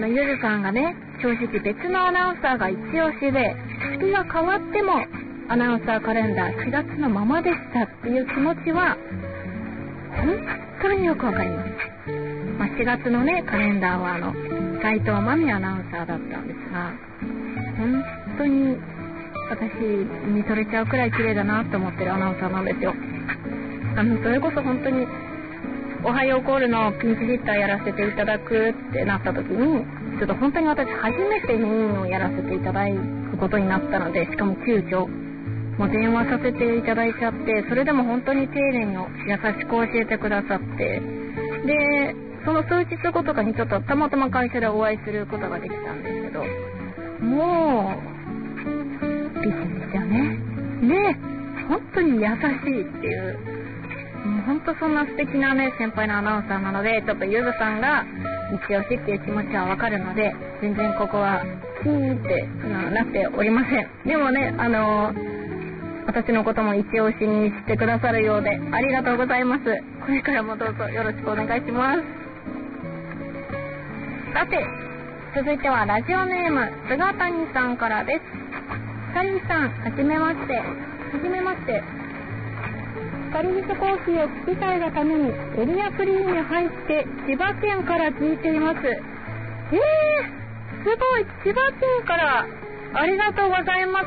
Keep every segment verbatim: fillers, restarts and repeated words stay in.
ゆずさんがね、正直別のアナウンサーが一押しで、月が変わってもアナウンサーカレンダーしがつのままでしたっていう気持ちは本当によくわかります。まあ、しがつのねカレンダーはあの斉藤真美アナウンサーだったんですが、本当に私見とれちゃうくらい綺麗だなと思ってるアナウンサーなんですよ。あのそれこそ本当におはようコールのピンチヒッターやらせていただくってなった時に、ちょっと本当に私初めてメインをやらせていただくことになったので、しかも急遽もう電話させていただいちゃって、それでも本当に丁寧に優しく教えてくださって、でその数日後とかにちょっとたまたま会社でお会いすることができたんですけど、もう美人ですよね。ね、本当に優しいっていう、もう本当そんな素敵なね先輩のアナウンサーなので、ちょっとゆずさんが一押しっていう気持ちはわかるので、全然ここはキーってなっておりません。でもね、あのー私のことも一押しにしてくださるようでありがとうございます。これからもどうぞよろしくお願いします。さて、続いてはラジオネーム菅谷さんからです。サリーさん、はじめまして。はじめまして。カリーズコーヒーを聞きたいがためにエリアフリーに入って千葉県から聞いています。えー、すごい、千葉県からありがとうございます。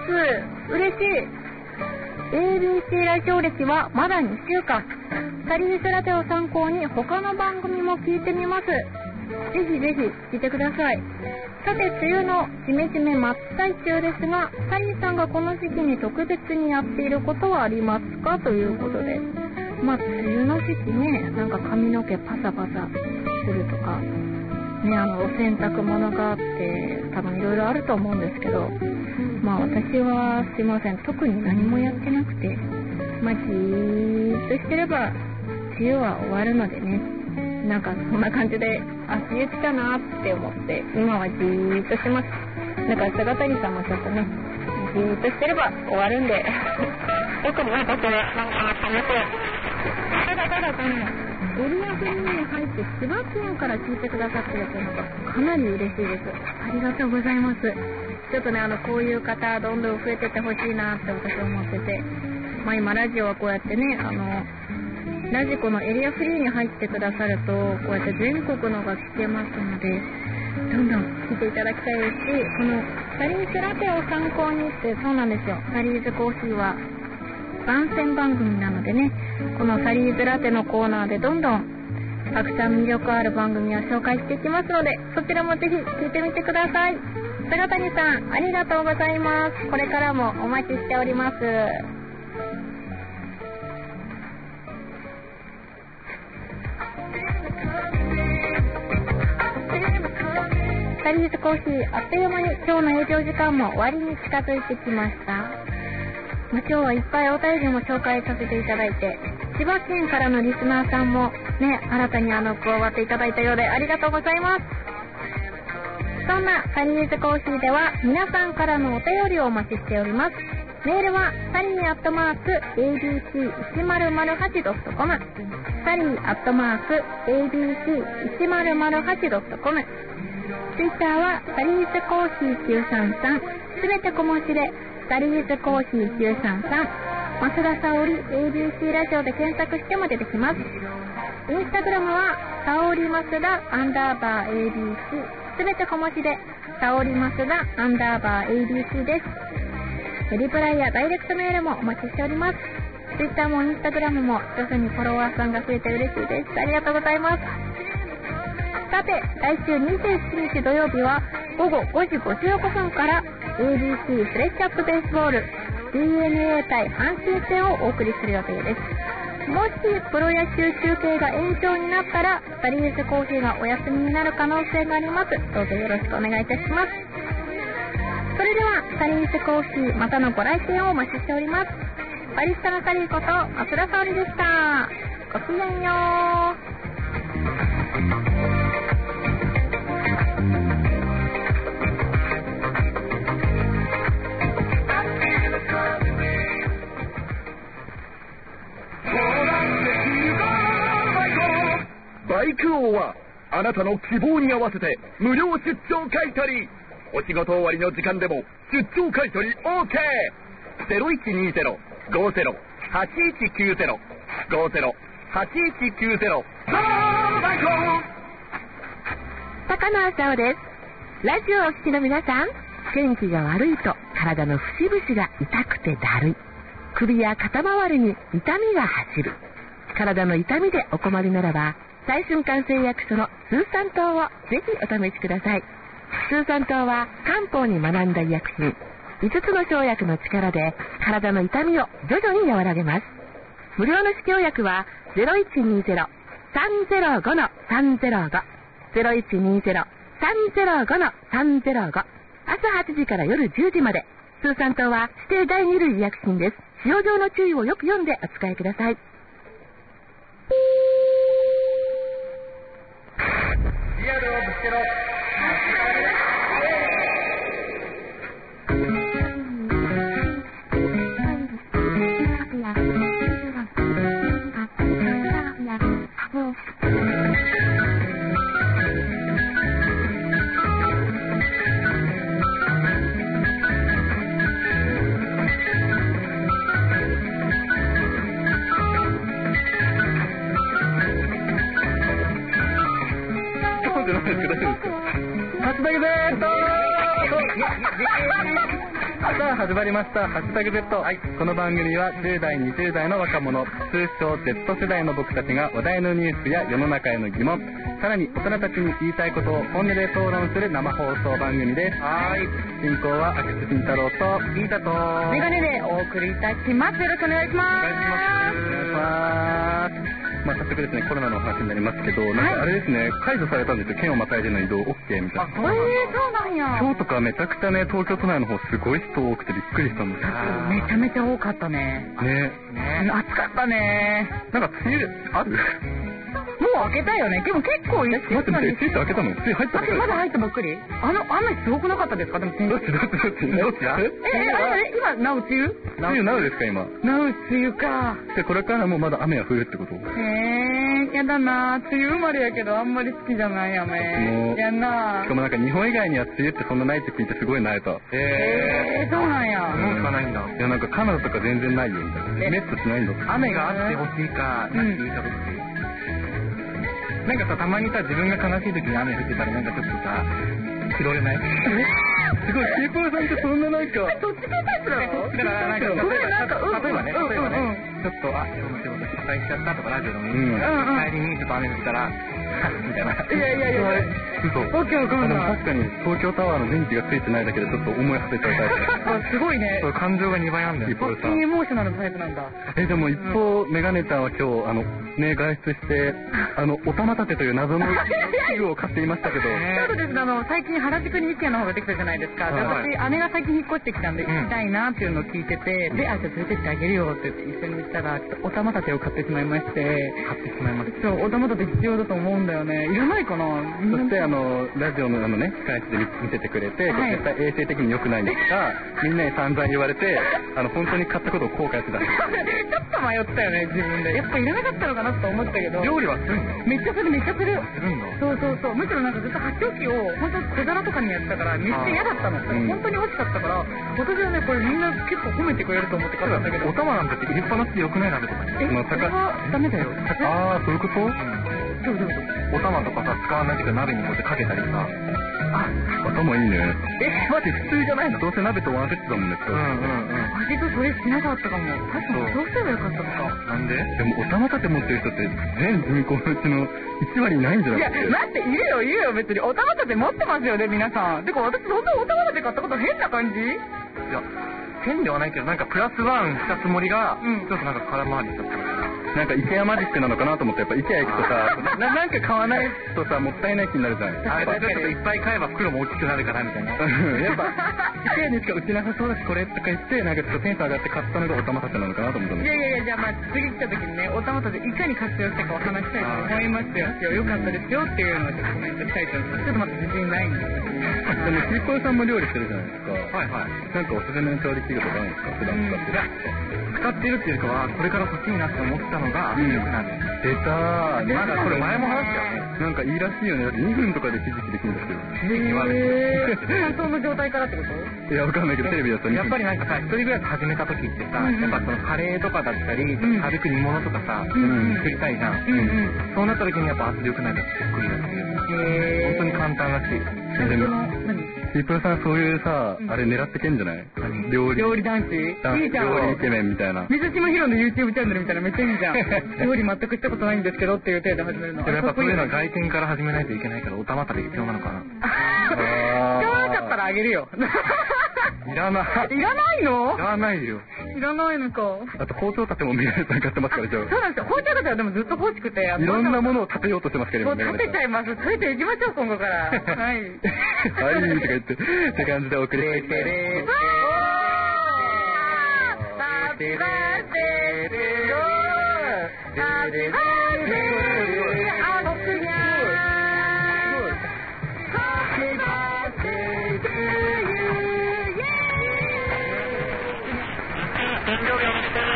嬉しい。エービーシー ラジオ歴はまだにしゅうかん。サリーズラテを参考に他の番組も聞いてみます。ぜひぜひ聞いてください。さて、梅雨のジメジメ真っ最中ですが、サリーさんがこの時期に特別にやっていることはありますかということで、まあ梅雨の時期ね、なんか髪の毛パサパサするとかね、あのお洗濯物があって多分いろいろあると思うんですけど、まあ私はすいません、特に何もやってなくて、まあじーっとしてれば梅雨は終わるのでね、なんかそんな感じで、あ、梅雨来たなって思って今はじーっとしてます。だから菅谷さんもちょっとね、じーっとしてれば終わるんで特に私はなんか寒くただただね、エリアフリーに入って千葉県から聞いてくださってるというのがかなり嬉しいです。ありがとうございます。ちょっとね、あのこういう方どんどん増えてってほしいなって私は思ってて、まあ今ラジオはこうやってね、あのラジコのエリアフリーに入ってくださるとこうやって全国のが聞けますので、どんどん聞いていただきたいですし、このサリーズラテを参考にって、そうなんですよ、サリーズコーヒーは番宣番組なのでね、このサリーズラテのコーナーでどんどんたくさん魅力ある番組を紹介していきますので、そちらもぜひ聞いてみてください。菅谷さん、ありがとうございます。これからもお待ちしております。サリーズコーヒー、あっという間に今日の営業時間も終わりに近づいてきました。まあ、今日はいっぱいお便りも紹介させていただいて、千葉県からのリスナーさんもね、新たにあの加わっていただいたようでありがとうございます。そんなサリーズコーヒーでは皆さんからのお便りをお待ちしております。メールはサリーアットマーク エービーシーいちまるまるはちドットコム、サリーアットマーク エービーシーいちまるまるはちドットコム、ツイッターはサリーズコーヒーきゅうさんさん、すべて小文字でサリーズコーヒーきゅうさんさん、増田沙織 エービーシー ラジオで検索しても出てきます。インスタグラムは沙織増田アンダーバー エービーシー、すべて小文字で沙織増田アンダーバー エービーシー です。リプライやダイレクトメールもお待ちしております。ツイッターもインスタグラムも徐々にフォロワーさんが増えて嬉しいです。ありがとうございます。さて、来週にじゅうしちにち土曜日は午後ごじごじゅうごふんから エービーシー フレッシュアップベースボール ディーエヌエー 対阪神戦をお送りする予定です。もしプロ野球中継が延長になったらサリーズコーヒーがお休みになる可能性があります。どうぞよろしくお願いいたします。それではサリーズコーヒーまたのご来店をお待ちしております。バリスタのサリーこと増田沙織でした。ごきげんよう。 バイク王はあなたの希望に合わせて無料出張買取。お仕事終わりの時間でも出張買取 オーケー。 ゼロいちにゼロ ごゼロ はちいちきゅうゼロ ごゼロ はちいちきゅうゼロ。 高野浅尾です。ラジオをお聞きの皆さん、天気が悪いと体の節々が痛くてだるい、首や肩周りに痛みが走る、体の痛みでお困りならば、最瞬間製薬所の通産糖をぜひお試しください。通産糖は漢方に学んだ医薬品、いつつの生薬の力で体の痛みを徐々に和らげます。無料の試供薬は ゼロいちにゼロ さんゼロご のさんゼロご ゼロいちにゼロ さんゼロご のさんゼロご、朝はちじから夜じゅうじまで。通産糖は指定だいに類医薬品です。使用上の注意をよく読んでお使いください。 リアルをぶつけろ。 さあ始まりましたハッシュタグ Z、はい、この番組はじゅう代にじゅう代の若者、通称 Z 世代の僕たちが話題のニュースや世の中への疑問、さらに大人たちに言いたいことを本音で討論する生放送番組です。はい、進行は阿久津慎太郎とリータとメガネでお送りいたします。よろしくお願いします。 お願いします。まあ、早速ですね、コロナのお話になりますけど、なんかあれですね、解除されたんですよ、県をまたいでの移動 OK みたいな。 あ、そうなんや。 今日とかめちゃくちゃね、東京都内の方すごい人多くてびっくりしたんですよ。 めちゃめちゃ多かったね。 ね。 ね、暑かったね。 なんか梅雨ある？ もう開けたよね。でも結構いらっしゃる。待って待って、梅雨開けたの？梅雨入ったばっかり？ まだ入ったばっかり？あの雨すごくなかったですか？でも先週。どっちどっちどっちどっちや？ え、え、今、なお梅雨？ 梅雨なうですか今？ なう梅雨か。 で、これからもうまだ雨が降るってこと？ へー、やだな。梅雨生まれやけどあんまり好きじゃない雨。やんな。 しかもなんか日本以外には梅雨ってそんなないって聞いてすごい慣れた。 へー、そうなんや。 日本しかないんだ。いやなんかカナダとか全然ないよみたいな。メットしないんだ。 雨があってほしいか、なくていいかどっち？なんかさ、たまにさ、自分が悲しい時に雨降ってたらなんかちょっとさ、拾えない？ すごい、キーポーさんってそんななんか。 え、どっち系タイプなの？ だからなんか、 ごめん、なんか、 例えばね、例えばね、ちょっと、あ、今日の仕事失敗しちゃったとかラジオでもいいから、帰りにちょっと雨降ったら、みたいな。 いやいやいや。 嘘。 わけわかんない。 確かに、東京タワーの電気がついてないだけでちょっと思い馳せちゃうタイプ。 すごいね。 そう、感情がにばいなんだよ、 キーポーさん。エモーショナルタイプなんだ。 え、でも一方、メガネちゃんは今日、あの、ね、外出して、あの、お玉立てという謎の器具を買っていましたけど。 ちょうどですね、あの、最近原宿にイケアの方ができたじゃないですか。で、私、姉が最近引っ越してきたんで、行きたいなっていうのを聞いてて、で、あ、じゃあ連れてってあげるよって一緒に行ったら、ちょっとお玉立てを買ってしまいまして。 買ってしまいました。 そう、お玉立て必要だと思うんだよね。いらないかな？ そして、あの、ラジオのあのね、控室で見せてくれて、はい、絶対衛生的に良くないんですが、みんなに散々言われて、あの、本当に買ったことを後悔してた。ちょっと迷ったよね、自分で。やっぱいらなかったのかなと思ったけど。 料理はするの？ めっちゃする、めっちゃする。 するんだ。 そうそうそう。むしろなんかずっと発酵器を、本当小皿とかにやってたから、めっちゃ嫌だったの。うん、本当に欲しかったから、私はね、これみんな結構褒めてくれると思って買ったんだけど。 お玉なんて入れっぱなしでよくない鍋とかに。 え、それはダメだよ。 あー、そういうこと？うん。 そうそうそう。 お玉とかさ、使わないけど鍋にこうやってかけたりさ。あ、頭いいね。え、待って、普通じゃないの？どうせ鍋とワンセットだもんね。うんうんうん。 私とそれしなかったかも。確かにそうすればよかったのか。 なんで？でもお玉立て持ってる人って全人口のうちのいち割ないんじゃない？ いや、待って、いるよ、いるよ、別に。お玉立て持ってますよね、皆さん。てか、私、本当にお玉立て買ったこと変な感じ？いや、変ではないけど、なんかプラスワンしたつもりが、うん、ちょっとなんか空回りしちゃったから。 なんかイケアマジックなのかなと思って、やっぱイケア行くとさ、な, なんか買わないとさ、もったいない気になるじゃん。 あれだけどいっぱい買えば袋も大きくなるからみたいな。 やっぱ、イケアにしか売ってなさそうだし、これとか言って、なんかちょっとテンション上がって買ったのがお玉立てなのかなと思ったんだけど。 いやいやいや、じゃあまあ次来た時にね、お玉立ていかに活用したかを話したいと思いますよ。よかったですよっていうのをちょっとコメントしたいと思います。ちょっと待って、自信ないんですよ。 でも、キーコーさんも料理してるじゃないですか。 はいはい。 なんかおすすめの調理器具とかあるんですか？普段使ってる。 使ってるっていうかは、これから欲しいなって思ったのが、ミルクなんです。 出たー。 まだこれ前も話したよね。 なんかいいらしいよね。だってにふんとかでひじきできるんですよ。 ひじきはね。本当の状態からってこと？ いや、わかんないけど、テレビだったら。 やっぱりなんかさ、一人暮らし始めた時ってさ、やっぱそのカレーとかだったり、軽く煮物とかさ、作りたいじゃん。そうなった時にやっぱ圧力鍋が得意だっていう。本当に簡単らしい。 でも、ヒープロさんそういうさ、あれ狙ってけんじゃない？料理。 料理男子？いいじゃん。 料理イケメンみたいな。 水島ヒロの YouTube チャンネルみたいなめっちゃいいじゃん。料理全くしたことないんですけどっていう体で始めるの。 でもやっぱそういうのは外見から始めないといけないから、お玉食べ必要なのかな。 必要なかったらあげるよ。 いらない。 いらないの？ いらないよ。 いらないのか。 あと包丁立てもミラネさん買ってますから、じゃあ。 そうなんですよ。包丁立てはでもずっと欲しくて。 いろんなものを立てようとしてますけどもう立てちゃいます。立てていきましょう、今後から。はい。 はい、とか言って、って感じでお送りしていきます。 ハッピーバースデートゥーユー。ハッピーバースデーあのくにゃー。ハッピーバースデートゥーユー。イェーイ。誕生日おめでとう。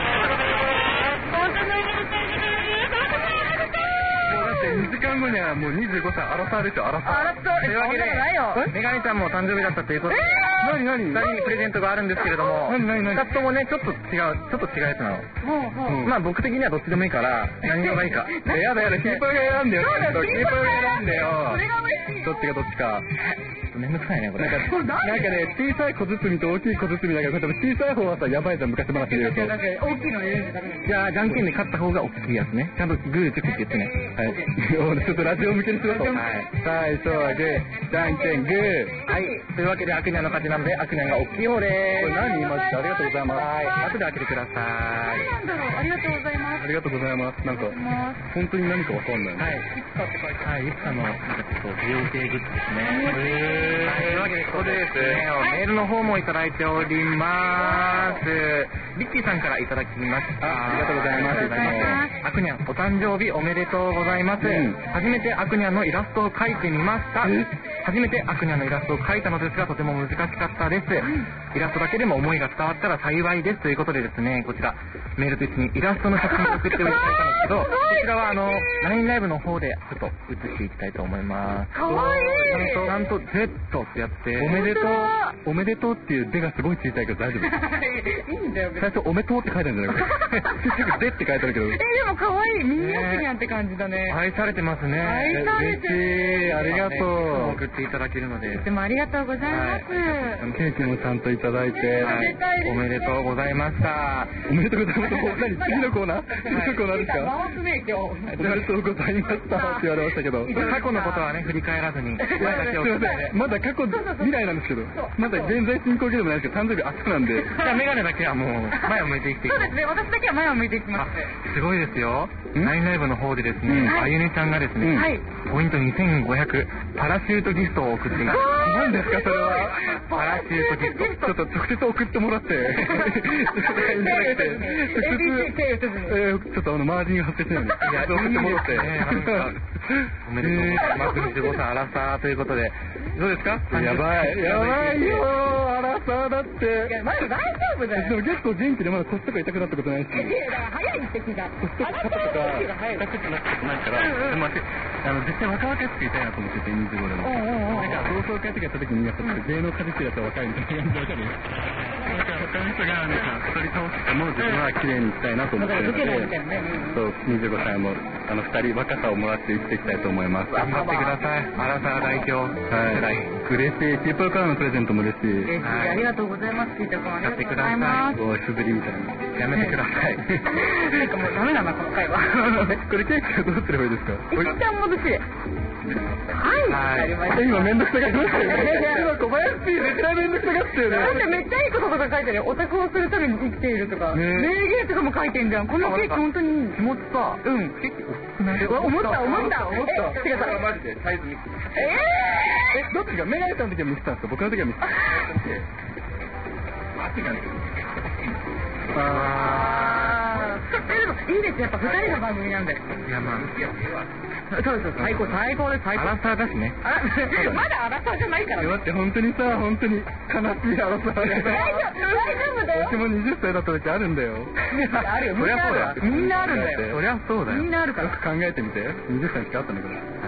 にじかんごにはもうにじゅうごさい、アラサーですよ、アラサー。 アラサーというわけで、メガネちゃんも誕生日だったということで、 なになにふたりにプレゼントがあるんですけれども、 なになになにふたつともね、ちょっと違う、ちょっと違うやつなの。まあ僕的にはどっちでもいいから、何がいいか。 やだやだ、キーパーが選んでよ。 そうだよ、 キーパーが選んでよ。 それが嬉しい。 どっちがどっちか。 めんどくさいね、これ。 なんか、なんかね、小さい小包と大きい小包だけど、小さい方はさ、やばいじゃん、昔話で言うと。 なんか大きいの入れるんだめ。 じゃあ、じゃんけんで勝った方が大きいやつね。ちゃんとグーチョキって言ってね。 はい。ちょっとラジオ向けにしようと。はい。最初はグー、じゃんけんグー。 はい。というわけで、アクニャンの勝ちなので、アクニャンが大きい方でーす。 これ何今ってありがとうございます。 はい。後で開けてください。 なんだろう、ありがとうございます。 ありがとうございます。なんか、本当に何かわかんない。 はい。いつかって書いてはい。いつかの、なんかちょっと、美容系グッズですね。へー。というわけで、ここでですね、メールの方もいただいております。リッキーさんからいただきました。 ありがとうございます。 ありがとうございます。 アクニャン、お誕生日おめでとうございます。 うん、 初めてアクニャンのイラストを描いてみました。初めてアクニャンのイラストを描いたのですが、とても難しかったです。イラストだけでも思いが伝わったら幸いですということでですね、こちら、メールと一緒にイラストの写真を送っておいていただいたんですけど、こちらはあの、ライン ライブの方でちょっと写していきたいと思います。 かわいい。 ちゃんと Z ってやって、 おめでとう、おめでとうっていう手がすごい小さいけど大丈夫。 いいんだよ、 最初おめとうって書いてあるんじゃないか。でって書いてあるけど。 え、でもかわいい。ミニアクニャンって感じだね。 愛されてますね。 愛されてる。 ありがとう。 送っていただけるので。 でもありがとうございます。 ケーキもちゃんといただいて。 はい。おめでとうございました。 おめでとうございます。何次のコーナー次のコーナーですか？ 回すね、今日。 おめでとうございましたって言われましたけど。 過去のことはね、振り返らずに。 すいません。まだ過去、未来なんですけど。まだ現在進行形でもないですけど、誕生日明日なんで。 じゃあメガネだけはもう、前を向いて生きていく。 そうですね、私だけは前を向いていきます。 すごいですよ。ライン ライブの方でですね、あゆねちゃんがですね、ポイントにせんごひゃく、パラシュートギフトを送っています。 何ですか、それは。 パラシュートギフト。 ちょっと直接送ってもらって。ちょっとあの、マージンが発生しないんで。いや、送ってもらって。 おめでとうございます。にじゅうごさいアラサーということで。どうですか？ やばい。やばいよー、アラサーだって。 いや、まだ大丈夫だよ。 でも結構元気でまだ腰とか痛くなったことないし。 いや、だから早いって気が。 腰とか肩とか痛くなったことないから、でもあの、絶対若々しくいたいなと思ってて、にじゅうごでも。なんか、同窓会とかやった時に、やっぱ芸能家事やったら若いみたいな感じでわかるよ。なんか他の人がなんか太り倒しても自分は綺麗にしたいなと思ってるので、そう、にじゅうごさいもあのふたり若さをもらって生きていきたいと思います。 頑張ってください。アラサー代表。 はい。嬉しい。キーパーからのプレゼントも嬉しい。 嬉しい。ありがとうございます。キータ君ありがとうございます。 おい、すずりみたいな。 やめてください。 なんかもうダメだな、この回は。 これケーキはどうすればいいですか？ 一旦戻し。はい。 はい。今めんどくさがりましたよね。今小林P絶対めんどくさがってよね。 だってめっちゃいいこととか書いてるよ。オタクをするために生きているとか。名言とかも書いてんじゃん。このケーキ本当にいい。 気持ちさ、 うん。 結構大きくない？ 思った思った思った。 違った。マジでサイズミス。 ええ、どっちがメガネさんの時は見せたんですか？僕の時は見せた。 あー。え、でもいいです。やっぱふたりの番組なんで。 いや、まあ。 そうです。最高、最高です。最高。 アラサーだしね。 あ、まだアラサーじゃないからね。 だって本当にさ、本当に悲しいアラサー大丈夫、大丈夫だよ。 私もにじゅっさいだった時あるんだよ。 あるよ。みんなある。みんなあるんだよ。 そりゃそうだよ。 みんなあるから。 よく考えてみて。にじゅっさいの時あったんだけど。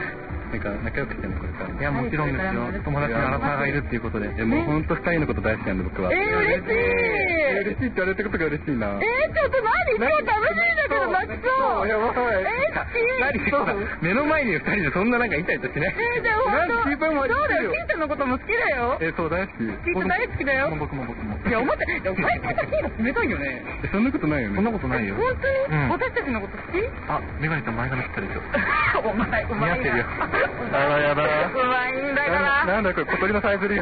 なんか仲良くしてね、これから。 いや、もちろんですよ。友達のアラサーがいるっていうことで。 でも本当二人のこと大好きなんで僕は。 えー、嬉しい。 嬉しいって言われたことが嬉しいな。 えー、ちょっと何今日楽しみだけど泣きそう。 やばい。 えー、好き。 目の前に二人でそんななんかイチャイチャしない。 えー、じゃあほんと。 キーパーもそうだよ、キーちゃんのことも好きだよ。 えー、そう大好き。 キーちゃん大好きだよ。 僕も僕も。 いや、思って、いや、最近さ、キーが冷たいよね。 そんなことないよね。 そんなことないよ。 本当に、 うん、 私たちのこと好き？ あ、メガネちゃん前髪切ったでしょ。 お前、うまいな。 似合ってるよ。 あらやだ。 うまいんだから。 なんだこれ、小鳥のさえずりが。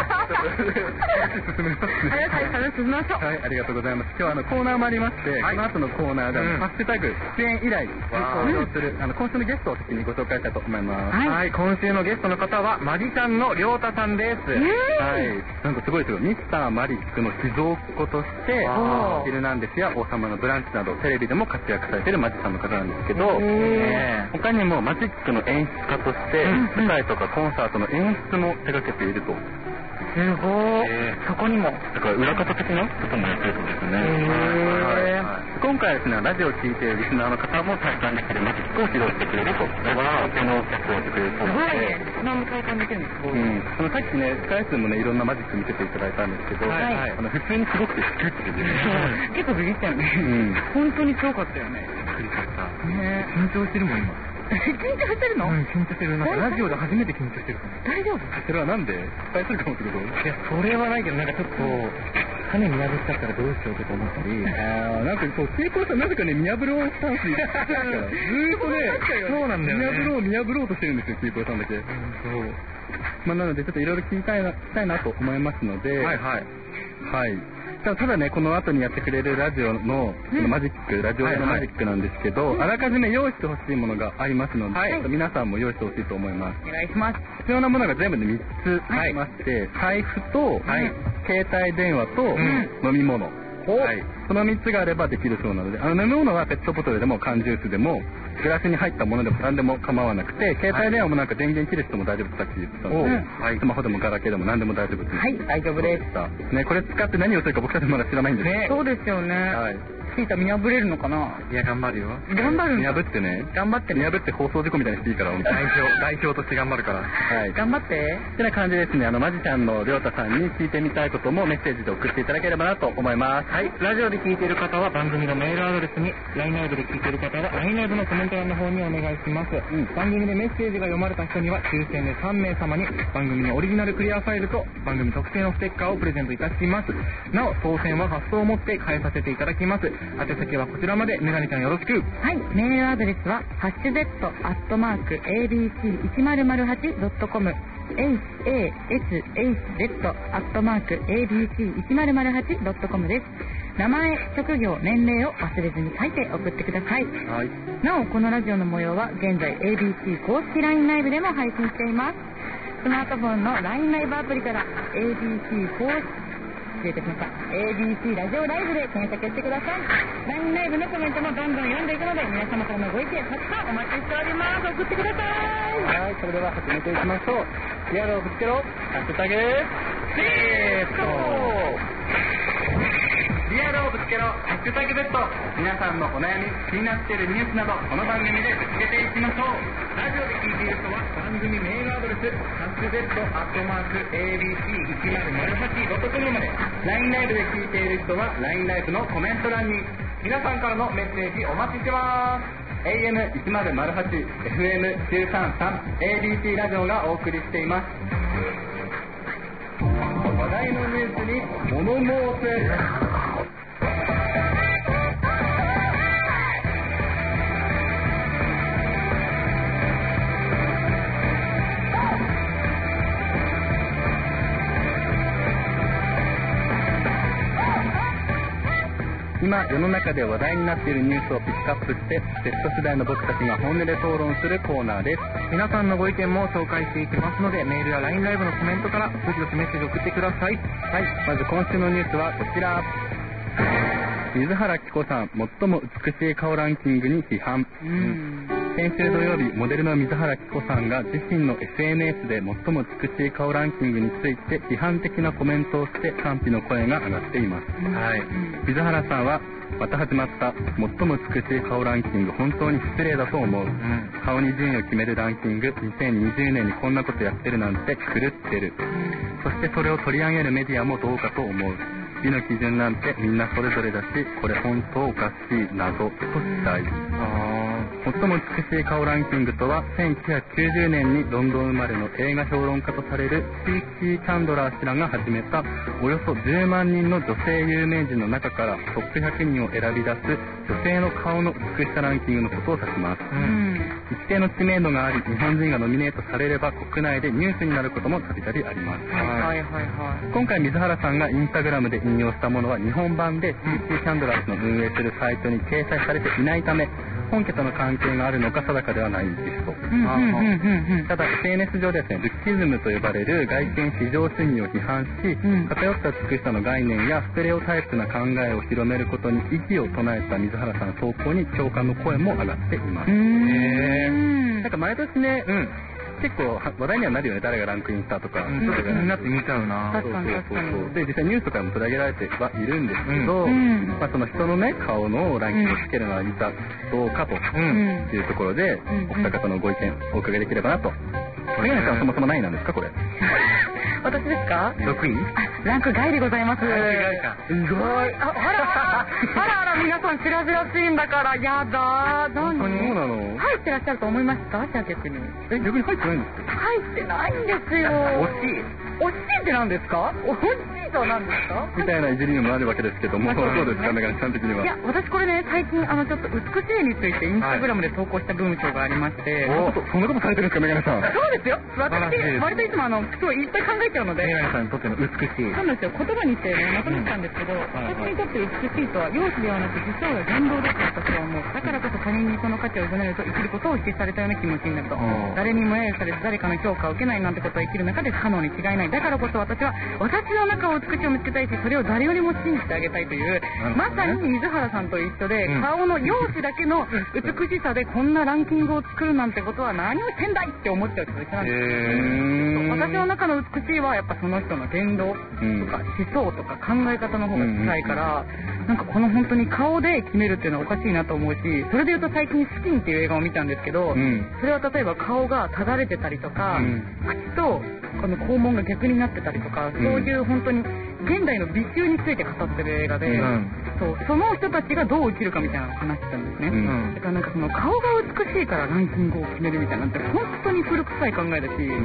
進めますね。 はい、はい、進みましょう。 はい、ありがとうございます。今日はあのコーナーもありまして、この後のコーナーで、ハッシュタグ出演依頼に登場する、あの今週のゲストを先にご紹介したいと思います。 はい、今週のゲストの方はマジシャンのりょうたさんです。 はい、なんかすごいですよ。ミスターマリックの秘蔵っ子として、ヒルナンデスや王様のブランチなどテレビでも活躍されているマジシャンの方なんですけど、他にもマジックの演出家として舞台とかコンサートの演出も手掛けていると。 すごい、えー、そこにもだから裏方的なこともやってるそうですね。 えー、今回はですね、ラジオを聞いているリスナーの方も体感できるマジックを披露してくれると。だからこの役をやってくれるそうで、 すごい何も体感できるんです。 うん、あのさっきね、スカイスもね、いろんなマジック見せていただいたんですけど、はいはい、あの普通にすごくてシュッて出て結構ビビったよね。うん、本当にすごかったよね。 びっくりしちゃった。 ね、 緊張してるもん今。 緊張してるの？ うん、緊張してる。なんかラジオで初めて緊張してる。 大丈夫？ それはなんで失敗するかもってこと？ いや、それはないけど、なんかちょっと種見破っちゃったらどうしようとか思ったり。 あー、なんかこう、成功さんなぜかね、見破ろうスタンスにずーっとね、 そうなんだよね。 見破ろう、見破ろうとしてるんですよ、成功さんだけ。うん、そう。まあなので、ちょっといろいろ聞きたいな、聞きたいなと思いますので、 はいはい。 はい。ただね、この後にやってくれるラジオの、うん、マジック、ラジオのマジックなんですけど、はいはい、あらかじめ用意してほしいものがありますので、はい、皆さんも用意してほしいと思います。 お願いします。 必要なものが全部でみっつありまして、はい、財布と、はい、携帯電話と、うん、飲み物。はい、そのみっつがあればできるそうなので、あの飲み物はペットボトルでも缶ジュースでもグラスに入ったものでも何でも構わなくて、携帯電話もなんか電源切る人も大丈夫ってさっき言ってたので、はい、スマホでもガラケーでも何でも大丈夫です。 はい、大丈夫です。 ね、これ使って何をするか僕たちまだ知らないんです。 ね、そうですよね。はい。シータ見破れるのかな？ いや、頑張るよ。 頑張るの？ 見破ってね。 頑張ってね。 見破って放送事故みたいにしていいから、代表、代表として頑張るから。 はい。頑張って。 ってな感じですね。あの、マジシャンのりょうたさんに聞いてみたいこともメッセージで送っていただければなと思います。 はい。ラジオで聞いている方は番組のメールアドレスに、ライン ライブで聞いている方は ライン ライブのコメント欄の方にお願いします。うん、番組でメッセージが読まれた人には、抽選でさんめい様に番組のオリジナルクリアファイルと番組特製のステッカーをプレゼントいたします。なお、当選は発送をもって返させていただきます。宛先はこちらまで、メガネちゃんよろしく。 はい、メールアドレスはハッシュ Z アットマーク エービーシーいちまるまるはちドットコム エイチエーエスエイチゼット アットマーク エービーシーいちまるまるはちドットコム です。名前、職業、年齢を忘れずに書いて送ってください。はい。なお、このラジオの模様は現在 エービーシー 公式 ライン ライブでも配信しています。スマートフォンの ライン ライブアプリから エービーシー 公式失礼いたしました。エービーシー ラジオライブで検索してください。ライン ライブのコメントもどんどん読んでいくので、皆様からのご意見たくさんお待ちしております。送ってください。 はい、それでは始めていきましょう。リアルをぶつけろ、ハッシュタグセット。リアルをぶつけろ、ハッシュタグ Z。 皆さんのお悩み、気になっているニュースなど、この番組でぶつけていきましょう。ラジオで聞いている人は番組メールアドレス、ハッシュ Z アットマーク エービーシーいちまるまるはちドットコム まで。ライン ライブで聞いている人は ライン ライブのコメント欄に皆さんからのメッセージお待ちしてます。 エーエムいちまるまるはち エフエムきゅうさんさん エービーシー ラジオがお送りしています。話題のニュースに物申せ。今世の中で話題になっているニュースをピックアップして Z 世代の僕たちが本音で討論するコーナーです。 皆さんのご意見も紹介していきますので、メールや ライン ライブのコメントからどしどしメッセージを送ってください。 はい、まず今週のニュースはこちら。水原希子さん最も美しい顔ランキングに批判。うん、 先週土曜日、モデルの水原希子さんが自身の エスエヌエス で最も美しい顔ランキングについて批判的なコメントをして賛否の声が上がっています。はい。水原さんは、また始まった最も美しい顔ランキング、本当に失礼だと思う、うん、顔に順位を決めるランキング、にせんにじゅうねんにこんなことやってるなんて狂ってる、そしてそれを取り上げるメディアもどうかと思う。美の基準なんてみんなそれぞれだし、これ本当おかしい謎としたい。最も美しい顔ランキングとは、せんきゅうひゃくきゅうじゅうねんにロンドン生まれの映画評論家とされるシーキー・キャンドラー氏らが始めた、およそじゅうまんにんの女性有名人の中からトップひゃくにんを選び出す女性の顔の美しさランキングのことを指します。うん、一定の知名度があり、日本人がノミネートされれば国内でニュースになることもたびたびあります。はいはいはいはい。今回水原さんがインスタグラムで引用したものは日本版で シーキー キャンドラー氏の運営するサイトに掲載されていないため、本家との関係があるのか定かではないんですと。ただ エスエヌエス 上でですね、ルッキズムと呼ばれる外見至上主義を批判し、うん、偏った美しさの概念やステレオタイプな考えを広めることに意義を唱えた水原さんの投稿に共感の声も上がっています。へー、なんか毎年ね、うん、結構話題にはなるよね、誰がランクインしたとか、うん、ちょっと気になって見ちゃうな。確かに確かに。で実際ニュースとかも取り上げられてはいるんですけど、うん、まあ、その人のね顔のランキングをつけるのは実はどうかというところで、うん、お二方のご意見お伺いできればなと。メガネさんはそもそも何位なんですかこれ？ 私ですか？ ろくい？ あ、ランク外でございます。すごい。あ、あらあらあら、皆さん知らずらしいんだから、やだー。 何？そうなの？ 入ってらっしゃると思いますか？じゃあ逆に。 え、逆に入ってないんですか？ 入ってないんですよ。 惜しい。 惜しいって何ですか？惜しいとは何ですか？ みたいないじりにもあるわけですけども、どうですか、メガネさん的には。 いや、私これね、最近あのちょっと美しいについてインスタグラムで投稿した文章がありまして。 お、そんなことされてるんですか、メガネさん。 そうですよ。私、割といつもあの、すごいいっぱい考えちゃうので。 メガネさんにとっての美しい。 そうなんですよ。言葉にしてね、まとめたんですけど、私にとって美しいとは、容姿ではなく実相や言動だと私は思う。だからこそ他人にその価値を委ねると生きることを否定されたような気持ちになると。誰にも揶揄されず誰かの評価を受けないなんてことは生きる中で不可能に違いない。だからこそ私は私の中を美しいを見つけたいし、それを誰よりも信じてあげたいという、まさに水原さんと一緒で、うん、顔の容姿だけの美しさでこんなランキングを作るなんてことは何をしてんだいって思っちゃう人と一緒なんですよ。私の中の美しいはやっぱその人の言動とか思想とか考え方の方が近いから、なんかこの本当に顔で決めるっていうのはおかしいなと思うし、それで言うと最近スキンっていう映画を見たんですけど、うん、それは例えば顔がただれてたりとか、うん、口とこの肛門が逆になってたりとか、そういう本当に現代の美醜について語ってる映画で、うん、そうその人たちがどう生きるかみたいなのを話してたんですね、うん、だからなんかその顔が美しいからランキングを決めるみたいなんて本当に古臭い考えだし、うん、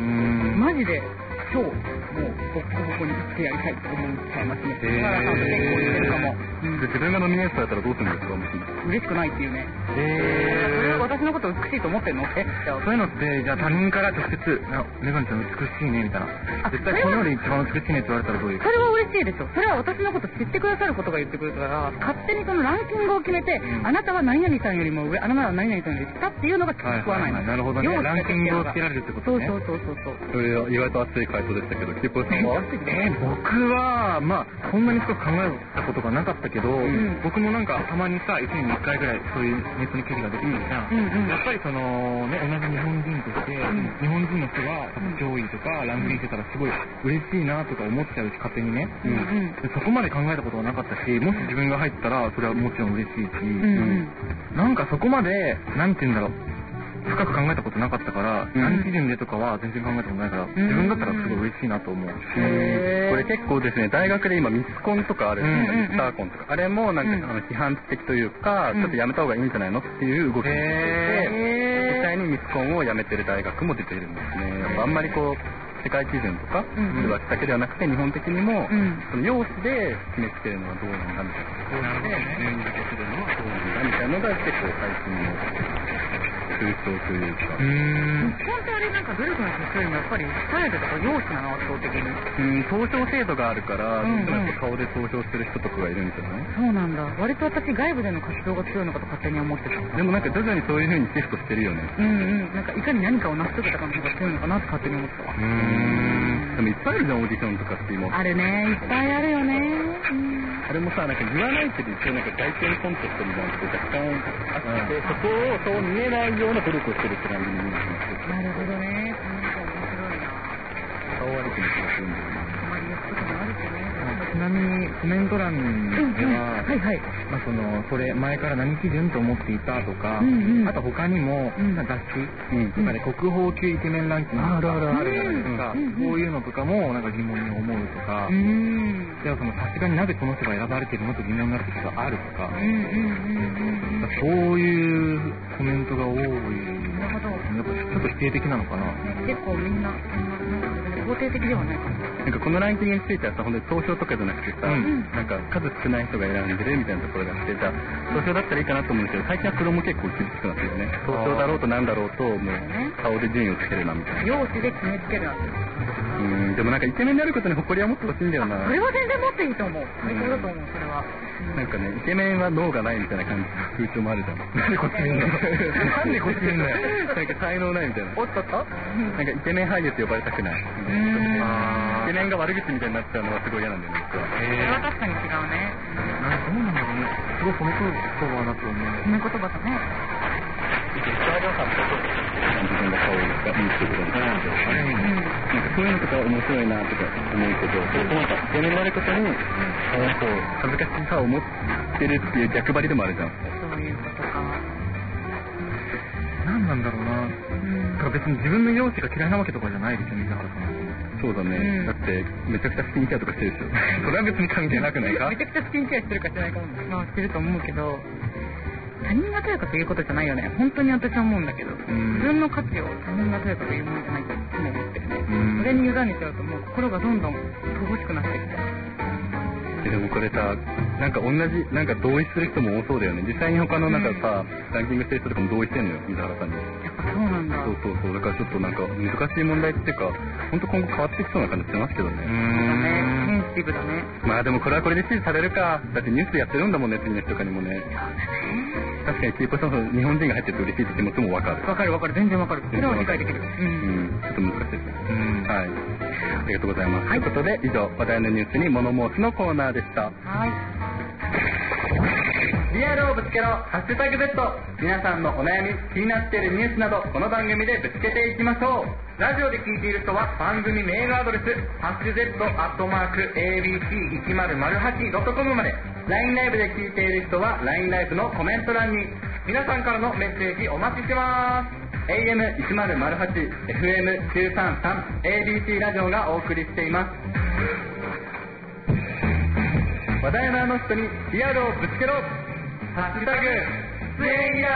マジで超もうボッコボコに言ってやりたいと思っちゃいますね。だから多分結構言ってるかも、うん、 で自分がノミネートされたらどうするんですか？ 嬉しくないっていうね。えー、それは私のこと美しいと思ってんの？え、 そういうのってじゃあ他人から直接メガネちゃん美しいねみたいな、絶対この世で一番美しいねって言われたらどういう？ それは嬉しいですよ。それは私のこと知ってくださることが言ってくるから勝手にそのランキングを決めて、うん、あなたは何々さんよりも上、あなたは何々さんより下っていうのが聞こわないの、 はいはいはい、なるほどね。ランキングをつけられるってことね。 そうそうそうそうそう。 それは意外と熱い回答でしたけど、キーポさんは？ えー、僕はまあこんなに深く考えたことがなかったけど、うん、僕もなんかたまにさいちねんにいっかいぐらいそういうネットに記事が出てくるじゃん、うんうん、やっぱりそのね、同じ日本人として、うん、日本人の人が上位とかランクインしてたらすごい嬉しいなとか思っちゃうし、勝手にね、うん、でそこまで考えたことはなかったし、もし自分が入ったらそれはもちろん嬉しいし、うんうん、なんかそこまでなんて言うんだろう、深く考えたことなかったから、うん、何基準でとかは全然考えたことないから、うん、自分だったらすごい嬉しいなと思う。 へー、これ結構ですね、大学で今ミスコンとかある、うん、ミスターコンとか、あれもなんか、うん、あの批判的というか、うん、ちょっとやめた方がいいんじゃないのっていう動きになっていて、実際にミスコンをやめてる大学も出ているんですね。やっぱあんまりこう世界基準とか、うん、そういうだけではなくて日本的にも、うん、その容姿で決めつけるのはどうなんだみたいな、容姿で入力するのはどうなんだみたいなのが結構最近の空想というか。 うーん。日本ってあれなんか努力の指標にやっぱりスタイルとか容姿なの圧倒的に。 うん、投票制度があるから、うんうん、どうしても顔で投票する人とかがいるんじゃない？ そうなんだ。割と私外部での活動が強いのかと勝手に思ってた。 でもなんか徐々にそういう風にシフトしてるよね。 うんうん。なんかいかに何かを成し遂げたかの方が強いのかなって勝手に思ってたわ。うーん。でもいっぱいあるじゃん、オーディションとかって今。 あるね、いっぱいあるよね。うん。 あれもさ、なんか言わないけど一応なんか外見コンテストみたいなのが若干あって、うん、そこをそう見えないよような努力をしてるって感じに見えます。 なるほどね。 顔悪くな気がするんですね。 ちなみにコメント欄では、 はいはい。 まあそのそれ前から何基準と思っていたとか、 うんうんあと他にも、 うん雑誌とかで国宝級イケメンランキングとかあるじゃないですか、 うんうんそういうのとかもなんか疑問に思うとか、 うん。 でもそのさすがになぜこの人が選ばれているのと疑問になる時があるとか、 うんうんうんうん。 そういうコメントが多い。 なるほど。 やっぱちょっと否定的なのかな。 結構みんな、肯定的ではないかも。 なんかこのランキングについてはさ、本当に投票とかじゃなくてさ、 うんなんか数少ない人が選んでるみたいなところがあって、じゃあ投票だったらいいかなと思うんですけど、最近はそれも結構厳しくなってるよね。投票だろうとなんだろうと、もう顔で順位をつけるなみたいな。 容姿で決めつけるなって。 うん、でもなんかイケメンになることに誇りは持ってほしいんだよな。 それは全然持っていいと思う。最高だと思う、それは。 なんかね、イケメンは脳がないみたいな感じの風潮もあるじゃん。なんでこっち見んのなんでこっち見んのよ。なんか才能ないみたいな。 おっとっとなんかイケメン俳優って呼ばれたくない。イケメンが悪口みたいになっちゃうのはすごい嫌なんだよね、実は。 それは確かに違うね。 どうなんだろうね。すごい褒め言葉だと思う。 褒め言葉だね。 自分の顔がいいってことになってる。なんかそういうのとか面白いなとか思うけど、それとなんかイケメンになることに、こう恥ずかしさを持ってるっていう逆張りでもあるじゃん。 そういうことか。 何なんだろうな。だから別に自分の容姿が嫌いなわけとかじゃないですよ、水原さん。 そうだね、 うんだってめちゃくちゃスキンケアとかしてるでしょ。それは別に関係なくないか。 めちゃくちゃスキンケアしてるかしてないかも。まあしてると思うけど、他人がとやかく言うことじゃないよね。本当に私は思うんだけど、 ん自分の価値を他人がとやかく言うものじゃないといつも思ってるね。 うんそれに委ねちゃうともう心がどんどん乏しくなってきて。 でもこれさ、なんか同じ、なんか同意する人も多そうだよね。実際に他のなんかさ、ランキングしてる人とかも同意してんのよ、水原さんに。 やっぱそうなんだ。 そうそうそう、だからちょっとなんか難しい問題っていうか、ほんと今後変わってきそうな感じしますけどね。 そうだね。センシティブだね。 まあでもこれはこれで支持されるか。だってニュースでやってるんだもんね、次の日とかにもね。確かにキーポさんの日本人が入ってると嬉しいって気持ちもわかる。 わかるわかる。全然わかる。それは理解できる。う。 うんん、ちょっと難しいですね。 うんはい。ありがとうございます。ということで、以上、話題のニュースに物申すのコーナーでした。 はい。 リアルをぶつけろ、ハッシュタグ Z。皆さんのお悩み、気になっているニュースなど、この番組でぶつけていきましょう。ラジオで聞いている人は、番組メールアドレス、ハッシュ Z アットマーク エービーシーいちまるまるはちドットコム まで。ライン ライブで聞いている人は、ライン ライブのコメント欄に、皆さんからのメッセージお待ちしてます。エーエムいちまるまるはち、エフエムきゅうさんさん、エービーシー ラジオがお送りしています。話題のあの人にリアルをぶつけろ、ハッシュタグ出演依頼。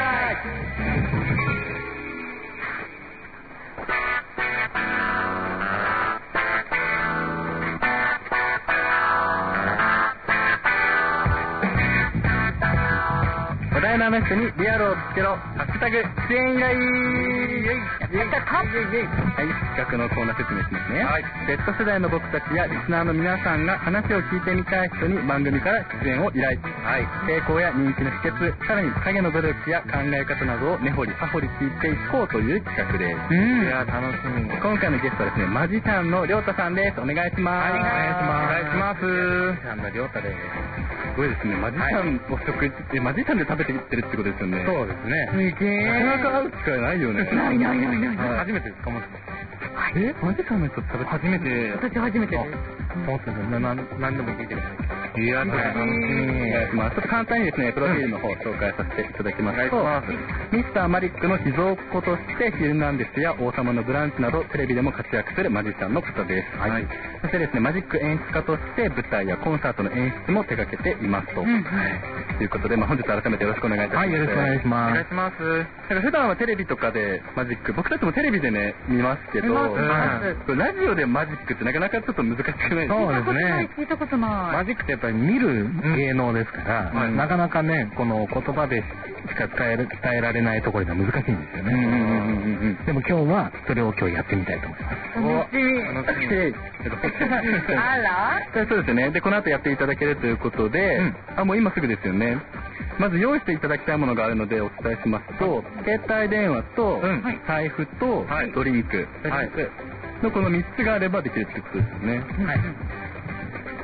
話題のあの人にリアルをぶつけろ、ハッシュタグ出演依頼。やったか。はい、企画のコーナー説明しますね。はい。Z 世代の僕たちやリスナーの皆さんが話を聞いてみたい人に番組から出演を依頼。はい。成功や人気の秘訣、さらに影の努力や考え方などを根掘り葉掘り聞いていこうという企画です。 うん。いや、楽しみ。 今回のゲストはですね、マジシャンのりょうたさんです。お願いします。 はい、お願いします。お願いします。 マジシャンのりょうたです。すごいですね。マジシャンを食事、え、マジシャンで食べていってるってことですよね。 そうですね。 すげえ。 なかなか会う機会ないよね。 ないないないないない。 初めてですか、もしかえ、マジシャンの人食べて初めて。 私初めてです。 思ってた。な、なんでも聞いてる。いや、楽しみ。 お願いします。ちょっと簡単にですね、プロフィールの方を紹介させていただきますと、ミスターマリックの秘蔵っ子としてヒルナンデスや王様のブランチなどテレビでも活躍するマジシャンの方です。はい。そしてですね、マジック演出家として舞台やコンサートの演出も手掛けていますと。はい。ということで、まあ本日改めてよろしくお願いいたします。 はい、よろしくお願いします。お願いします。 なんか普段はテレビとかでマジック、僕たちもテレビでね、見ますけど、ラジオでマジックってなかなかちょっと難しくないですか？ そうですね。 聞いたことない。 マジックってやっぱり見る芸能ですから、なかなかね、この言葉でしか伝える、伝えられないところが難しいんですよね。でも今日はそれを今日やってみたいと思います。 楽しみ。 楽しみ。 あら？ そうですね。で、この後やっていただけるということで、あ、もう今すぐですよね。まず用意していただきたいものがあるのでお伝えしますと、携帯電話と、財布と、ドリンク。のこのみっつがあればできるってことですよね。はい。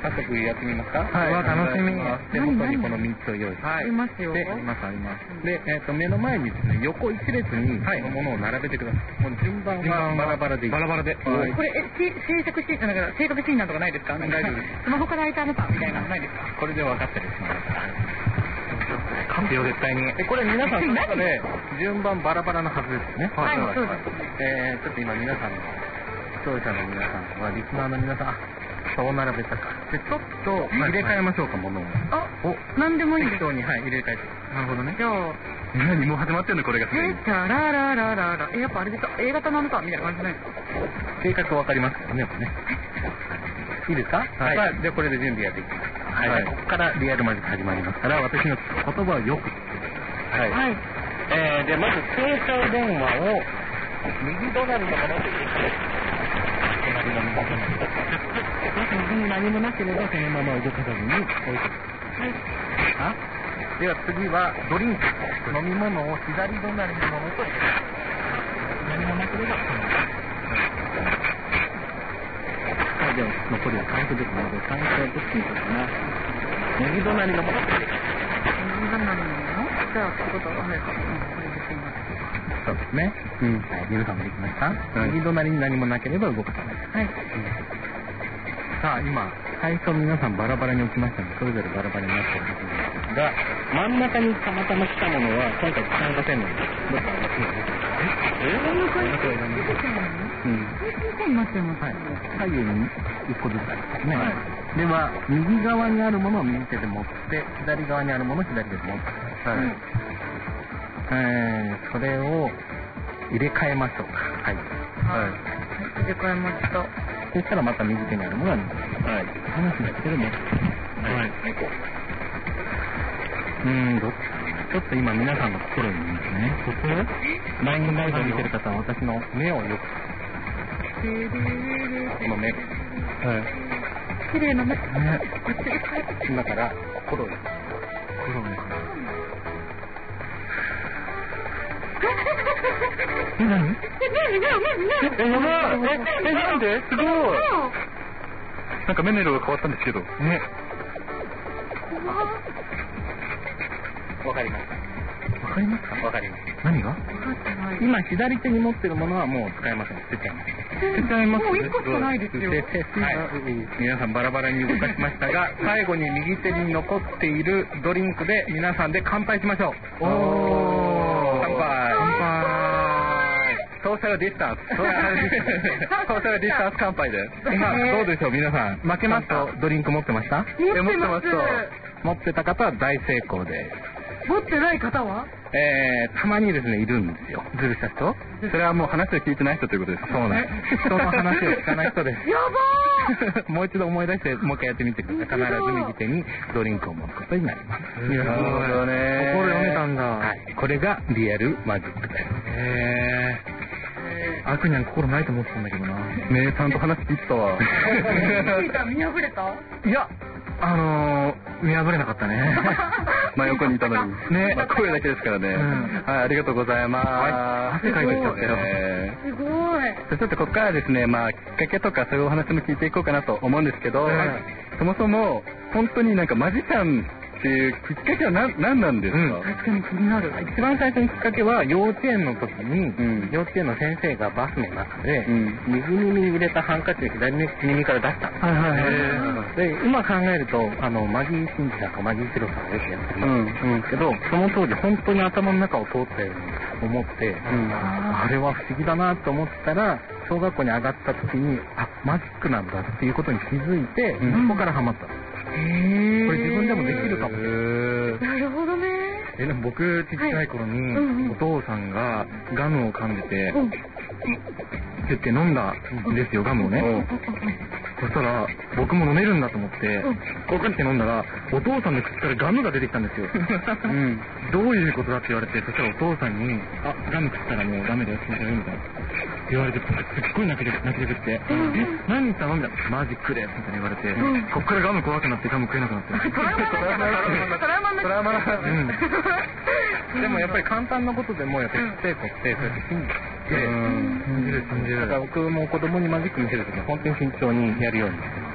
早速やってみますか？ はい。楽しみ。 手元にこのみっつを用意して。 ありますよ。 で、ありますあります。で、えっと、目の前にですね、横一列にこのものを並べてください。もう順番はバラバラでいい。 バラバラで。 これ、え、制作シーン、なんか、制作シーンなんとかないですか？大丈夫です。スマホから開いたあなたみたいなのないですか？ これで分かったりしますから。 勝つよ、絶対に。 で、これ皆さんそれぞれ順番バラバラのはずですね。 はい、そうです。 えー、ちょっと今皆さんの、視聴者の皆さんは、リスナーの皆さん、あ、そう並べたか。で、ちょっと入れ替えましょうか、ものを。 あ、お、なんでもいいです。 適当に、はい、入れ替えて。 なるほどね。 じゃあ、 何もう始まってんのこれが。 え、じゃあ、ラララララ。え、やっぱあれですか A 型なのかみたいな感じじゃないですか？ 性格わかりますからね、これね。いいですか？はい。まあ、じゃあこれで準備やっていきます。はい。はい、ここからリアルマジック始まりますから、私の言葉をよく。はい。はい。えー、で、まず、携帯電話を、右隣のもので入れて、隣の右隣の。右に何もなければ、そのまま動かさずに置いてください。はい。あ、では次は、ドリンク、飲み物を左隣のものと入れて、何もなければ、そのまま。では残りはカウントできるので、カウントはどっちにしようかな。右隣のものと入れて。 右隣のもの？じゃあ、ってことは、あれか。これできます。 そうですね。うん。はい。皆さんもできました？うん、右隣に何もなければ動かさない。はい。うん、さあ、今、最初皆さんバラバラに置きましたので、それぞれバラバラになっているはずですが、真ん中にたまたま来たものは、今回使いませんので、どっかお待ちになります。ええー、うん。 こうになってます。 はい。左右に一個ずつありますね。はい。では、右側にあるものを右手で持って、左側にあるものを左手で持って。はい。えー、それを入れ替えましょうか。はい。 はい。入れ替えました。 そしたらまた右手にあるものが右手。はい。話ですけども。はい。うーん、どっちかな。ちょっと今皆さんの心にいますね。心？ラインライブを見てる方は私の目をよく。この目。はい。 綺麗な目。 ね。今から心を。心をね。え、何？え、何？え、やばい！え、え、なんですごい！なんか目の色が変わったんですけど。ね。わかります。わかりますか？わかります。何が？今左手に持ってるものはもう使えません。捨てちゃいます。捨てちゃいます。 もう一個しかないですよ。 はい。皆さんバラバラに動かしましたが、最後に右手に残っているドリンクで皆さんで乾杯しましょう。おー。乾杯。乾杯。ソーシャルディスタンス。ソーシャルディスタンス。ソーシャルディスタンス乾杯です。今、どうでしょう皆さん。負けました？ドリンク持ってました？ 持ってます。 持ってた方は大成功です。 持ってない方は？ えー、たまにですね、いるんですよ。ずるした人？それはもう話を聞いてない人ということです。そうなんです。人の話を聞かない人です。 やばーもう一度思い出して、もう一回やってみてください。必ず右手にドリンクを持つことになります。 なるほどね。心読めたんだ。 はい。これがリアルマジックです。 へー。アクニャン心ないと思ってたんだけどな。 ねえ、ちゃんと話聞いてたわ。 聞いた？見破れた？ いや、あのー、見破れなかったね。 真横にいたのに。ね、まあ、声だけですからね。うん、はい、ありがとうございます。はい、汗かいてきちゃったよ。 すごい。 ちょっとここからはですね、まあ、きっかけとかそういうお話も聞いていこうかなと思うんですけど、うん、そもそも、本当になんかマジシャンっていうきっかけは何、何なんですか？うん、 確かに気になる。 一番最初のきっかけは、幼稚園の時に、うん、幼稚園の先生がバスの中で、うん、右耳に入れたハンカチを左耳から出したんです。はいはいはい。で、今考えると、あの、マギー・シンジさんかマギー・シロさんがよくやってるんですけど、うんうん、その当時本当に頭の中を通ったように思って、うん、あれは不思議だなと思ったら、小学校に上がった時に、あ、マジックなんだっていうことに気づいて、うん、そこからハマったんです。へー。これ自分でもできるかも。 なるほどね。 え、でも僕、ちっちゃい頃に、はいうんうん、お父さんがガムを噛んでて、うん、ってって飲んだんですよ、ガムをね。うん、そしたら、僕も飲めるんだと思って、うん、こうかって飲んだら、お父さんの口からガムが出てきたんですよ。うん、どういうことだって言われて、そしたらお父さんに、あ、ガム食ったらもうダメだよ、死んじゃうみたいな。言われて、すっごい泣けて、泣けてくって、うん、え、何頼んだマジックですみたいに言われて、うん、こっからガム怖くなってガム食えなくなって。トラウマトラウマでもやっぱり簡単なことでも、やっぱりちっちゃい子って、そうやって信じて、信じる信じる。だから僕も子供にマジック見せるときは本当に慎重にやるようにしてます。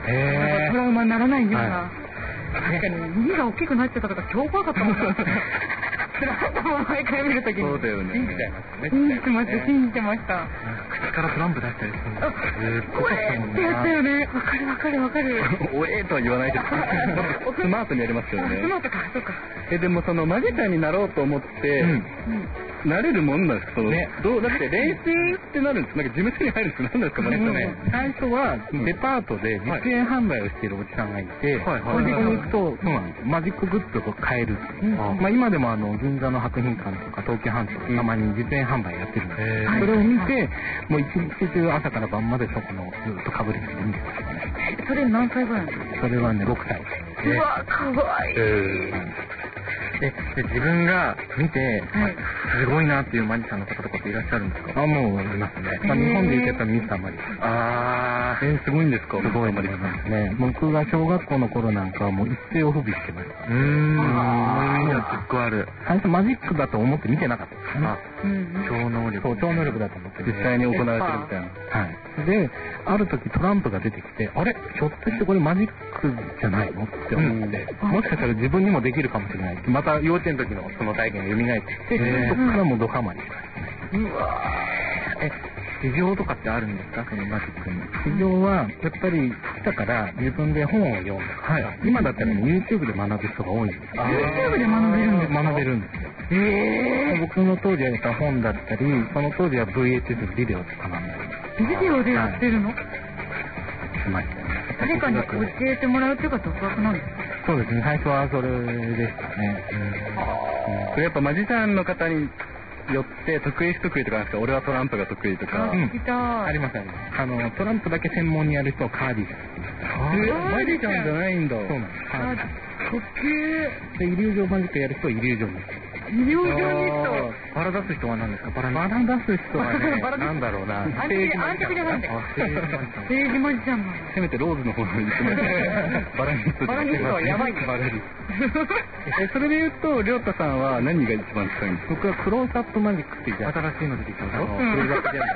へー。 トラウマにならないような。 は確かに耳が大きくなっちゃったとか超怖かったもん。つらかったもん、毎回見るときに。 そうだよね。 信じちゃいますね。 信じてました、信じてました。 口からトランプ出したりするの。 あ、これってやったよね。わかるわかるわかる。 おえーとは言わないですスマートにやりますよね。 スマートか、そうか。 え、でもそのマジシャンになろうと思って、 うんなれるもんなんですか？そのねどうだって練習ってなるんです。なんか事務所に入るって何なんですか？マジシャンね。 最初はデパートで実演販売をしているおじさんがいて、 はいはいそれで行くと、うんマジックグッズを買える、まあ、今でもあの銀座の博品館とか東急ハンズでたまに実演販売やってるので、それを見てもう一日中朝から晩までそこのずっとかぶりつきで見てましたね。 それ何歳ぐらいなの？ それはねろくさい。 うわ、かわいい。 でで自分が見て、 はいすごいなっていうマジシャンの方とかっていらっしゃるんですか？あ、もういますね。まあ、日本で言うとやっぱりミスターマリさん。 あー、えー、すごいんですか？ すごいマリさんですね。僕が小学校の頃なんかはもう一世を風靡してました。うーん。いや、すっごいある。最初マジックだと思って見てなかったですね。超能力。そう、超能力だと思って、 実際に行われてるみたいな。 はい。で、ある時トランプが出てきて、あれひょっとしてこれマジックじゃないのって思って、もしかしたら自分にもできるかもしれないって、また幼稚園の時のその体験が蘇ってきて、そこからもうドハマりしましたね。うわー。え、市場とかってあるんですか？そのマジックに。市場は、やっぱり来たから自分で本を読んで、はい。今だったらね、YouTube で学ぶ人が多いんですよ。 YouTube で学べるんですか？ 学べるんですよ。えー、僕の当時やった本だったり、その当時は ブイエイチエス ビデオで学んだり。 ビデオでやってるの？ しましたね。 誰かに教えてもらうっていうか独学なんですか？ そうですね、最初はそれでしたね。 それやっぱマジシャンの方によって得意不得意とかあるんですか？俺はトランプが得意とか。 あ、聞きたい。 ありますあります。あの、トランプだけ専門にやる人はカーディさん。 えー、マジシャンじゃないんだ。 そうなんです。カーディさん。 かっけで、イリュージョンマジックやる人はイリュージョンマジック。 ー。医療ジョニスト。 バラ出す人は何ですか？バラバラ出す人はね、なんだろうな。 安直安直じゃないんだよ。政治マジシャンなの。 せめてローズの方に行ってもバラニストバラニストはやばいね。 バラニストえ、それで言うと、りょうたさんは何が一番近いんですか？ 僕はクローズアップマジックって言って新しいの出てきたぞ。クローズアップじゃない。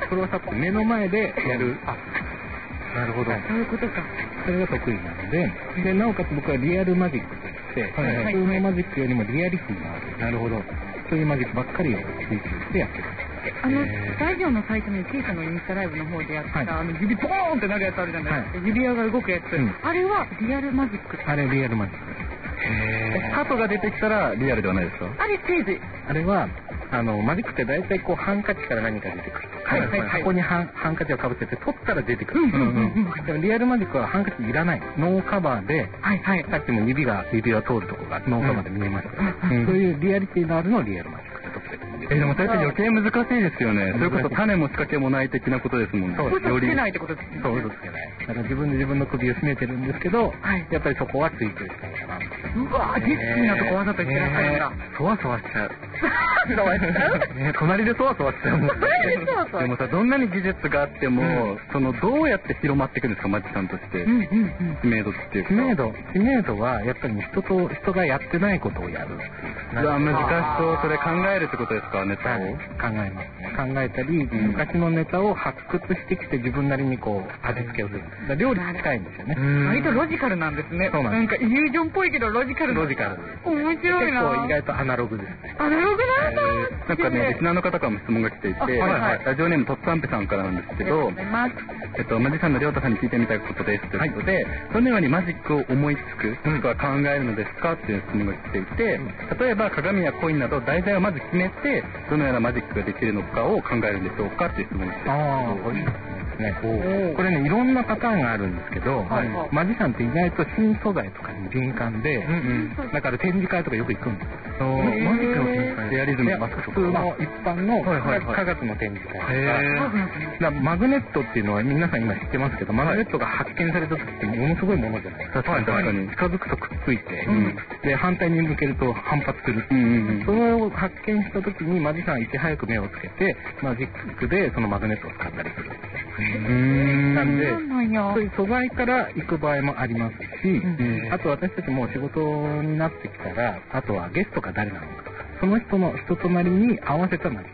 クローズアップ目の前でやる。あ、なるほど。 そういうことか。 それが得意なので、で、なおかつ僕はリアルマジックといって、 はいはい普通のマジックよりもリアリティがある。なるほど。そういうマジックばっかりを追求してやってる。 あの、ラジオの最初に小さなインスタライブの方でやってた、 はいあの、指ポーンってなるやつあるじゃないですか。指輪が動くやつ。 うんあれはリアルマジック。 あれリアルマジック。 え、鳩が出てきたらリアルではないですか？ あれステージ。 あれは、あの、マジックって大体こうハンカチから何か出てくる。 はいはいはい箱にハンハンカチをかぶせて取ったら出てくる。 うんうんうんうんでもリアルマジックはハンカチいらない。ノーカバーで、 はいはい。 さっきも指が、指輪通るとこがノーカバーで見えましたね。 うんそういうリアリティのあるのをリアルマジックと取ってるんです。 え、でもそれって余計難しいですよね。それこそ種も仕掛けもない的なことですもんね。 そう嘘つけないってことですね。 そう嘘つけない。だから自分で自分の首を絞めてるんですけど、 はいやっぱりそこは追求したいかな。 うわぁ、ディスキーなとこわざと言ってらっしゃるんだ。 そわそわしちゃう。 そわしちゃうね、隣でそわそわしちゃうもん。 隣でそわそわでもさ、どんなに技術があっても、そのどうやって広まっていくんですか、マジシャンとして。 うんうんうん。 知名度っていうか。 知名度、知名度はやっぱり人と人がやってないことをやる。 うわ、難しそう。それ考えるってことですか、ネタを。 考えますね。考えたり、昔のネタを発掘してきて自分なりにこう味付けをする。だから料理に近いんですよね。 割とロジカルなんですね。 そうなんですなんかイリュージョンっぽいけどロジカルな。 ロジカル。 面白いな。 結構意外とアナログですね。 アナログなんだ。 なんかね、リスナーの方からも質問が来ていて、 あはいはいラジオネームとっさんぺさんからなんですけど、えっと、マジシャンのりょうたさんに聞いてみたいことですということで、どのようにマジックを思いつく、もしくは考えるのですかっていう質問が来ていて、例えば鏡やコインなど題材をまず決めて、どのようなマジックができるのかを考えるんでしょうかっていう質問が来ていて。 ああ、いいですね。これね、いろんなパターンがあるんですけど、 はいはいマジシャンって意外と新素材とかに敏感で、だから展示会とかよく行くんですよ。マジックの展示会。 レアリズムいやマスクとか普通の一般のはいはいはい科学の展示会とか。 へーだからマグネットっていうのは皆さん今知ってますけど、マグネットが発見された時ってものすごいものじゃないですか。 確かに確かに近づくとくっついて、 んで、反対に向けると反発する。 うんうんうん。 それを発見した時にマジシャンはいち早く目をつけて、マジックでそのマグネットを使ったりする。なんで、 そうなんやそういう素材から行く場合もありますし、あと私たちも仕事になってきたら、あとはゲストが誰なのか、その人の人となりに合わせたマジック。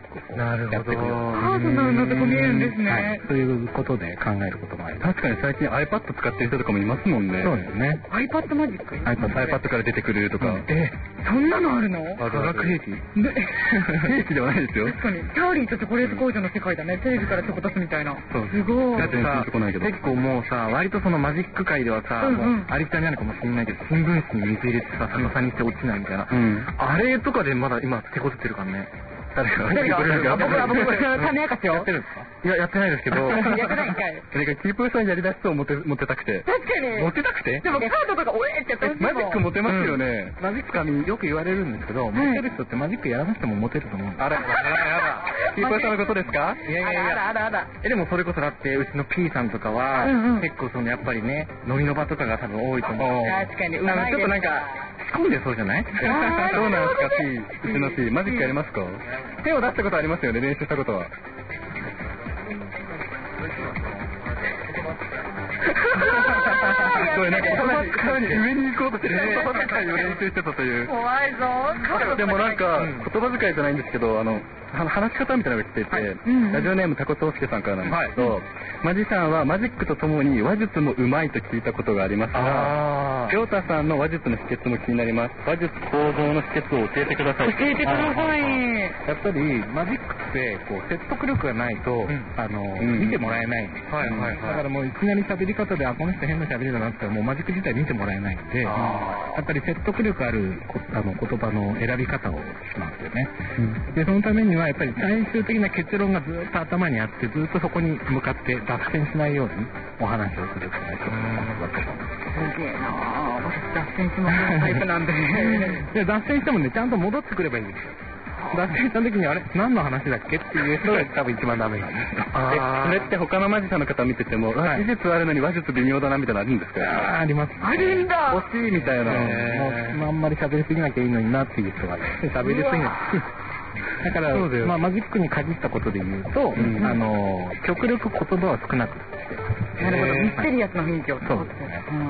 こうなるほどやっていくようなパーソナルなとこ見えるんですね。 はい、そういうことで考えることもあります。 確かに最近 iPad 使ってる人とかもいますもんね。 そうですね。 iPad マジック iPad iPad から出てくるとか。 え、そんなのあるの？ 化学兵器兵器ではないですよ。 確かにチャーリーとチョコレート工場の世界だね。テレビからチョコ出すみたいな。 そうすごい。 だってさ、結構もうさ、割とそのマジック界ではさ、 うんうんもうありきたりなのかもしれないけど、新聞紙に水入れてさ、逆さにして落ちないみたいな。 うん。 あれとかでまだ今手こずってるからね。誰が誰が誰が僕ら僕ら種明かしよ。 やってるんですか？いや、やってないですけど。 やってないんかい。 それがキープーさんやりだしそう持て持ってたくて。 確かに。 持てたくて？ でもカードとかおえってやったらマジック持てますよね。 マジック紙よく言われるんですけど、持ってる人ってマジックやらなくても持てると思うんです。 あら、あら、あら。キープーさんのことですか？ いやいやいや。 あらあらあら。 え、でもそれこそだって、うちの P さんとかは、 うんうん結構そのやっぱりね、飲みの場とかが多分多いと思う。 確かにうまいです。 ちょっとなんか、仕込んでそうじゃない？ そうなんですか、P。うちの P。マジックやりますか？手を出したことありますよね、練習したことは。これなんかさらに上に行こうとして言葉遣いを練習してたという。 怖いぞ。 でもなんか言葉遣いじゃないんですけど、あの話し方みたいなのが来ていて、 うんラジオネームタコ宗介さんからなんですけど、マジシャンはマジックとともに話術もうまいと聞いたことがありますが、りょうたさんの話術の秘訣も気になります。話術構造の秘訣を教えてください。 教えてください。 やっぱりマジックってこう説得力がないと、あのん見てもらえないんですよ、 はいはいはいだからもういきなり喋り方であこの人変な喋りだなってもうマジック自体見てもらえないので、やっぱり説得力あるこあの言葉の選び方をしますよね、でそのためにはやっぱり最終的な結論がずっと頭にあってずっとそこに向かって脱線しないようにお話をするっていうのが一つのことだと思います。 すげえなぁ。私脱線しまくるタイプなんで。 で脱線してもねちゃんと戻ってくればいいんですよ。脱線した時にあれ何の話だっけっていう人が多分一番ダメなんですよ。 えそれって他のマジシャンの方見てても、 はい技術あるのに話術微妙だなみたいなのあるんですか？ あーあります。 あるんだ。 欲しいみたいな。 もうあんまり喋りすぎなきゃいいのになっていう人が喋りすぎないし。だから、 そうだよまあ、マジックに限ったことで言うと、 んあの極力言葉は少なくしてなるほど。ミステリアスな雰囲気を。 そうですね。 うん、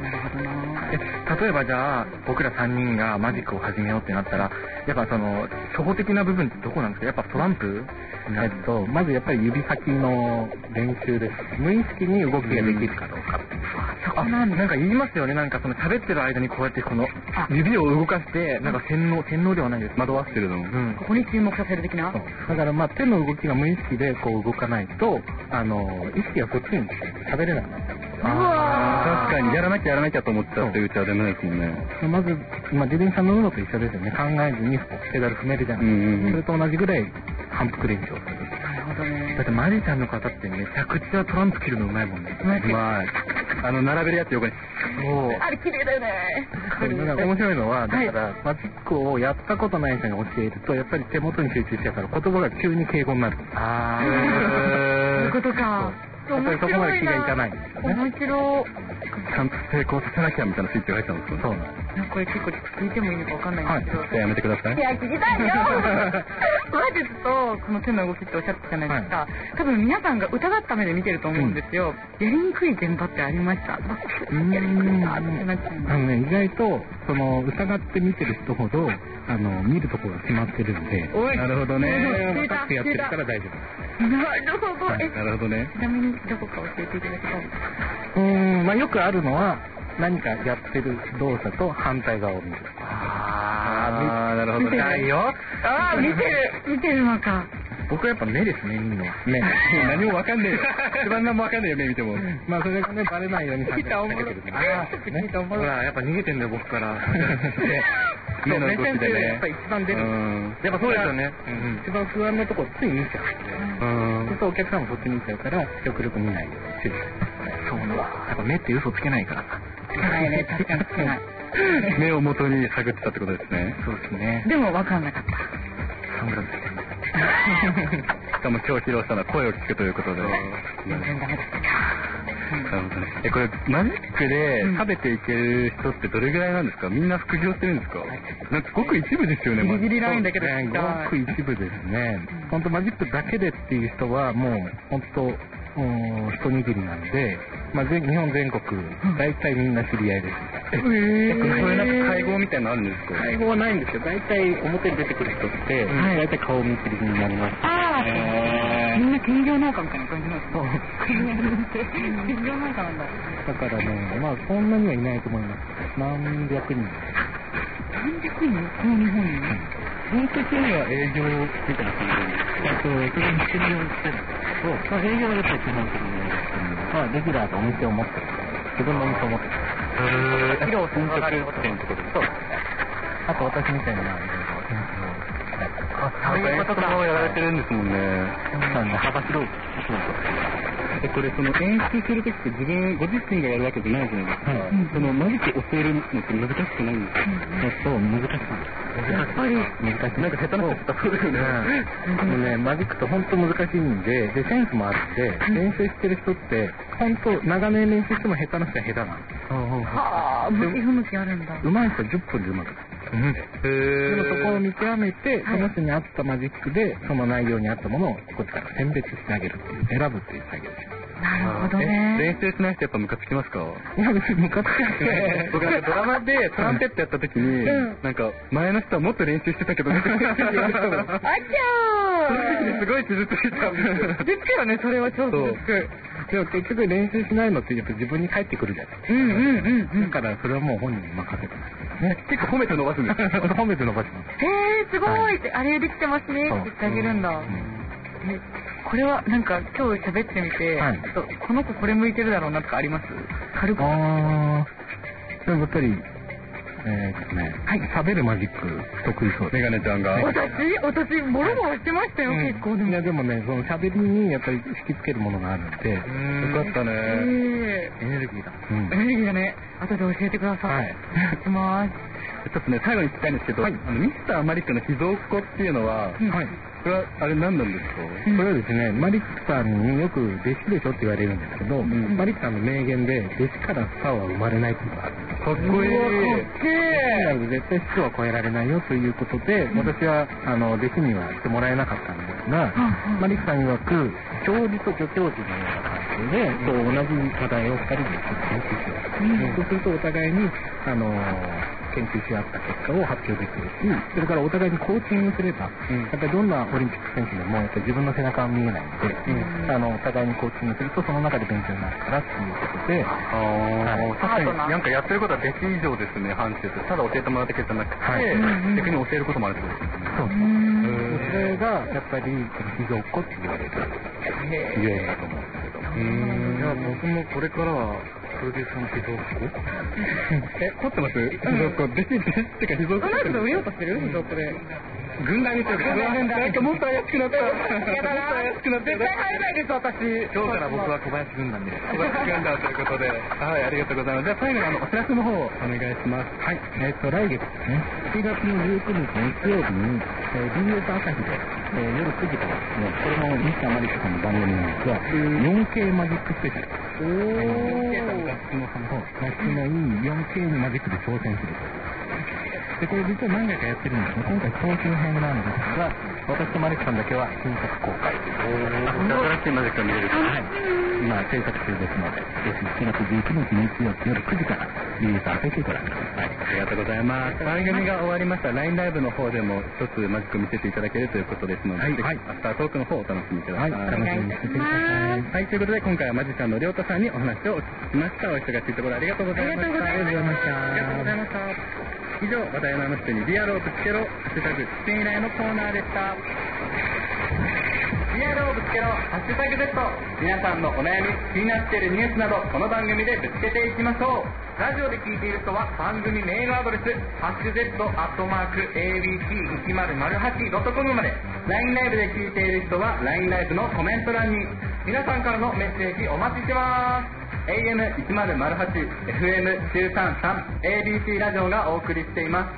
なるほどな。 え例えばじゃあ僕らさんにんがマジックを始めようってなったらやっぱその初歩的な部分ってどこなんですか？やっぱトランプ？ えっと、まずやっぱり指先の練習です。無意識に動きができるかどうかっていう。 あ、なんか言いますよね。なんかその喋ってる間にこうやってこの指を動かしてなんか洗脳洗脳ではないです。 惑わせてるの。 うん。 ここに注目させる的な。 そうだからまあ手の動きが無意識でこう動かないと、あの、意識がこっちに喋れなくなっちゃうんですよ。 確かにやらなきゃやらなきゃと思っちゃってうちはダメですもんね。 まず、まあ、自転車乗るのと一緒ですよね。考えずにペダル踏めるじゃないですか。それと同じぐらい反復練習をする。 なるほどね。 だってマジシャンの方ってめちゃくちゃトランプ切るのうまいもんね。 うまい。 うまい。あの並べるやつ横に。 そう。 あれ綺麗だよね。 だから面白いのは、だはいから、マジックをやったことない人に教えると、やっぱり手元に集中しちゃうから、言葉が急に敬語になる。 あそういうことか。 やっぱりそこまで気がいかないんですよね。 面白い。 ちゃんと成功させなきゃみたいなスイッチが入ったんですよ。 そうなんです。 なんかこれ結構聞いてもいいのかわかんないんですけど。 じゃあやめてください。 いや、聞きたいよ話術とこの手の動きっておっしゃってたじゃないですか。多分皆さんが疑った目で見てると思うんですよ。やりにくい現場ってありました？ うーんやりにくいなってなっちゃうあのね、意外と、その、疑って見てる人ほど、あの、見るところが決まってるんで、 おいなるほどね。 分かってやってるから大丈夫。 なるほど。え、 なるほどね。 ちなみにどこか教えていただけたんですか？ うーん、まあよくあるのは、何かやってる動作と反対側を見る。 あー、なるほど見てるね。 よ。あー、見てる。見てるのか。 僕はやっぱ目ですね、見るのは。 ね、何もわかんねえよ。一番何もわかんねえよね、見ても。 まあそれがね、バレないように避けてるけどね。 ほら、やっぱ逃げてんだよ、僕から。 目の動きで目線ってやねっぱ。り一番出る。 うん。 やっぱそうですよね。うん一番不安なところつい見ちゃうんで、そうするとお客さんもそっち見ちゃうから、極力見ないように注意してます。 そうだわ。やっぱ目って嘘つけないからさ。 つけないね、確かにつけない。 目を元に探ってたってことですね。 そうですね。 でも分かんなかった。 サングラスしてる。 しかも今日披露したのは声を聞くということで。 全然ダメだったか。 なるほどね。え、これ、マジックで食べていける人ってどれぐらいなんですか？みんな副業してるんですか？なんかごく一部ですよね、 ギリギリラインだけどね、ごく一部ですね。本当マジックだけでっていう人はもう本当もう一握りなんで、まあ、全日本全国大体みんな知り合いです。えー、それなんか会合みたいなのあるんですか？会合はないんですけど、大体表に出てくる人って、はい、大体顔見知りになります。 ああ、えー、みんな兼業農家みたいな感じなんですか？そう。兼業農家なんだ。 だからね、まあそんなにはいないと思います。何百人。 何百人？この日本に？ 本当には営業みたいな感じで、えっと、それに出業してるんですけど、まあ、営業はやっぱり基本的に、まあ、レギュラーでお店を持ってる。自分のお店を持ってる。へぇー。広飲食店ってことですか？そうですね。あと私みたいな、まあ、いろいろ研究をしたりとか。あ、そういうこともやられてるんですもんね。そうね、幅広い仕事。で、これその演出するときって自分、ご自身がやるわけじゃないじゃないですか。はい、そのマジック教えるのって難しくないんですか？そう、難しい。やっぱり難しい。なんか下手なことそうですよね。もうね、マジックって本当難しいんで、で、センスもあって、練習してる人って、本当長年練習しても下手な人は下手なんです。 はぁ、向き不向きあるんだ。 上手い人はじゅっぷんで上手くなる。うん、でもそこを見極めて、その人に合ったマジックで、その内容に合ったものをこっちから選別してあげるっていう、選ぶっていう作業です。 なるほどね。 練習しない人やっぱムカつきますか？いや別にムカつきなくて、僕なんかドラマでトランペットやった時に、うん、なんか前の人はもっと練習してたけど、なんかあちゃー。その時にすごい傷ついたんですよ。 ですからね、それは超傷つく。 でも結局練習しないのってやっぱ自分に返ってくるじゃないですか。 うんうんうん。 だからそれはもう本人に任せてます。ね、結構褒めて伸ばすんです。褒めて伸ばします。 へー、すごいって、あれできてますねって言ってあげるんだ。え、これはなんか今日喋ってみて、はい、この子これ向いてるだろうなとかあります？軽く。あー、でもやっぱり、えーっとね、はい、喋るマジック得意そう。メガネちゃんが。 私、私、ボロボロしてましたよ、うん、結構でも。 いや、でもね、その喋りにやっぱり引きつけるものがあるんで、よかったね。エネルギーだ。 うん、エネルギーだね。後で教えてください。はい。お願いします。 ちょっとね、最後に聞きたいんですけど、はい、あのミスターマリックの秘蔵っ子っていうのは、うん、はい。これは、あれ何なんですか？うん、これはですね、マリックさんによく弟子でしょって言われるんですけど、うん、マリックさんの名言で、弟子からスターは生まれないっていうのがあるんです。かっこいい。かっけー。なので絶対師匠は超えられないよということで、うん、私は、あの、弟子にはしてもらえなかったんですが、うん、マリックさん曰く、教授と助教授のような感じで、そう、同じ課題をふたりで研究しよう。うん、そうするとお互いに、あのー、研究し合った結果を発表できるし、それからお互いにコーチングすれば、うん、やっぱりどんなオリンピック選手でもやっぱり自分の背中は見えないので、うん、あのお互いにコーチングするとその中で勉強になるからっていうことで、はい、確かになんかやってることは弟子以上ですね、範疇で。ただ教えてもらったけじゃなくて、はい、逆に教えることもあるってことですね。そうですね。それがやっぱり秘蔵っ子って言われるゆえんだと思うんですけど。じゃあ僕もこれからはプロデューサーの秘蔵っ子え、凝ってます？秘蔵っ子。弟子、弟子ってか秘蔵っ子。 あなたと売ろうとしてる？秘蔵っ子で。 軍団にしてる。軍団。なんかもっと怪しくなった。やだな。怪しくなった。 絶対入れないです、私。 今日から僕は小林軍団です。小林軍団ということで。はい、ありがとうございます。じゃあ最後にあの、お知らせの方をお願いします。はい。えっと、来月ですね。しちがつのじゅうくにち日曜日に、えー、ビーエス 朝日で、えー、夜くじからですね、これもミスターマリックさんの番組なんですが、よんケー マジックスペシャル。おー。画質の方、画質のいい よんケー にマジックで挑戦する。で、これ実は何回かやってるんですね。今回総集編なんですが、私とマリックさんだけは新作公開。新しいマジックが見れる。はい。今制作中ですので、ぜひしちがつじゅうくにち日曜日夜くじから ビーエス 朝日ご覧ください。ありがとうございます。番組が終わりました ライン ライブの方でも一つマジック見せていただけるということですので、はい、ぜひアフタートークの方をお楽しみください。はい、楽しみにしててください。はい、ということで今回はマジシャンのりょうたさんにお話をお聞きしました。お忙しいところありがとうございました。ありがとうございました。ありがとうございました。以上、話題のあの人にリアルをぶつけろ、ハッシュタグ、出演依頼のコーナーでした。リアルをぶつけろ、ハッシュタグ Z。皆さんのお悩み、気になっているニュースなど、この番組でぶつけていきましょう。ラジオで聞いている人は番組メールアドレス、ハッシュ Z アットマーク エービーシーいちまるまるはちドットコム まで。ライン ライブで聞いている人は ライン ライブのコメント欄に、皆さんからのメッセージお待ちしてます。エーエムいちまるまるはち、エフエムきゅうさんさん、エービーシー ラジオがお送りしています。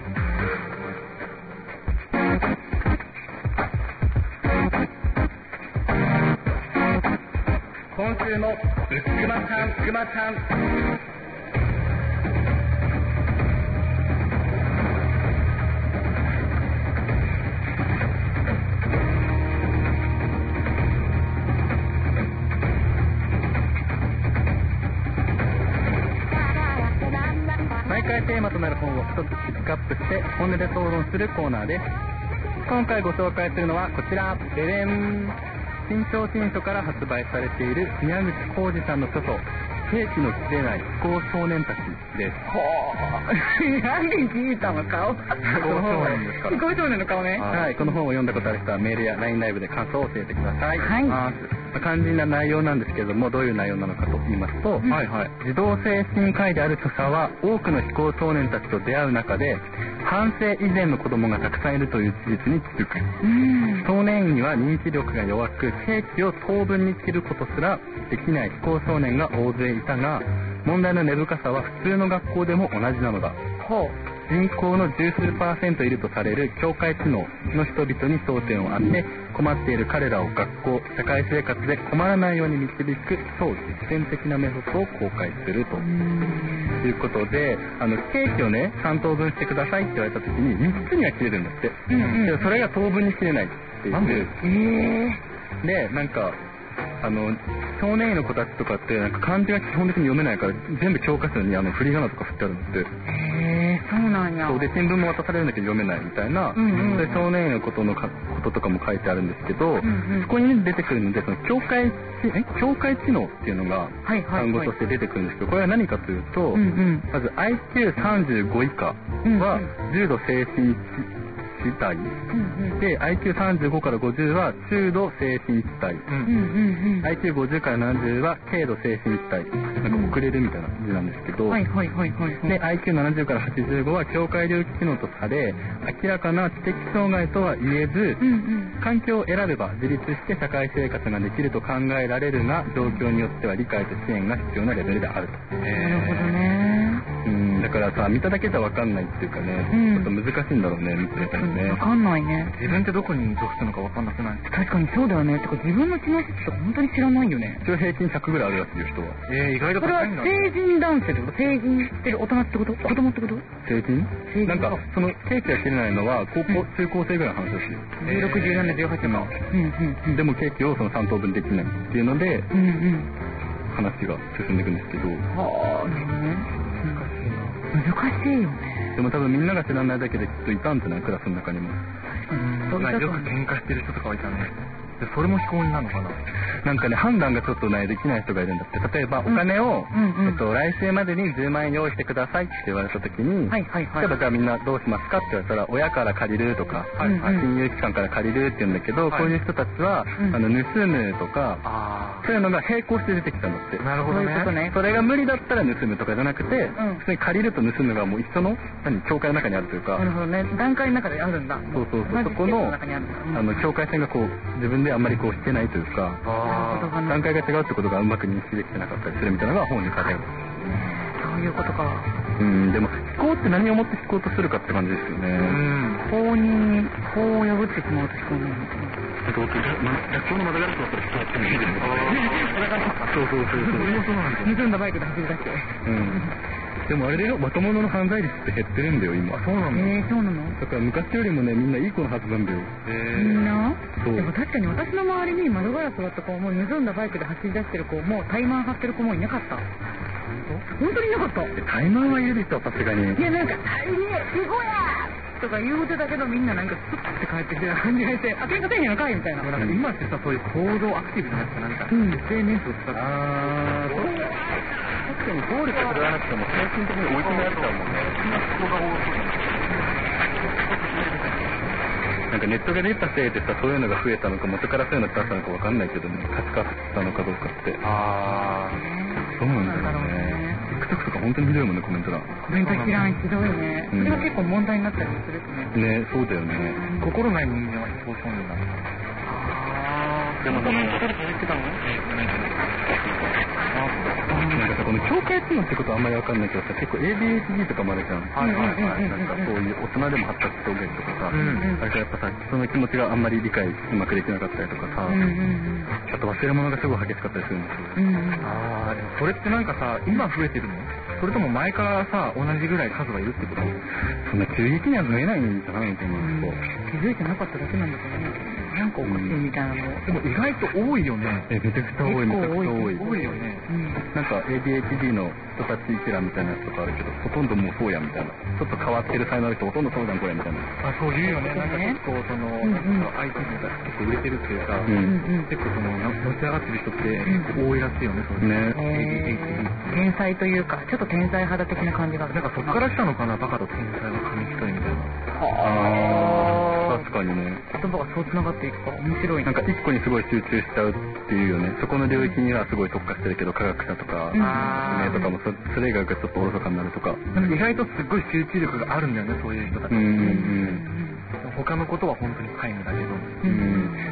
今週のブックマちゃん、ブックマちゃん。 大会テーマとなる本を一つピックアップして本音で討論するコーナーです。今回ご紹介するのはこちら、ベレン。新潮新書から発売されている宮口浩二さんの著書、世紀の切れない非行少年たちです。 ほー。何じいさんの顔。非行少年の顔ね。 はい、この本を読んだことある人はメールや ライン ライブで感想を教えてください。 はい。 肝心な内容なんですけれども、どういう内容なのかと言いますと、うん、はいはい、児童精神科医である著者は多くの非行少年たちと出会う中で反省以前の子供がたくさんいるという事実に気づく。うん、少年院には認知力が弱く刑期を当分に切ることすらできない非行少年が大勢いたが、問題の根深さは普通の学校でも同じなのだ。ほう。人口の十数パーセントいるとされる境界知能の人々に焦点を当て、困っている彼らを学校、社会生活で困らないように導く超実践的なメソッドを公開するということで、あのケーキをねさん等分してくださいって言われた時にみっつには切れるんだって、うんうん、それが等分に切れないっていう。なんで？えー、でなんかあの少年院の子たちとかってなんか漢字が基本的に読めないから全部教科書にあの振り仮名とか振ってあるんだって。 へー、そうなんや。 そうで新聞も渡されるんだけど読めないみたいな、うんうん、それ少年院のことのかこととかも書いてあるんですけど、うんうん、そこに出てくるのでその境界え境界知能っていうのが単語として出てくるんですけど、これは何かというと、うんうん、まず アイキューさんじゅうご 以下は重度精神地帯、うんうん、で アイキューさんじゅうご からごじゅうは中度精神地帯、うんうん、アイキューごじゅう からななじゅうは軽度精神地帯、なんか遅れるみたいな字なんですけど、はいはいはいはい、で アイキューななじゅう からはちじゅうごは境界領域機能とされ、明らかな知的障害とは言えず、うんうん、環境を選べば自立して社会生活ができると考えられるが、状況によっては理解と支援が必要なレベルであると。 なるほどね。 うん、だからさ見ただけじゃ分かんないっていうかね、うん、ちょっと難しいんだろうね見てみたらね。 分かんないね。 自分ってどこに属するのか分かんなくない？ 確かにそうだよね。てか自分の知能質とか本当に知らないよね。 一応平均ひゃくぐらいあるやついう人は。 えー、意外と高いんだ。 これは成人男性ってこと？成人してる大人ってこと？子供ってこと？ 成人？成人なんかその刑期が切れないのは高校、うん、中高生ぐらいの話ですよ。 じゅうろく、じゅうなな、じゅうはちの。 うんうん。でも刑期をそのさん等分できないっていうので、うんうん、話が進んでいくんですけど。はあ、なるほどね。 難しいよね。 でも多分みんなが知らないだけできっといたんじゃないクラスの中にも。 確かに。よく喧嘩してる人とかはいたね。でそれも非行になるのかな。 なんかね判断がちょっとねできない人がいるんだって。例えばお金を、うんうんうん、えっと、来週までにじゅうまんえん用意してくださいって言われた時に、はいはいはい、例えばじゃあみんなどうしますかって言われたら親から借りるとか、はいはい、金融機関から借りるって言うんだけど、はい、こういう人たちは、うん、あの盗むとか、あそういうのが並行して出てきたんだって。 なるほどね。そういうことね。 それが無理だったら盗むとかじゃなくて、うん、普通に借りると盗むがもう一緒の何境界の中にあるというか。 なるほどね。段階の中であるんだ。 そうそうそう。そこのあの境界線がこう自分であんまりこうしてないというか、あ段階が違うってことがうまく認識できてなかったりするみたいなのが本に書かれる。 そういうことか。 うん、でも非行って何をもって非行とするかって感じですよね。うん。 法に法を破ってしまうと非行になる。 学校の窓ガラスだったら非行ってもいいですよ。そうそうそうそう。 盗んだバイクで走り出して。うん。 でもあれで若者の犯罪率って減ってるんだよ今。 そうなの？えー、そうなの？ だから昔よりもねみんないい子のはずなんだよ。 みんな？そう。でも確かに私の周りに窓ガラスだった子も盗んだバイクで走り出してる子もタイマー張ってる子もいなかった。本当にいなかった。 タイマーはいるでしょさすがに。 いやなんかタイねすごいやとか言うてたけどみんななんかスッて帰ってきてる感じがして、あ喧嘩せえへんのかいみたいな。 なんか今ってさそういう行動アクティブじゃないですか。なんか、うん、エスエヌエス を使って。あー。 確かに暴力は振るわなくても精神的に追い詰められちゃうもんね。人が多そうだね。なんかネットが出たせいでさそういうのが増えたのか元からそういうのってあったのかわかんないけどね、価値化したのかどうかって。あーそうなんだろうね。TikTok とか本当にひどいもんねコメント欄。 コメント知らんひどいね。それが結構問題になったりするとね。 ねそうだよね。 心ない人間は非行少年なんだ。あーでもね誰か言ってたの？ なんかさこの境界知能ってことはあんまりわかんないけどさ結構 エーディーエイチディー とかもあるじゃん。はいはいはい。なんかそういう大人でも発達障害とかさ、うん、あれがやっぱさ人の気持ちがあんまり理解うまくできなかったりとかさ、うんうん、あと忘れ物がすごい激しかったりするんですよ。うん、 ああでもそれってなんかさ今増えてるの？それとも前からさ同じぐらい数がいるってこと？ そんな急激には増えないんじゃないのかな。 気づいてなかっただけなんだと思う。 なんかおかしいみたいなの、 でも意外と多いよね。 え、めちゃくちゃ多い、めちゃくちゃ多い。 多いよね。 なんか エーディーエイチディー の人たち一覧みたいなやつとかあるけど、ほとんどもうそうやみたいな。ちょっと変わってる才能ある人ほとんどそうじゃんこれみたいな。 あ、そう言うよね。なんか結構その、アイティー が結構売れてるっていうか、結構その、のし上がってる人って結構多いらしいよね、そうね。エーディーエイチディー。 天才というか、ちょっと天才肌的な感じが。 なんかそっから来たのかな、バカと天才は紙一重みたいな。 ああ、確かにね。 言葉がそう繋がっていくか、面白い。 なんか一個にすごい集中しちゃうっていうよね。そこの領域にはすごい特化してるけど、科学者とか、ねとかもそ、それ以外がちょっとおろそかになるとか。 なんか意外とすごい集中力があるんだよね、そういう人たち。うんうんうん他のことは本当に皆無だけど、 うん、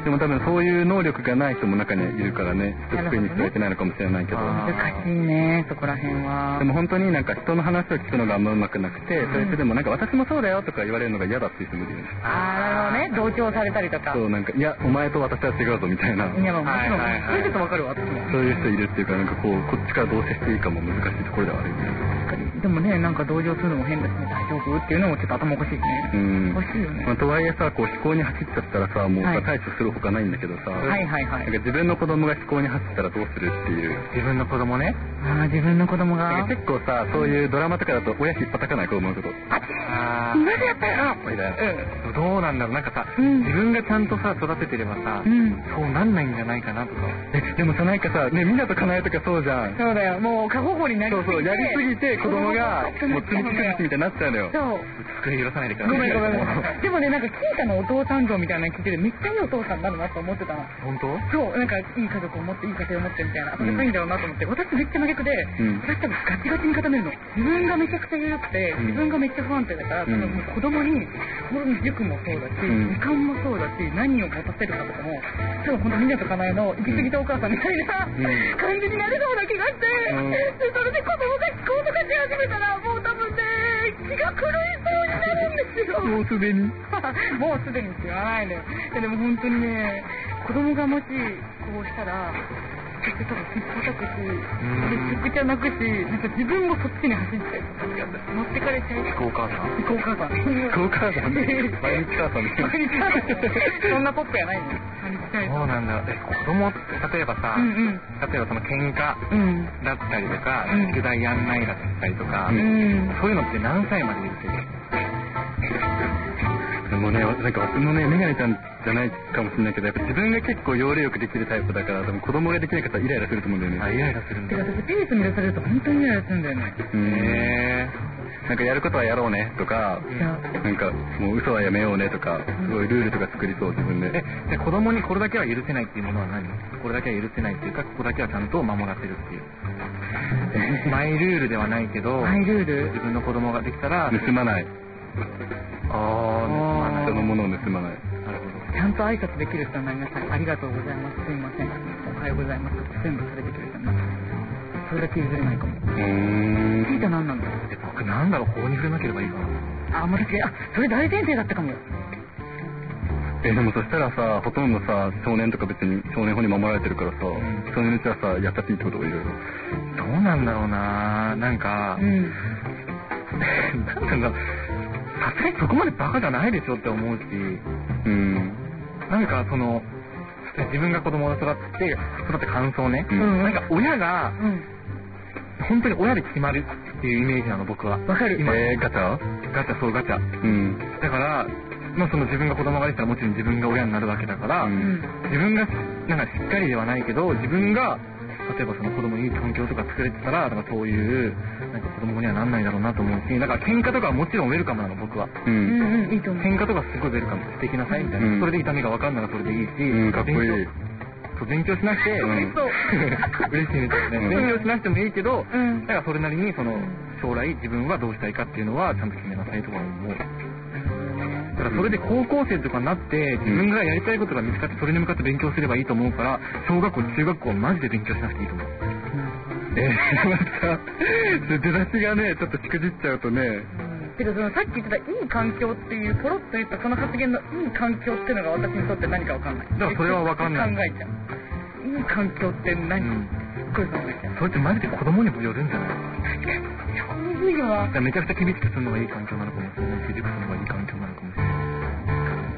でも多分そういう能力がない人も中にはいるからね、人作りにしてはいけないのかもしれないけど、 難しいね、そこら辺は。 でも本当になんか人の話を聞くのがあんま上手くなくて、うん、それってでもなんか私もそうだよとか言われるのが嫌だっていう人もいるよね。 ああ、なるほどね、同調されたりとか。 そう、なんかいやお前と私は違うぞみたいな。 いや、まあもちろん、それちょっとわかるわ、私も。 そういう人いるっていうか、なんかこうこっちからどう接していいかも難しいところではあるよね。 でもね、なんか同情するのも変だし、大丈夫っていうのもちょっと頭おかしいしね。うん。おかしいよね。 まあ、とはいえさ、こう思考に走っちゃったらさ、もうさ、はい、対処するほかないんだけどさ、 はいはいはい。 なんか自分の子供が思考に走ったらどうするっていう。 自分の子供ね。 ああ、自分の子供が。 結構さ、そういうドラマとかだと親引っ叩かない子供のこと。 あっあ今でやったよみたいな。 うん。どうなんだろう、なんかさ、うん、自分がちゃんとさ、育ててればさ、うん、そうなんないんじゃないかなとか。 え、でもさ、なんかさ、ね、みなとかなえとかそうじゃん。 そうだよ、もう過保護になりすぎて。 そうそう、やりすぎて子供が、もう積み崩しみたいになっちゃうのよ。 そう。 机許さないでください。 ごめんごめんごめん。でもね、なんか金太のお父さん像みたいなの聞いてて、めっちゃいいお父さんだなと思ってたの。 本当？ そう、なんかいい家族を持って、いい家庭を持ってみたいな。それがいいんだろうなと思って、私めっちゃ真逆で、私多分ガチガチに固めるの。自分がめちゃくちゃ緩くて、自分がめっちゃ不安定だから、その子供に、塾もそうだし、時間もそうだし、何を持たせるかとかも、今日ほんとみんなとかなえの行き過ぎたお母さんみたいな感じになりそうな気がして、でそれで子供が思考とかし始めたら、もう多分ね、気が狂いそうになるんですよ。 もうすでにもうすでにって言わないのよ。でも本当にね、子供がもしこうしたら、そして多分引っ叩くし、めちゃくちゃ泣くし、なんか自分もそっちに走っちゃいそう。持ってかれちゃいそう。 飛行母さん飛行母さん。 飛行母さん毎日母さんみたいな。 毎日母さん。そんなポップやないのよ。 そうなんだ。え、子供って例えばさ、うんうん、例えばその喧嘩だったりとか、うん、宿題やんないだったりとか、うん、そういうのって何歳まで言ってる？ でもね、なんか僕もね、メガネちゃんじゃないかもしれないけど、やっぱ自分が結構要領よくできるタイプだから、多分子供ができない方はイライラすると思うんだよね。 あ、イライラするんだ。 てか、私テニス乱されると本当にイライラするんだよね。 へー。なんかやることはやろうねとか、なんかもう嘘はやめようねとか、すごいルールとか作りそう、自分で。 え、で子供にこれだけは許せないっていうものは何？これだけは許せないっていうか、ここだけはちゃんと守らせるっていう。マイルールではないけど、 マイルール？ 自分の子供ができたら、 盗まない。ああ、人のものを盗まない。 なるほど。ちゃんと挨拶できる人になりました。ありがとうございます。すいません。おはようございます。全部それできる人になった。それだけ譲れないかも。うーん。聞いた何なんだろう。 え、僕なんだろう、法に触れなければいいかな。 あ、もうだけ、あ、それ大前提だったかもよ。 え、でもそしたらさ、ほとんどさ、少年とか別に少年法に守られてるからさ、うん、少年のうちはさ、やっちゃっていいってことがいろいろ。 どうなんだろうな、なんか、うん、なんだろう、さすがにそこまでバカじゃないでしょって思うし、うん、なんかその、自分が子供を育てて、育て感想ね、うん、なんか親が、うん、本当に親で決まるっていうイメージなの、僕は。 わかる。 今、えー、ガチャガチャ、そう、ガチャ。うん。だから、まあその自分が子供ができたらもちろん自分が親になるわけだから、うん、自分がなんかしっかりではないけど、自分が、例えばその子供にいい環境とか作れてたら、だからそういう、なんか子供にはなんないだろうなと思うし、だから喧嘩とかはもちろんウェルカムなの、僕は。うん。うんうん、いいと思う。喧嘩とかすごいウェルカム。してきなさいみたいな。うん、それで痛みがわかんならそれでいいし、 うん、かっこいい。 勉強しなくて、うん、嬉しいですね。勉強しなくてもいいけど、うん、だからそれなりにその将来自分はどうしたいかっていうのはちゃんと決めなさいとか思う。だからそれで高校生とかになって自分がやりたいことが見つかってそれに向かって勉強すればいいと思うから、小学校中学校はマジで勉強しなくていいと思う。 えー、なんか出だしがねちょっとしくじっちゃうとね。 けどそのさっき言ってたいい環境っていうポロッと言ったその発言のいい環境っていうのが私にとって何かわかんない。 だからそれはわかんない。 考えちゃう。いい環境って何？うん、すっごい考えちゃう。 それってマジで子供にもよるんじゃない？ 確かに。そういうのは。 めちゃくちゃ厳しくするのがいい環境なのかもしれないし、熟するのがいい環境なのかもしれない。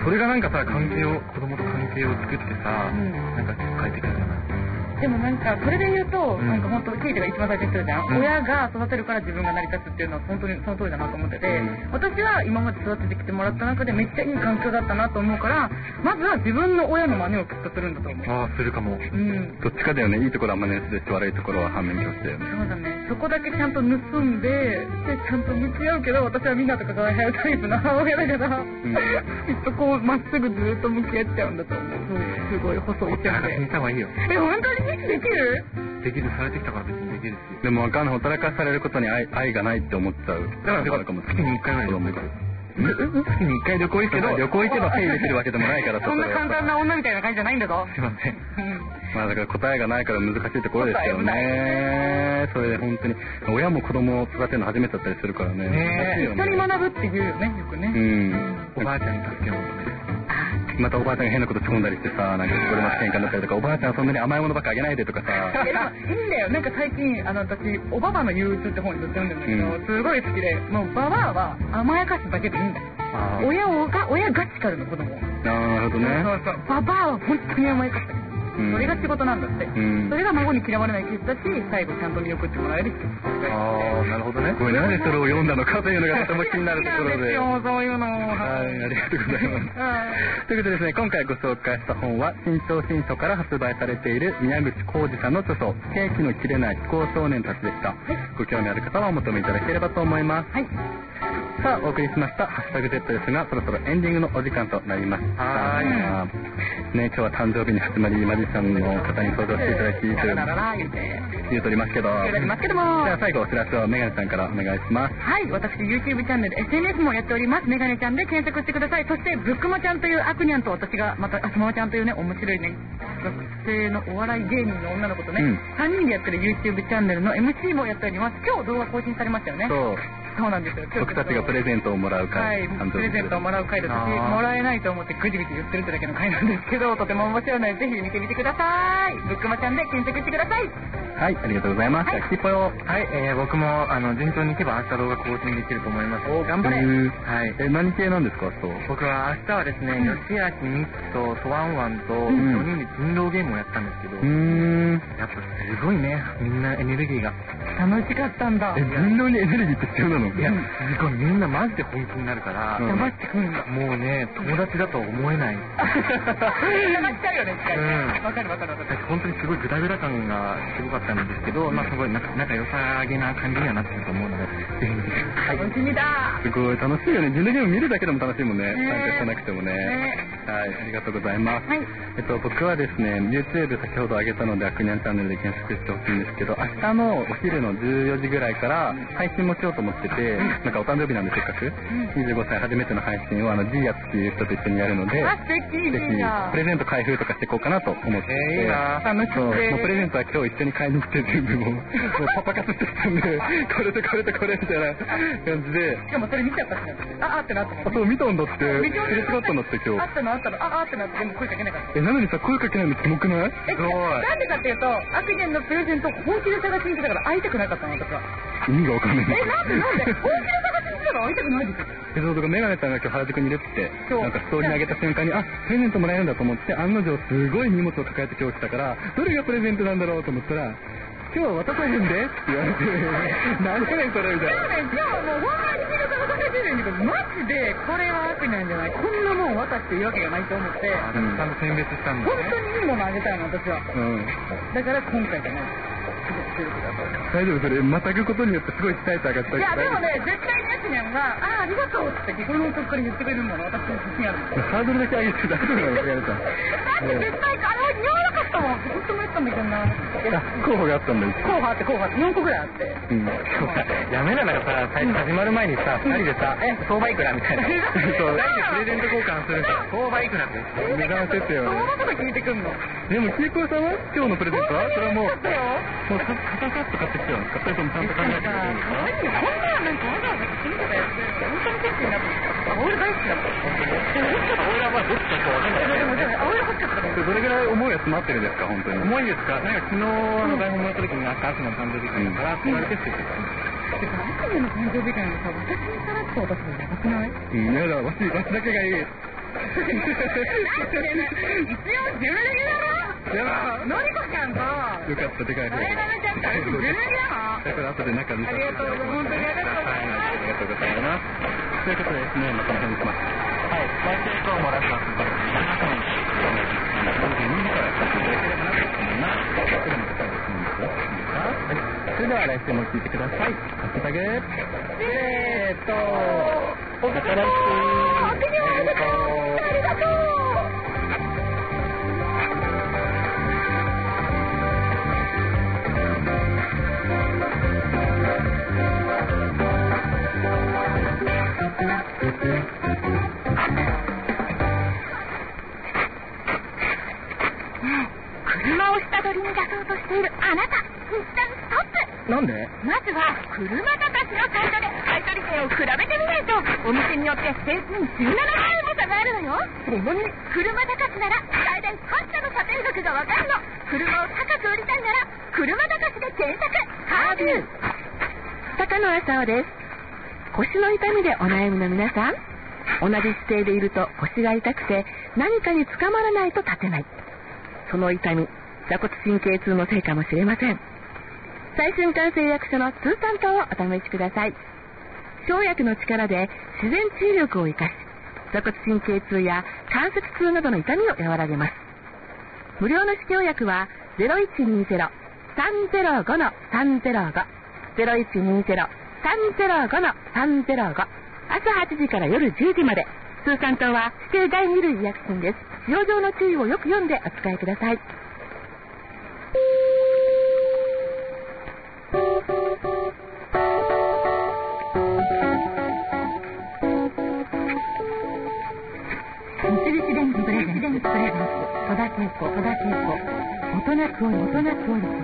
それがなんかさ、関係を、子供と関係を作ってさ、うん、なんか帰ってくるんだな。 でもなんかそれで言うと、うん、なんか本当ケイトが一番最初に言ってたじゃん、うん、親が育てるから自分が成り立つっていうのは本当にその通りだなと思ってて、うん、私は今まで育ててきてもらった中でめっちゃいい環境だったなと思うから、まずは自分の親の真似をきっとするんだと思う。 ああ、するかも。うん。 どっちかだよね。いいところは真似するし、悪いところは反面教師だよね。 そうだね。そこだけちゃんと盗んで、でちゃんと向き合うけど、私はみんなと関わり合うタイプの母親だから、うん、きっとこうまっすぐずっと向き合っちゃうんだと思う。すごい細いちゃんで。 見た方がいいよ。 え、本当にできる？ できる、されてきたから別にできるし。 でもわかんない、ほったらかされることに 愛, 愛がないって思っちゃう。 だから月にいっかいぐらい旅行行く。月にいっかい旅行行くけど、 旅行行けばペイできるわけでもないからそんな簡単な女みたいな感じじゃないんだぞ。 すいません。 まあだから答えがないから難しいところですよね。それで本当に親も子供を育てるの初めてだったりするからね。 ね、一緒に学ぶって言うよね、よくね。 うん。 おばあちゃんに助けを求める。 またおばあちゃんが変なこと仕込んだりしてさ、なんかこれまで喧嘩になったりとか、おばあちゃんはそんなに甘いものばっかあげないでとかさ。 いや、いいんだよ。なんか最近、あの、私、おばばの憂鬱って本にずっと読んでるんだけど、うん、すごい好きで、もうババアは甘やかすだけでいいんだよ。親をが、親が力の子供。 なるほどね。 そうそう。ババアは本当に甘やかす。それが仕事なんだって、うん、それが孫に嫌われない気質だし、最後ちゃんと見送ってもらえるってああ、なるほどね。これなんでそれを読んだのかというのがとても気になるところで。 そういうの。 はい、ありがとうございます。ということでですね、今回ご紹介した本は新潮新書から発売されている宮口浩二さんの著書、ケーキの切れない非行少年たちでした。はい、ご興味ある方はお求めいただければと思います。はい。さあ、お送りしましたハッシュタグ Z ですが、そろそろエンディングのお時間となりました。はい。ね、今日は誕生日に始まり、マジさんの方に登場していただき、と言うとりますけど、 言うとりますけども、 じゃあ最後お知らせをメガネさんからお願いします。 はい、私 YouTube チャンネル、エスエヌエス もやっております。メガネちゃんで検索してください。そして、ブックマちゃんというアクニャンと私が、また、あすままちゃんというね、面白いね、学生のお笑い芸人の女の子とね、うん、さんにんでやってる YouTube チャンネルの エムシー もやっております。今日動画更新されましたよね。 そう。 そうなんですよ。 僕たちがプレゼントをもらう回。はい、プレゼントをもらう回だったし、もらえないと思ってぐじぐじ言ってるってだけの回なんですけど、とても面白いので、ぜひ見てみてください。ブックマちゃんで検索してください。 はい、ありがとうございます。はい、キッポよ。 はい、えー、僕も、あの、順調にいけば明日動画更新できると思います。 お頑張れ。 はい。え、何系なんですか、そう。 僕は明日はですね、吉明ミツとソワンワンとよにんで人狼ゲームをやったんですけど、うーん。やっぱすごいね、みんなエネルギーが。 楽しかったんだ。 え、人狼にエネルギーって必要なの？ いや、すごい、みんなマジで本気になるから、 黙ってくんだ。 もうね、友達だとは思えない。 黙っちゃうよね、一回。うん。わかるわかるわかる。 本当にすごいグダグダ感がすごかったんですけど、まあすごい仲良さげな感じにはなってると思うので、ぜひ見てください。 楽しみだ。 すごい楽しいよね。人狼ゲーム見るだけでも楽しいもんね。参加しなくてもね。はい、ありがとうございます。はい。えっと、僕はですね、YouTube 先ほど上げたので、アクニャンチャンネルで検索してほしいんですけど、明日のお昼のじゅうよじぐらいから配信もしようと思ってて、なんかお誕生日なんでせっかく、にじゅうごさい初めての配信をあの G ヤっていう人と一緒にやるので、 あ、素敵。 ぜひプレゼント開封とかしていこうかなと思ってて、 えー、いいな。楽しみ。 もうプレゼントは今日一緒に買いに行って全部もう、もうパパ活してきたんで、これとこれとこれみたいな感じで。 しかもそれ見ちゃったしね。あ、あってなったもん。 あ、そう、見たんだって。すれ違ったんだって今日。 あったのあったの。あ、あってなってでも声かけなかった。 え、なのにさ、声かけないのキモくない？ え、なんでかっていうと、アクニャンのプレゼント本気で探しに来たから会いたくなかったのとか。 意味がわかんない。 え、なんでなんで本気で探しに来たら会いたくないですよ。 え、そうとかメガネさんが今日原宿にいるって、なんかストーリーにあげた瞬間に、あ、プレゼントもらえるんだと思って、案の定すごい荷物を抱えて今日来たから、どれがプレゼントなんだろうと思ったら、今日渡さへんでって言われて、何やねんそれみたいな。 今日はもうほんまに気が探されてるんだけど、マジでこれは悪なんじゃない。こんなもん渡していいわけがないと思って、ちゃんと選別したんだね。 本当にいいものあげたいの私は。うん。だから今回じゃない。 大丈夫それまたぐことによってすごい期待値上がったり。 いやでもね絶対にアクニャンがああありがとうって心の底から言ってくれるんだな。私の自信あるんです。 ハードルだけ上げて大丈夫なのやるか。 だって絶対あれ柔らかったもん。ずっともやったんだけどな。 候補があったんだよ。 候補あって候補あってよんこぐらいあって。うん。 やめななんかさ最初始まる前にさふたりでさえ相場いくらみたいな。そう。プレゼント交換するから相場いくらって値段設定をね。 そんなこと聞いてくんの。 でもキーコーさんは今日のプレゼントはそれはもうもうカサカッと買ってきてるんですか。それともちゃんと考えてくれるんですか。 こんななんかわざわざ聞いてたやつ本当にセクシーになってる。オール大好きだった。 オールはまあどっちかわかんない。 でもでもオール欲しかったから。 どれぐらい思いが詰まってるんですか本当に。 重いですか。なんか昨日あの台本もらった時になんか秋の誕生日会だからこれテストしてたんです。 てか秋の誕生日会のさ私にさらっと渡すのやばくない？ うんやだわしわしだけがいい。 一応準レギュラーのりこちゃんとよかった、でかい方。 あれだめちゃんと準レギュラー。 だから後で中見させていただきます。 ありがとうございます。 ありがとうございます。ということでですね、またお願いします。はい、来週以降もラジオを続けていきますので、ごじにじから聞いていただければなと思います。それでも答えですね。はい、それでは来週も聞いてください。ハッシュタグえーっとまた来週。 ありがとう。車を下取りに出そうとしているあなた、一旦ストップ。 なんで？ まずは車高しのサイトで買取店を比べてみないと、お店によって平均じゅうななまんえんも差があるのよ。それに車高しなら最大感謝の査定額がわかるの。車を高く売りたいなら車高しで検索。ハービュー。 高野浅尾です。腰の痛みでお悩みの皆さん、同じ姿勢でいると腰が痛くて何かにつかまらないと立てない。その痛み、坐骨神経痛のせいかもしれません。最瞬間製薬所の通産糖をお試しください。生薬の力で自然治癒力を生かし、坐骨神経痛や関節痛などの痛みを和らげます。無料の試供薬は ゼロいちにゼロ さんゼロご さんゼロご ゼロいちにゼロ さんゼロご さんゼロご、朝はちじから夜じゅうじまで。通産糖は指定だいに類医薬品です。使用上の注意をよく読んでお使いください。 三菱電機プレゼンツ、プレゼンツ、戸田恵子、戸田恵子、大人クオリ、大人クオリテ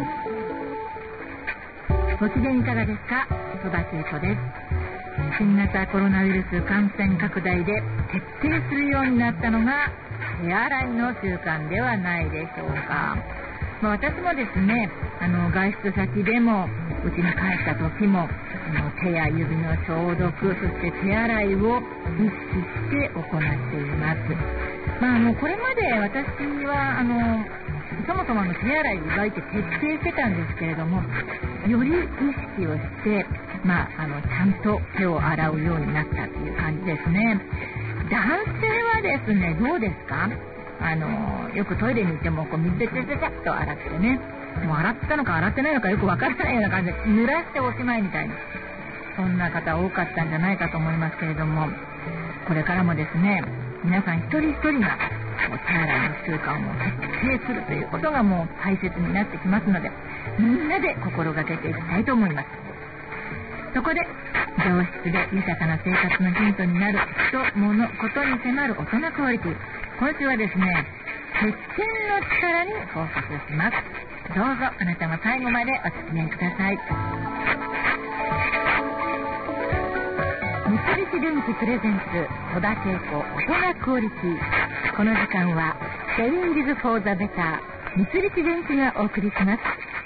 ィ。ご機嫌いかがですか？戸田恵子です。新型コロナウイルス感染拡大で徹底するようになったのが手洗いの習慣ではないでしょうか。まあ、私もですね、あの外出先でもうちに帰った時もあの手や指の消毒、そして手洗いを意識して行っています。まあ、あのこれまで私はあのそもそもの手洗いを意外と徹底してたんですけれども、より意識をして、まあ、あのちゃんと手を洗うようになったという感じですね。男性はですね、どうですか？あのよくトイレに行ってもこう水でチャチャチャッと洗ってね、もう洗ったのか洗ってないのかよくわからないような感じで濡らしておしまいみたいな、そんな方多かったんじゃないかと思いますけれども、これからもですね、皆さん一人一人が手洗いの習慣を徹底するということがもう大切になってきますので、みんなで心がけていきたいと思います。そこで上質で豊かな生活のヒントになる人、物、ことに迫る大人クオリティ。今週はですね、鉄拳の力にフォーカスします。どうぞあなたも最後までお付き合いください。三菱電機プレゼンツ戸田恵子大人クオリティ。この時間は Changes for the Better 三菱電機がお送りします。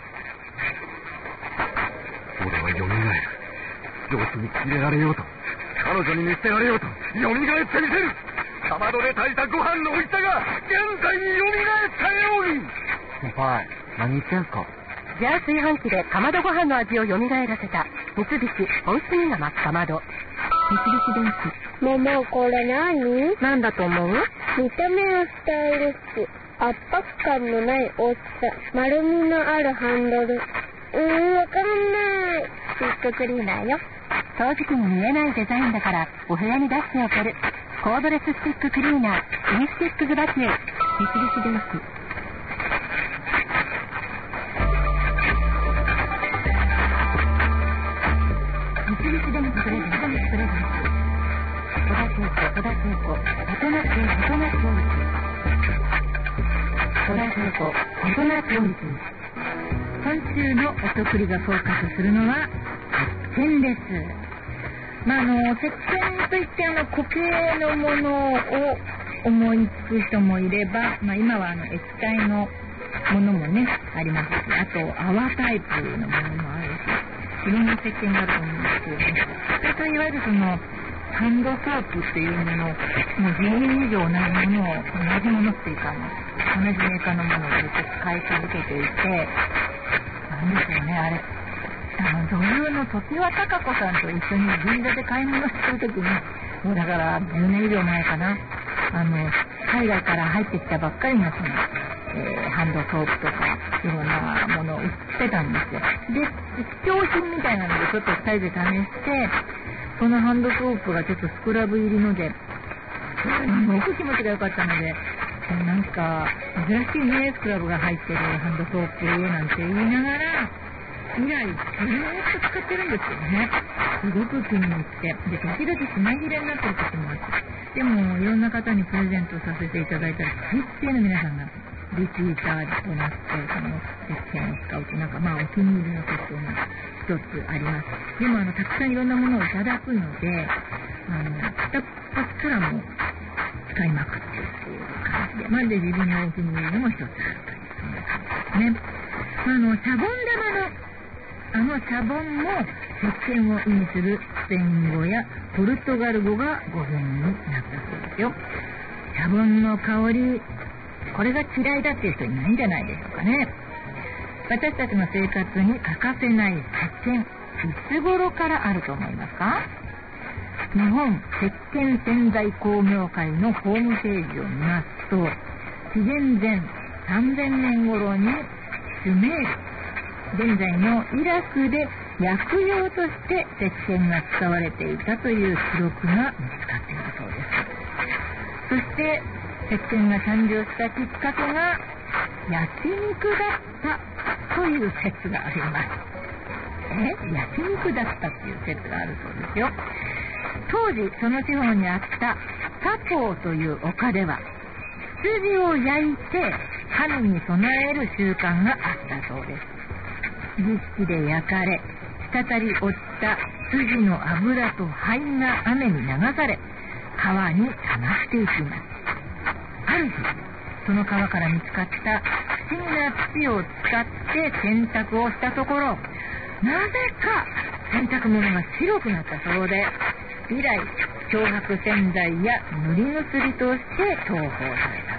俺はよみがえる。上司にキレられようと、彼女に見捨てられようと、よみがえってみせる。かまどで炊いたご飯の美味しさが現在によみがえったように。 先輩、何言ってんすか？ ジャー炊飯器でかまどご飯の味をよみがえらせた三菱本杉生かまど。三菱電機。 ママ、これ何？ なんだと思う？ 見た目はスタイリッシュ、圧迫感のない大きさ、丸みのあるハンドル。うーん、わかんない。スティッククリーナーよ。 掃除機に見えないデザインだからお部屋に出しておける。コードレススティッククリーナー、インスティックズバキュー、三菱電機。三菱電機プレゼント、プレゼント。戸田恵子、戸田恵子、大人系、大人クオリティ。戸田恵子、大人クオリティ。 今週のお得意がフォーカスするのは石鹸です。まあ、あの石鹸といってあの固形のものを思いつく人もいれば、まあ、今はあの液体のものもねありますし、あと泡タイプのものもあるし、いろんな石鹸があると思うんですけれども、それといわゆるそのハンドソープっていうものを、もうじゅうねん以上同じものを、同じものっていうか、同じメーカーのものをずっと使い続けていて、なんでしょうね、あれ、あの女優の常盤貴子さんと一緒に銀座で買い物してるときに、もうだからじゅうねん以上前かな、あの海外から入ってきたばっかりのその、えー、ハンドソープとかいろんなものを売ってたんですよ。で、試供品みたいなのでちょっとふたりで試して、そのハンドソープがちょっとスクラブ入りので、すごく気持ちが良かったので、なんか珍しいね、スクラブが入ってるハンドソープなんて言いながら、以来ずーっと使ってるんですよね。すごく気に入って、で時々品切れになってる時もあって、でもいろんな方にプレゼントさせていただいたら、大抵の皆さんがリピーターとなって、その石鹸を使うと、なんかまあお気に入りのセットが一つあります。でもあのたくさんいろんなものをいただくので、あの片っ端からも使いまくってっていう感じで、まるで自分のお気に入りのも一つあるという、そんな感じですね。あのシャボン玉のあのシャボンも石鹸を意味するスペイン語やポルトガル語が語源になったそうですよ。シャボンの香り、これが嫌いだっていう人いないんじゃないでしょうかね。私たちの生活に欠かせない石鹸、いつ頃からあると思いますか？日本石鹸洗剤工業会のホームページを見ますと、紀元前さんぜんねん頃にシュメール、現在のイラクで薬用として石鹸が使われていたという記録が見つかっているそうです。そして石鹸が誕生したきっかけが焼肉だったという説があります。え焼肉だったっていう説があるそうですよ。当時その地方にあったサポーという丘では羊を焼いて神に供える習慣があったそうです。儀式で焼かれ、滴り落ちた筋の油と灰が雨に流され、川に溜まっていきます。ある日、その川から見つかった不思議な土を使って洗濯をしたところ、なぜか洗濯物が白くなったそうで、以来漂白洗剤や塗り薬として投稿されたそう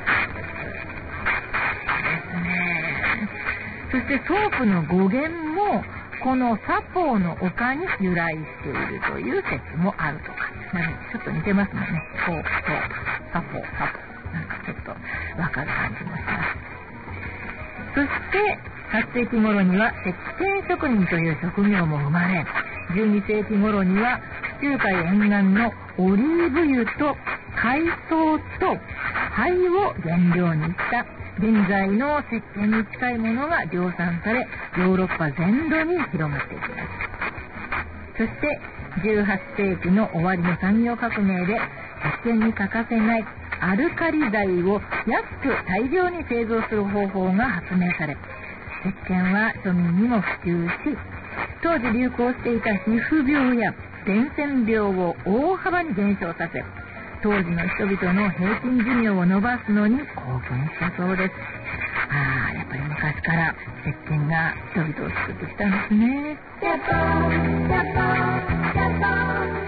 ですね。そしてソープの語源もこのサポーの丘に由来しているという説もあるとか、ちょっと似てますもんね。ソープ、ソープ、サポー、サポー、なんかちょっとわかる感じもします。そしてはっせいき頃には石鹸職人という職業も生まれ、じゅうにせいき頃には地中海沿岸のオリーブ油と海藻と灰を原料にした現在の石鹸に近いものが量産され、ヨーロッパ全土に広まっていきます。そしてじゅうはっせいきの終わりの産業革命で石鹸に欠かせないアルカリ剤を安く大量に製造する方法が発明され、石鹸は庶民にも普及し、当時流行していた皮膚病や伝染病を大幅に減少させ、当時の人々の平均寿命を伸ばすのに貢献したそうです。ああ、やっぱり昔から石鹸が人々を救ってきたんですね。やっぱやっぱやっぱ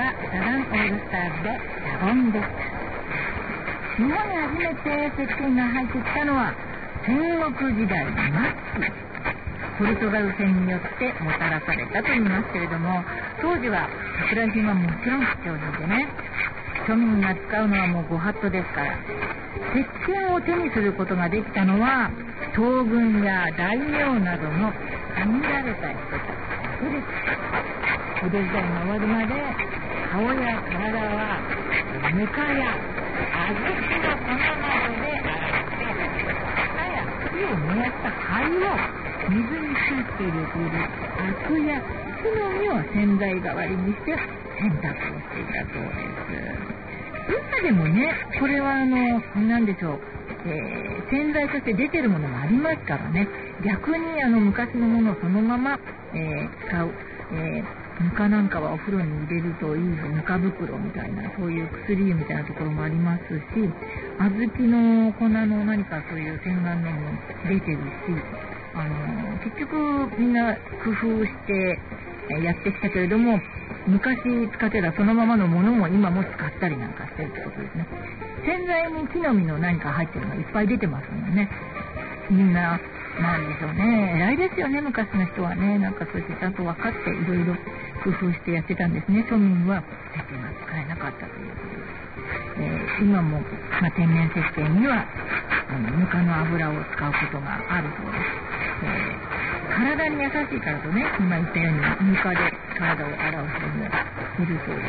はサザンオールスターズでシャボンでした。日本に初めて石鹸が入ってきたのは戦国時代の末期、ポルトガル船によってもたらされたと言いますけれども、当時は桜品はもちろん貴重品でね、庶民が使うのはもうご法度ですから、石鹸を手にすることができたのは東軍や大名などの限られた人たちだけです。江戸時代が終わるまで顔や体はぬかや小豆の粉などで洗って歯や木を燃やした灰を水にスーッと入れているアクや木の実を洗剤代わりにして洗濯をしていたそうです。今でもね、これはあの何でしょう、えー、洗剤として出てるものもありますからね、逆にあの昔のものをそのまま、えー、使う、えー、ぬかなんかはお風呂に入れるといいぬか袋みたいな、そういう薬湯みたいなところもありますし、小豆の粉の何かそういう洗顔のも出てるし、あの結局みんな工夫してやってきたけれども、昔使ってたそのままのものも今も使ったりなんかしてるってことですね。洗剤に木の実の何か入ってるのがいっぱい出てますもんね。みんななんでしょうね、偉いですよね、昔の人はね。なんかそうやってちゃんと分かっていろいろ工夫してやってたんですね。庶民は石鹸が使えなかったということで、えー、今も、まあ、天然石鹸にはあのぬかの油を使うことがあるそうです。えー体に優しいからとね、今言ったようにぬかで体を洗う人もいるそうです。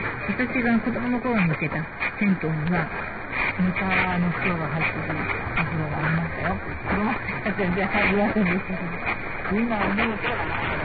私が子供の頃に行ってた銭湯にはぬかの塩が入っているお風呂がありましたよ。子供たちはじゃあ入りませんでしたけど、今思うとぬかが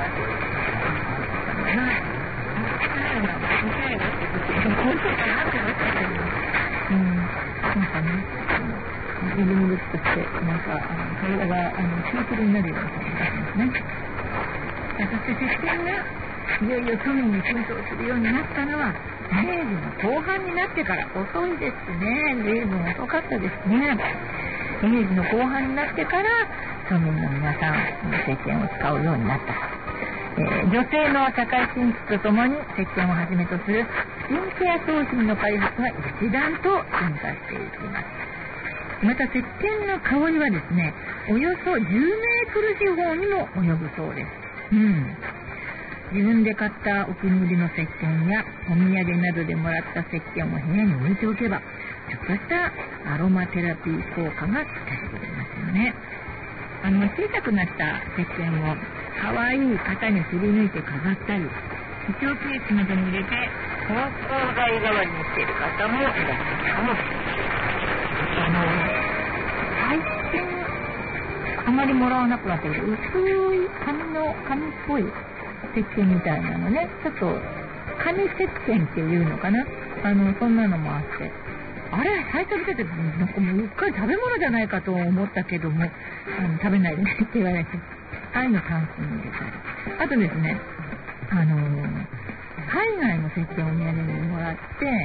うん、なんかね、ぬるぬるっとして、なんかあの体があのツルツルになるような感じがしますね。そして石鹸がいよいよ庶民に浸透するようになったのは明治の後半になってから。遅いですね、随分遅かったですね。明治の後半になってから庶民の皆さん石鹸を使うようになった。えー、女性の社会進出とともに石鹸をはじめとするスキンケア商品の開発が一段と進化していきます。また石鹸の香りはですね、およそじゅうメートル四方にも及ぶそうです。うん、自分で買ったお気に入りの石鹸やお土産などでもらった石鹸を部屋に置いておけば、ちょっとしたアロマテラピー効果が期待できますよね。あの小さくなった石鹸をかわいい型にすり抜いて飾ったり、化粧ケースなどに入れて芳香剤代わりにしている方もいらっしゃるかもしれません。あの最近あまりもらわなくなったけど、薄い紙の紙っぽい石鹸みたいなのね、ちょっと紙石鹸っていうのかな、あのそんなのもあって、あれ最初見ててなんかもううっかり食べ物じゃないかと思ったけども、あの食べないでねって言われて、ああいうのタンスに入れたり、あとですね、あの海外の石鹸をお土産にもらって、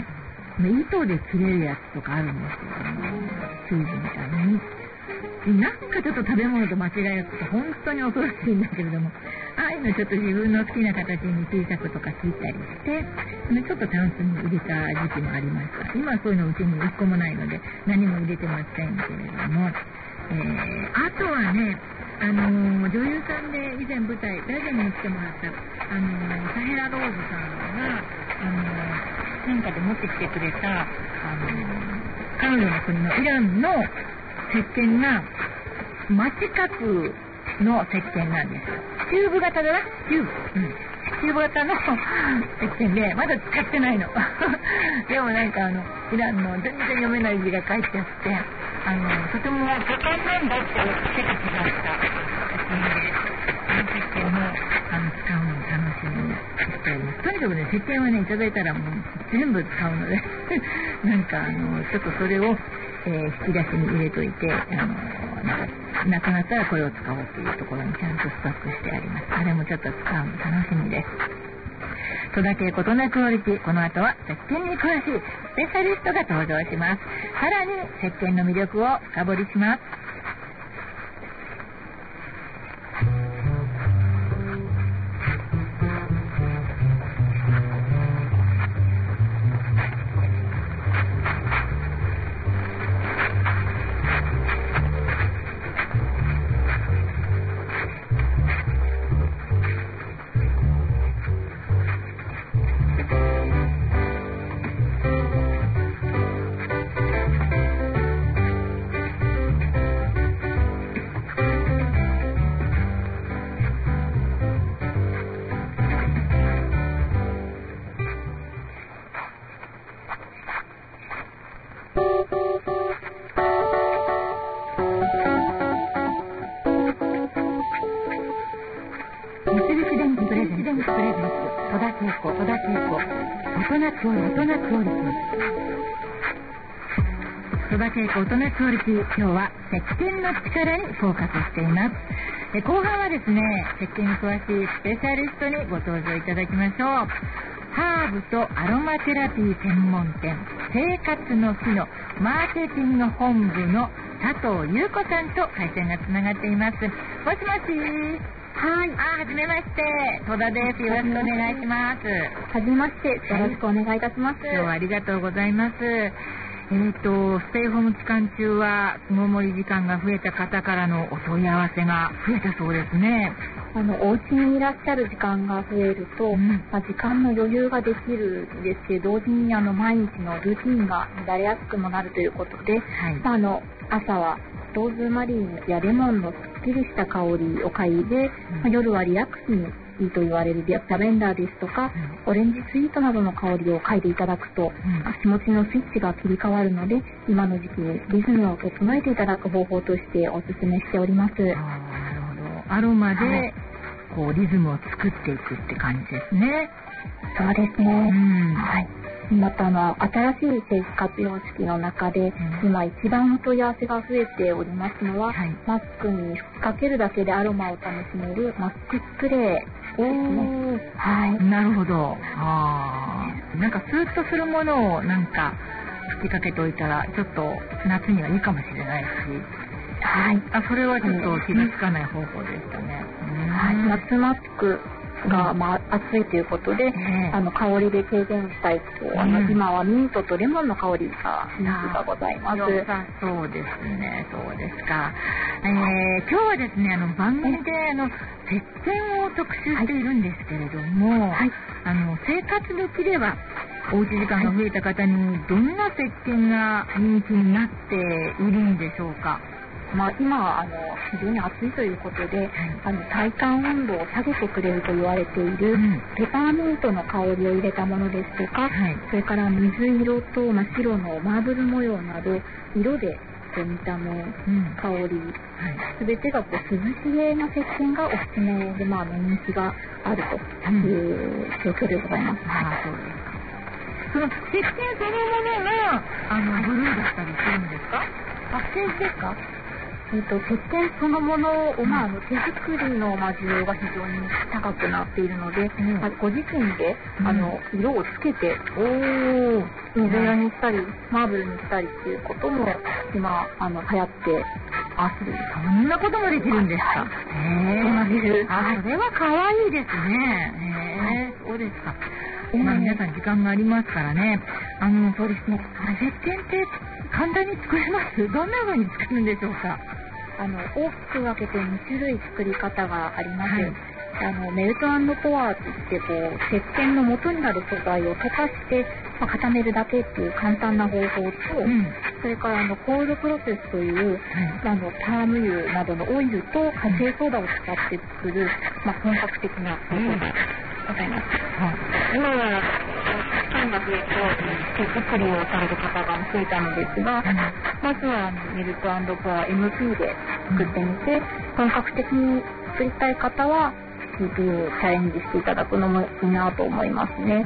糸で切れるやつとかあるんですけど、チーズみたいになんかちょっと食べ物と間違えると本当に恐ろしいんだけれども、ああいうのちょっと自分の好きな形に小さくとか切ったりして、ちょっとタンスに入れた時期もありました。今はそういうのうちにいっこもないので何も入れてませんけれども、えー、あとはね、あのー、女優さんで以前舞台ラジオに来てもらった、あのー、サヘラ・ローズさんが、あのー、なんかで持ってきてくれた、あのー、彼女の国のイランの石鹸が真四角の石鹸なんですよ。キューブ型だな、キューブ、うん、キューブ型の石鹸でまだ使ってないのでもなんかあのイランの全然読めない字が書いてあって、あのとても簡単なんだって手が違った石鹸で、あの石鹸もあの使うのを楽しみにしております。とにかくね、石鹸はねいただいたらもう全部使うのでなんかあのちょっとそれをえー、引き出しに入れといて、あのなんかなくなったらこれを使おうというところにちゃんとストックしてあります。あれもちょっと使うの楽しみです。とだけ異なクオリティ、この後は石鹸に詳しいスペシャリストが登場します。さらに石鹸の魅力を深掘りします。 恵子、戸田恵子、大人クオリ大人クオリティ。戸田恵子大人クオリティ、今日は石鹸の力にフォーカスしています。え後半はですね、石鹸に詳しいスペシャリストにご登場いただきましょう。ハーブとアロマテラピー専門店生活の日のマーケティング本部の佐藤優子さんと回線がつながっています。もしもし。はい。あ、はじめまして。戸田です。よろしくお願いします。 はじめまして。よろしくお願いいたします。 今日はありがとうございます。えーと、ステイホーム期間中は巣ごもり時間が増えた方からのお問い合わせが増えたそうですね。 あのお家にいらっしゃる時間が増えると、うん、まあ、時間の余裕ができるんですけど、同時にあの毎日のルーティンが乱れやすくもなるということで、はい、まあ、あの朝はローズマリーやレモンのすっきりした香りを嗅いで、うん、まあ、夜はリラックスにいいと言われるラベンダーですとか、うん、オレンジスイートなどの香りを嗅いでいただくと、うん、気持ちのスイッチが切り替わるので、今の時期にリズムを整えていただく方法としてお勧めしております。 アロマでこうリズムを作っていくって感じですね。 そうですね、うん、はい。またあの新しい生活様式の中で、うん、今一番お問い合わせが増えておりますのは、はい、マスクに吹きかけるだけでアロマを楽しめるマスクスプレーですね。 はい。なるほど。ああ。なんかスーッとするものをなんか吹きかけておいたらちょっと夏にはいいかもしれないし。はい。あ、それはちょっと気がつかない方法でしたね。 はい。夏マスクが、まあ、暑いということで、あの香りで軽減したいと、あの今はミントとレモンの香りが人気がございます。 そうですね。そうですか。えー、今日はですね、あの番組であの石鹸を特集しているんですけれども、はい、あの生活の木ではおうち時間が増えた方にどんな石鹸が人気になっているんでしょうか。 まあ、今あの非常に暑いということで、あの体感温度を下げてくれると言われている、うん、ペパーミントの香りを入れたものですとか、はい、それから水色と真っ白のマーブル模様など色で見た目、うん、香り、はい、全てがこう涼しげな石鹸がおすすめで、まあ、人気があるという状況でございます。うん、はい、そうですか。 その石鹸そのものがあのブルーだったりするんですか。パッケージですか。 えー、と石鹸そのものを、まあ、あの手作りの、まあ、需要が非常に高くなっているので、うん、まあ、ご自身で、うん、あの色をつけてお水色にしたりマーブルにしたりっていうことも今あの流行ってます。 そんなこともできるんですか。へえ。あ、それは可愛いですね。へえ、そうですか。まあ、皆さん時間がありますからね。あのそうですね。石鹸って簡単に作れます？どんな風に作るんでしょうか。 あの大きく分けてに種類作り方があります。はい、あのメルト&ポアといってこう石鹸の元になる素材を溶かして、まあ、固めるだけっていう簡単な方法と、うん、それからあのコールドプロセスという、はい、あのパーム油などのオイルとカセイソーダを使って作る、まあ、本格的な方法がございます。うん、今は期間が増えて手作りをされる方が増えたのですが、うん、まずはミルク&ポア エムピー で作ってみて、うん、本格的に作りたい方は シーピー にチャレンジしていただくのもいいなと思いますね。うん、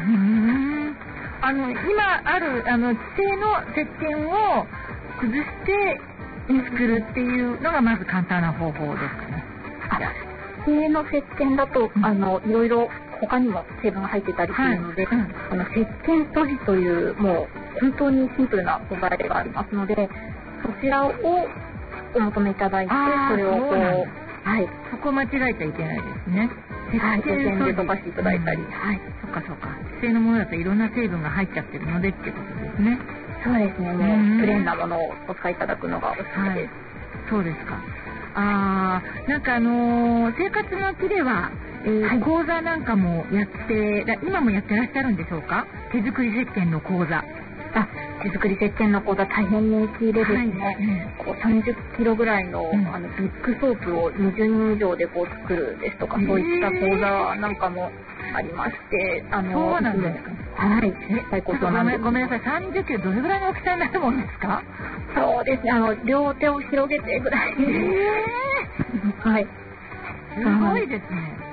あの今あるあの既製の石鹸を崩して作るっていうのがまず簡単な方法ですかね。 既製の石鹸だと、うん、あのいろいろ他にも成分が入ってたりするので、はい、うん、あの石鹸砥石というもう本当にシンプルな素材がありますので、そちらをお求めいただいて、それをこう、はい、 そこ間違えちゃいけないですね。 石鹸で溶かしていただいたり、うん、 はい、そっかそっか。既製のものだといろんな成分が入っちゃってるのでってことですね。 そうですね。もうプレーンなものをお使いいただくのがおすすめです。はい、 そうですか。あー、なんかあのー、生活の木では、えーはい、講座なんかもやって今もやってらっしゃるんでしょうか。手作り石鹸の講座。 あ、手作り石鹸の講座大変人気でですね、はい、こうさんじゅっキロぐらいの、うん、あのビッグソープをにじゅうにん以上でこう作るですとか、そういった講座なんかもありまして、あのそうなんですか。 はい、最高そうなんです。 ごめんなさい、さんじゅっキロどれぐらいの大きさになるもんですか。 そうですね、あの両手を広げてぐらいで、 えー、 はい、 すごいですね。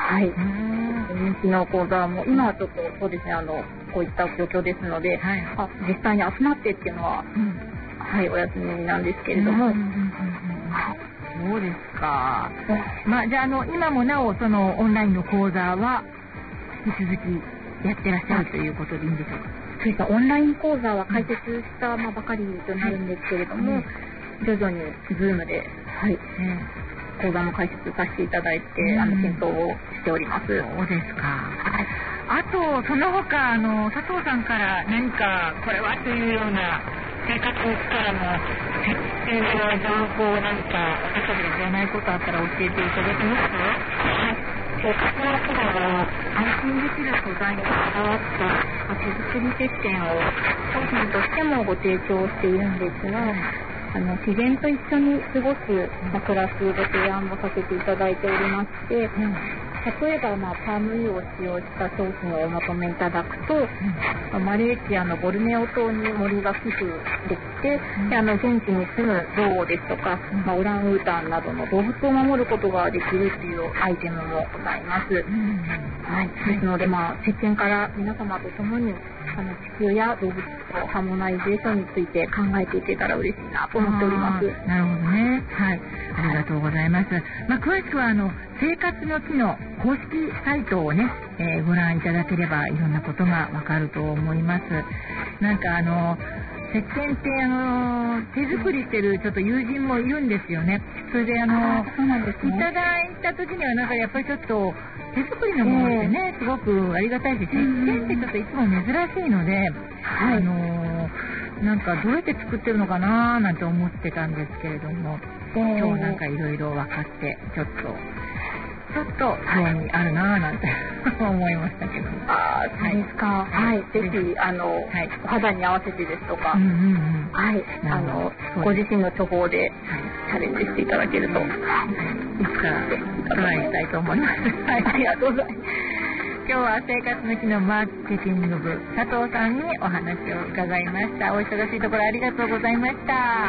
はい。人気の講座も、今はちょっとそうですね、あの、こういった状況ですので、はい、あ実際に集まってっていうのは、うん、はい、お休みなんですけれども。 そうですか。まあ、じゃあ、あの、今もなお、その、オンラインの講座は、引き続きやってらっしゃるということでいいんでしょうか。 そうですね、オンライン講座は開設したばかりとなるんですけれども、うん、徐々に Zoom で、はい、うん講座も開設させていただいて、うん、あの検討をしております。 そうですか。はい、あとその他あの佐藤さんから何かこれはというような生活からの設定や情報何か私たちが知らないことあったら教えていただけますか？はい。生活の普段は安心できる素材にこだわった手作り石鹸を商品としてもご提供しているんですが。あの自然と一緒に過ごす、まあ、暮らすご提案もさせていただいておりまして、うん、例えば、まあ、パーム油を使用した商品をお求めいただくと、うんまあ、マレーシアのボルネオ島に森が寄付できて、うん、であの現地に住む象ですとか、うんまあ、オランウータンなどの動物を守ることができるというアイテムもございます。うんはい、ですので、まあ、石鹸から皆様と共にあの地球や動物とハーモナイゼーションについて考えていけたら嬉しいなと思っております。なるほどね。はい。ありがとうございます。まあ、詳しくはあの生活の木の公式サイトをね、えー、ご覧いただければいろんなことがわかると思います。なんかあの石鹸ってあの手作りしてるちょっと友人もいるんですよね。それであのそうなんですね、いただいた時にはなんかやっぱりちょっと手作りのものってね、えー、すごくありがたいし、石鹸ってちょっといつも珍しいので、はい、あのなんかどうやって作ってるのかなーなんて思ってたんですけれども、えー、今日なんかいろいろ分かってちょっとちょっと興味あるなーなんて思いましたけど。 ああ、そうですか。はい、ぜひあの、はい、お肌に合わせてですとか、うんうんうん、はい、あのご自身の処方で、はい、チャレンジしていただけると、はい、 いつかトライしたいと思います。はい、ありがとうございます。今日は生活の木のマーケティング部佐藤さんにお話を伺いました。お忙しいところありがとうございました。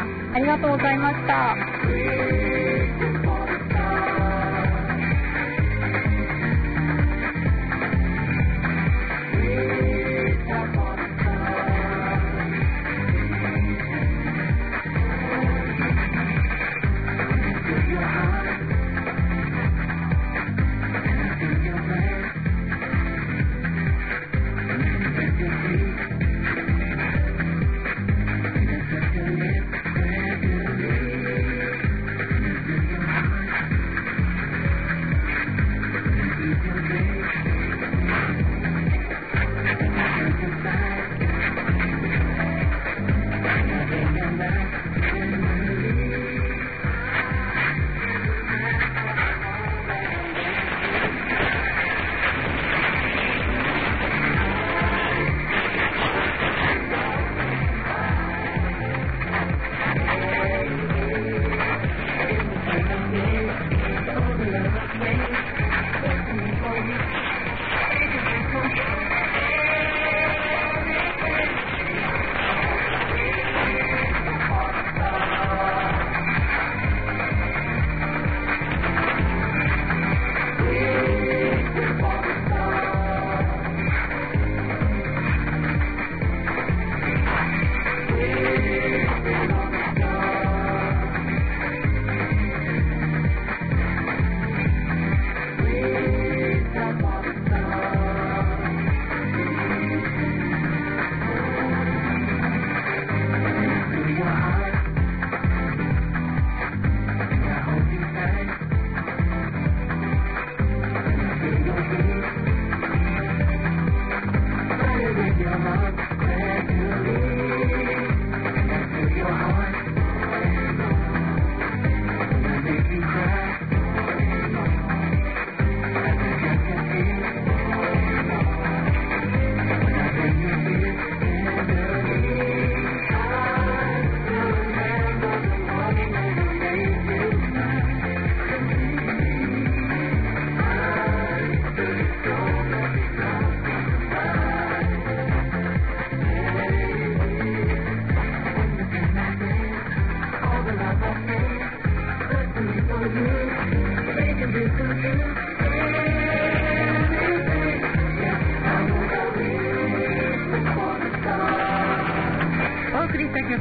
ありがとうございました。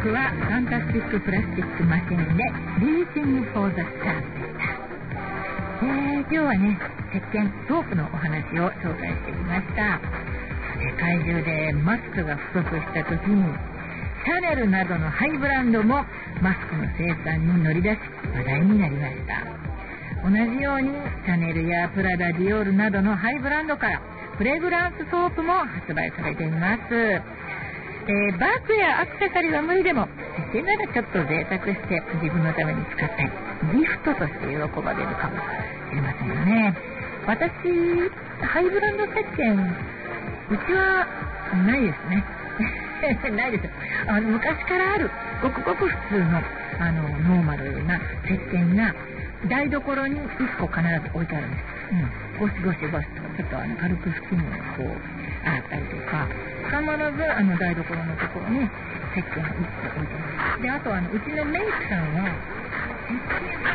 曲はファンタスティックプラスティックマシンで Reaching for the Stars でした。えー、今日はね、石鹸ソープのお話を紹介してきました。世界中でマスクが不足した時にシャネルなどのハイブランドもマスクの生産に乗り出し話題になりました。同じようにシャネルやプラダ、ディオールなどのハイブランドからフレグランスソープも発売されています。えー、バッグやアクセサリーは無理でも石鹸ならちょっと贅沢して自分のために使ったりギフトとして喜ばれるかもしれませんよね。私ハイブランド石鹸うちはないですねないです。あの昔からあるごくごく普通のあのノーマルな石鹸が台所にいっこ必ず置いてあるんです。うん、ゴシゴシゴシとちょっとあの軽く拭き物をこう洗ったりとか、必ずあの台所のところに石鹸がいっこ置いてある。で、あとあのうちのメイクさんは石鹸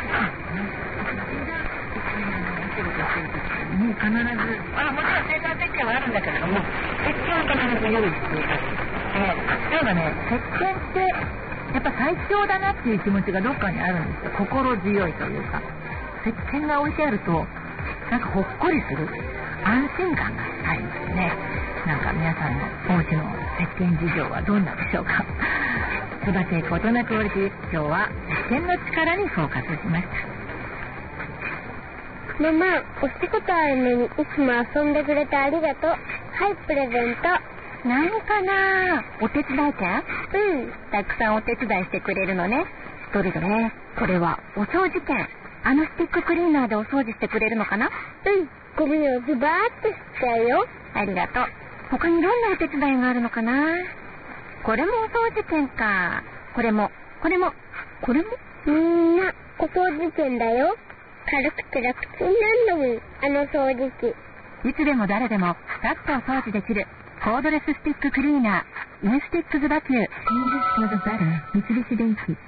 お仕事してる時に必ず、あ、もちろん生産石鹸はあるんだけれども、石鹸は必ず用意していたり、えー、例えばね、石鹸ってやっぱ最強だなっていう気持ちがどっかにあるんですよ。心強いというか、石鹸が置いてあるとなんかほっこりする安心感がありますね。なんか皆さんのお家の石鹸事情はどんなでしょうか。育てことなクオリティ、今日は石鹸の力にフォーカスしました。 ママ、お仕事あるのにいつも遊んでくれてありがとう。はい、プレゼント。 何かな？お手伝い券？ うん。 たくさんお手伝いしてくれるのね。一人でね。これはお掃除券。あのスティッククリーナーでお掃除してくれるのかな？ うん。ゴミをズバーッとしちゃうよ。 ありがとう。他にどんなお手伝いがあるのかな？これもお掃除券か。これも、これも、これも。 みんな、お掃除券だよ。軽くて楽ちんなんだもん、あの掃除機。 いつでも誰でもさっとお掃除できるコードレススティッククリーナー、インスティックズバキュー、三菱電機。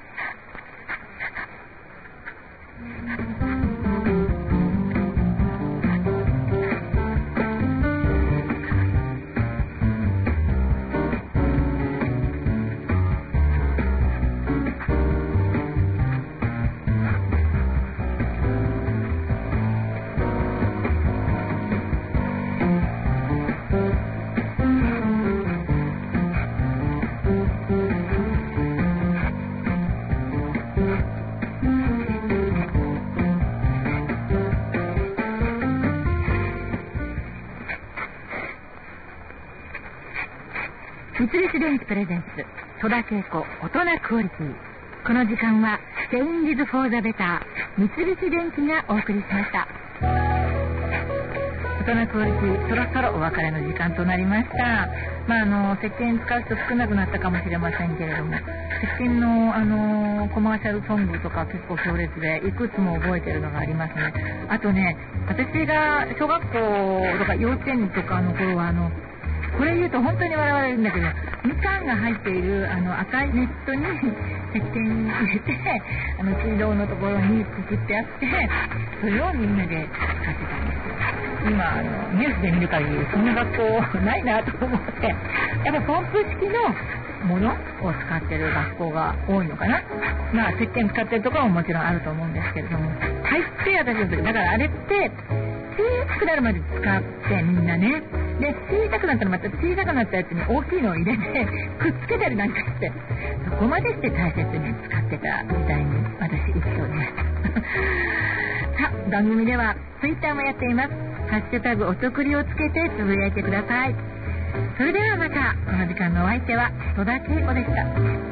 三菱電機プレゼンツ戸田恵子大人クオリティ。この時間はチェンジズフォーザベター三菱電機がお送りしました。大人クオリティ、そろそろお別れの時間となりました。まああの石鹸使う人少なくなったかもしれませんけれども、石鹸のあのコマーシャルソングとか結構強烈でいくつも覚えてるのがありますね。あとね、私が小学校とか幼稚園とかの頃はあのこれ言うと本当に笑われるんだけど、みかんが入っているあの赤いネットに石鹸入れて、あの水道のところにくくってあって、それをみんなで使ってたんですよ。今あのニュースで見る限りそんな学校ないなと思って、やっぱポンプ式のものを使ってる学校が多いのかな。まあ石鹸使ってるところももちろんあると思うんですけれども、入って私の時だからあれって小さくなるまで使ってみんなね。で、小さくなったらまた小さくなったやつに大きいのを入れてくっつけたりなんかして、そこまでして大切に使ってた時代に私一緒ですさあ、番組ではツイッターもやっています。ハッシュタグおとくりをつけてつぶやいてください。それではまた。この時間のお相手は戸田恵子でした。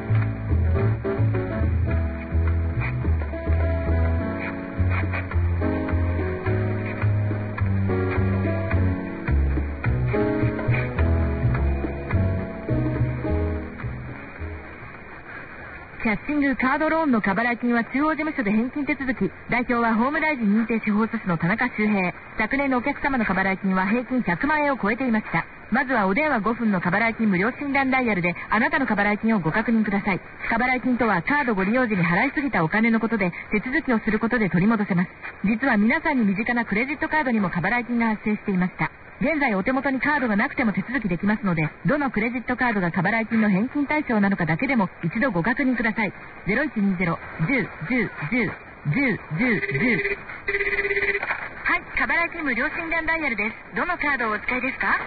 キャッシングカードローンの過払い金は中央事務所で返金手続き。代表は法務大臣認定司法書士の田中周平。昨年のお客様の過払い金は平均ひゃくまんえんを超えていました。まずはお電話ごふんの過払い金無料診断ダイヤルであなたの過払い金をご確認ください。過払い金とはカードご利用時に払いすぎたお金のことで、手続きをすることで取り戻せます。実は皆さんに身近なクレジットカードにも過払い金が発生していました。 現在お手元にカードがなくても手続きできますので、どのクレジットカードが過払い金の返金対象なのかだけでも一度ご確認ください。ゼロいちにゼロ じゅう じゅう じゅう じゅう じゅう じゅう。はい、過払い金無料診断ダイヤルです。どのカードをお使いですか？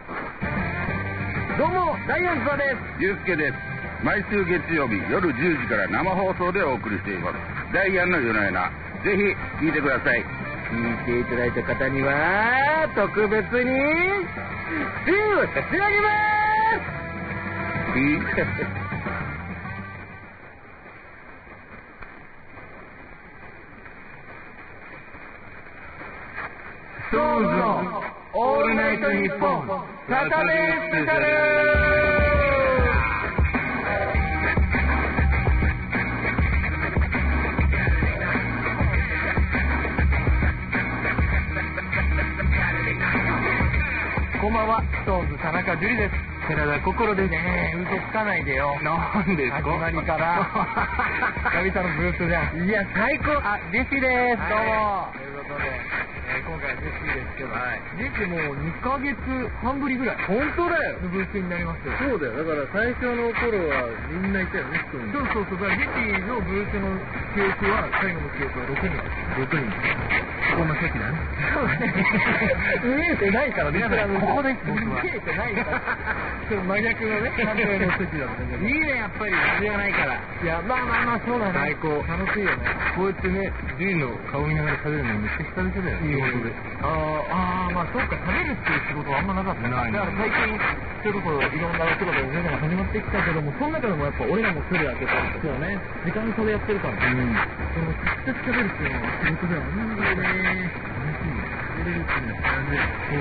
どうも、ダイアンツァです。ゆうすけです。毎週月曜日夜じゅうじから生放送でお送りしています。ダイアンの夜な夜な、ぜひ聞いてください。聞いていただいた方には特別にシールを差し上げますいいどうぞオールナイトニッポンサタデースペシャル。 こんばんは、ストーンズ田中樹です。寺田心です。ねえ、嘘つかないでよ。なんですか？始まりから久々のブースじゃん。いや、最高。あ、ジェシーです。どうも。ということで、えー、今回はジェシーですけど、はい、ジェシーもうにかげつはんぶりぐらい。本当だよ。のブースになりますよ。そうだよ。だから最初の頃はみんないたよね、人に。そうそうそう。だからジェシーのブースの記憶は、最後の記憶はろくにんです。ろくにん。こんな席だね。見えてないから、皆さん、ここです。見えてないから。ちょっと真逆のね、反対の席だったけど。いいね、やっぱり、味がないから。いや、まあまあまあ、そうだね。最高。楽しいよね。こうやってね、ジュリの顔見ながら食べるのめっちゃ久々だよね。いいことで。ああ、ああ、まあそうか、食べるっていう仕事はあんまなかった。ない。だから最近、それこそいろんなお仕事が始まってきたけども、その中でもやっぱ俺らも距離開けたりそうね、時間差でやってるからね。うん。その、直接食べるっていうのは仕事ではないんだよね。楽しい。食べれるっていうのは感じ。そう。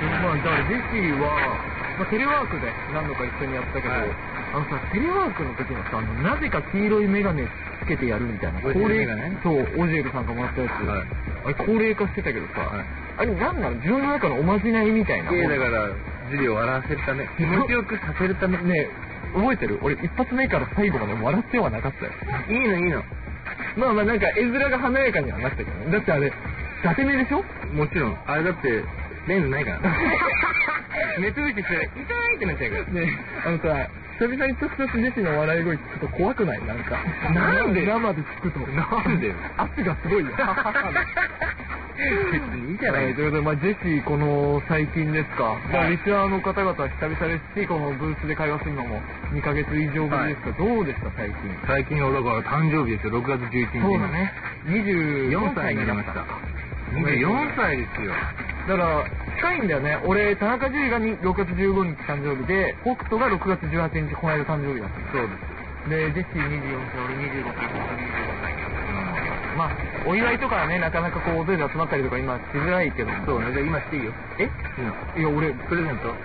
まあ、だからジェシーは、まあ、テレワークで何度か一緒にやったけど、はい、あのさ、テレワークの時のさ、あのなぜか黄色いメガネつけてやるみたいな。高齢化ね。そう、オジエルさんがもらったやつ。はい、あれ高齢化してたけどさ、はい、あれなんなの？自分の中のおまじないみたいな。いや、だから、ジュリを笑わせるため、気持ちよくさせるためね、覚えてる？俺一発目から最後まで笑ってはなかったよ。いいのいいの。まあまあなんか絵面が華やかにはなったけどね。だってあれ、伊達目でしょ？もちろん。あれだって、レンズないから。目つぶきして、痛いってなっちゃうから。ね、あのさ、久々に直接ジェシーの笑い声聞くと怖くない？なんか。なんで？生で聞くと。なんで？圧がすごいよ。別にいいじゃない。ということで、まあ、ジェシー、この最近ですか。まあ、リスナーの方々は久々ですし、このブースで会話するのもにかげつ以上ぶりですが、どうですか、最近。最近はだから誕生日ですよ、ろくがつじゅういちにちのね。にじゅうよんさいになりました。にじゅうよんさいですよ。だから、近いんだよね。俺、田中樹がろくがつじゅうごにち誕生日で、北斗がろくがつじゅうはちにち、この間誕生日だった。そうです。で、ジェシーにじゅうよんさい、俺にじゅうごさい、にじゅうごさい。まあ、お祝いとかはね、なかなかこう、大勢で集まったりとか今しづらいけど。そうね、じゃあ今していいよ。え？いや、俺、プレゼント。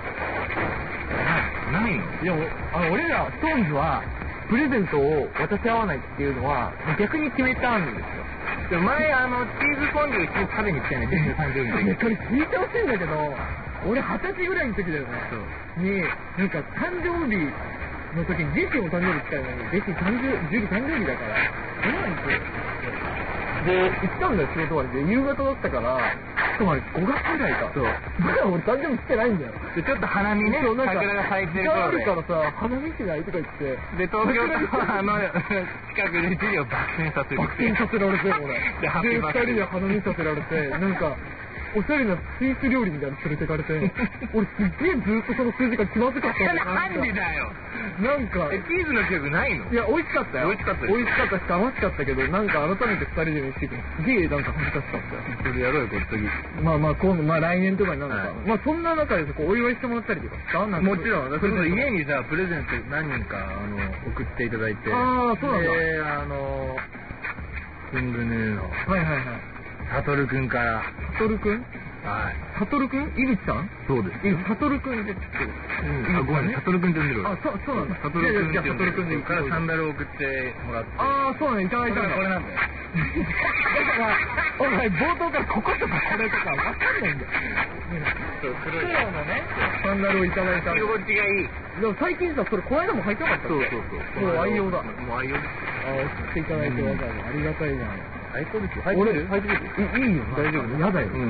な、何？いや、あの、俺ら、ストーンズは、プレゼントを渡し合わないっていうのは、逆に決めたんですよ。でも前、あの、チーズフォンデュ一日食べに来たよね、ジェシー誕生日の時。これ聞いてほしいんだけど、俺はたちぐらいの時だよね。に、なんか、誕生日の時に、ジェシーも誕生日来たのに、ジェシー誕生日、ジュリ誕生日だから、そうなんですよ。で、行ったんだよ、仕事終わりで。夕方だったから、ちょっと待って、ごがつぐらいか。そう。まだ俺誕生日来てないんだよ。で、ちょっと花見ね、桜が咲いてる頃で。時間あるからさ、花見しないとか言って。で、東京とあの、近くでジュリを爆心させる。爆心させられて、俺。で、ハッピーバースデーで二人で花見させられて、なんか、おしゃれなスイーツ料理みたいなの連れてかれて、俺すっげえずっとその数時間気まずかったんだよ。なんでだよ。なんか、え、チーズの記憶ないの？いや、美味しかったよ。美味しかった美味しかったし、楽しかったけど、なんか改めて二人で飯行くのすげえなんか恥ずかしかったよ。それやろうよ、これ次。まあまあ、今度、まあ来年とかになるのか。まあそんな中でこうお祝いしてもらったりとかした？もちろん。それこそ家にさ、プレゼント何人か、あの、送っていただいて。ああ、そうなんだ。で、あの、キングヌーの。はいはいはい。サトルくんから。サトルくん？はい。サトルくん？井口さん？そうです。サトルくんで、うん。あ、ごめんね。サトルくんって呼んでるわ。あ、そう、そうなんだ。サトルくんって呼んでる。サトルくんでからサンダルを送ってもらって。ああ、そうなんだ。いただいたんだ。これなんだよ。だから、お前冒頭からこことかこれとかわかんないんだよ。そう、黒いのね、サンダルをいただいた。居心地がいい。でも最近さ、それこの間も履いてなかったっけ？そうそうそう。もう愛用だ。もう愛用。ああ、送っていただいてわざわざありがたいじゃん。履いてる？履いてる？履いてる？いいよ。大丈夫。やだよ。うん。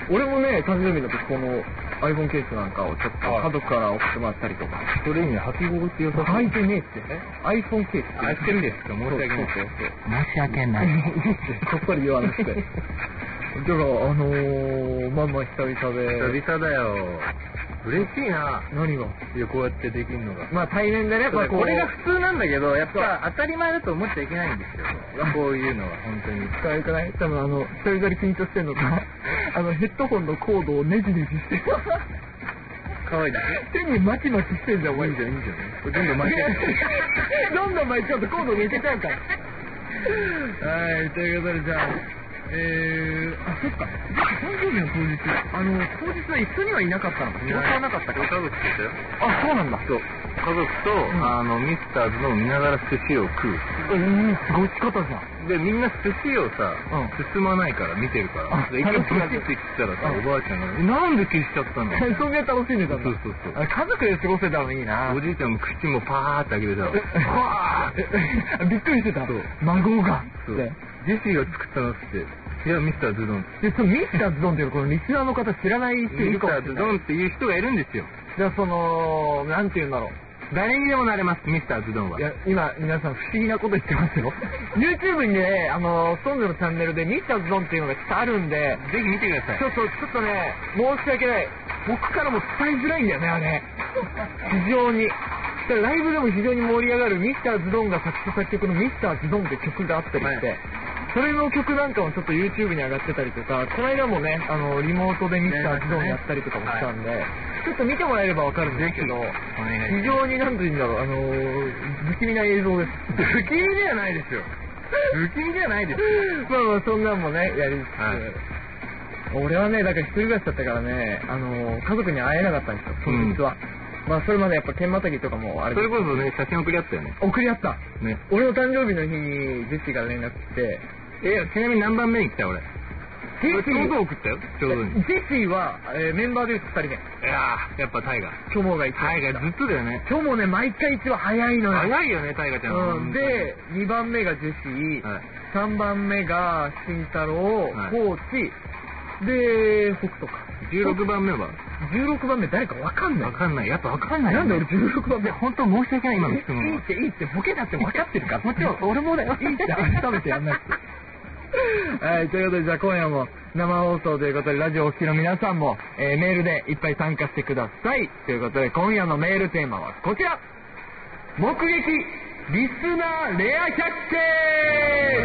俺もね、誕生日の時この iPhone ケースなんかをちょっと家族から送ってもらったりとか。 それに履き心地良さそう。 履いてねえってね。iPhone ケース。 あ、してるですか。申し訳ない。 申し訳ない。こっそり言わなくて。だから、あのー、まあまあ久々で。 久々だよ。嬉しいな。 何が？ いや、こうやってできるのが。 まあ対面でね、 まあこれが普通なんだけど、やっぱ当たり前だと思っちゃいけないんですよ。こういうのは本当に。 使えてない？多分あの、一人撮り緊張してんのか、あの、ヘッドホンのコードをネジネジしてる。 かわいいな。 手にマチマチしてんじゃん、お前。 いいじゃん、いいじゃん。これどんどん巻いちゃう。 どんどん巻いちゃうとコード抜けちゃうから。はい、ということでじゃあ、えー、あ、そっか。誕生日の当日、あの、当日は一緒にはいなかったの。仕事はなかったか。 家族としたよ。 あ、そうなんだ。 そう。家族と、うん、あの、ミスターズの見ながら寿司を食う。 うん、すごい仕方じゃん。 で、みんな寿司をさ、うん、進まないから見てるから。で、一回プチって切ったらさ、おばあちゃんが、なんで消しちゃったの？ そんな楽しんでたんだ。 そうそうそう。 家族で過ごせたのいいな。 おじいちゃんも口もパーって開けてた。 パーびっくりしてた。 そう。 孫が。 そう。ジェシーが作ったのって、いや、ミスターズドン。 で、そのミスターズドンっていうこのリスナーの方知らない人いるかもしれない。 ミスターズドンっていう人がいるんですよ。 じゃあその、なんて言うんだろう。 誰にでもなれます、ミスターズドンは。 いや、今、皆さん不思議なこと言ってますよ。YouTube にね、あの、ストーンズのチャンネルでミスターズドンっていうのがきっとあるんで、 ぜひ見てください。 ちょっと、ちょっとね、申し訳ない。僕からも伝えづらいんだよね、あれ。非常に。ライブでも非常に盛り上がるミスターズドンが作詞作曲のミスターズドンって曲があったりして、はい、それの曲なんかもちょっと YouTube に上がってたりとか、この間もね、あの、リモートでミスターズドンやったりとかもしたんで、はい、ちょっと見てもらえればわかるんですけど、非常になんて言うんだろう、あのー、不気味な映像です。 不気味ではないですよ。不気味ではないです。 まあまあ、そんなんもね、やりつつ、はい、俺はね、だから一人暮らしだったからね、あのー、家族に会えなかったんですよ、当日は。うんまあそれまでやっぱ剣またぎとかもあれそれこそね、写真送り合ったよね。 送り合った。ね。俺の誕生日の日にジェシーから連絡来て、 え、ちなみに何番目に来た俺。 ジェシー。 ちょうど送ったよ、ちょうどに。 ジェシーは、えー、メンバーで言うとふたりめ。いやー、やっぱタイガ。 チョモが一番。 タイガずっとだよね。 チョモね、毎回一番早いのよ。 早いよね、タイガちゃん。 うん。で、にばんめがジェシー、はい、さんばんめが慎太郎、はい、コーチ、で、北斗か。 じゅうろくばんめはじゅうろくばんめ誰かわかんない。 わかんない。やっぱわかんない。 なんで俺じゅうろくばんめ、 本当申し訳ない今の質問。 いいっていいって、ボケだって分かってるから。もちろん、俺もだよ。いいって改めてやんないって。はい、ということで、じゃあ今夜も生放送ということで、ラジオをお聞きの皆さんも、えー、メールでいっぱい参加してください。ということで、今夜のメールテーマはこちら。目撃リスナーレア百景。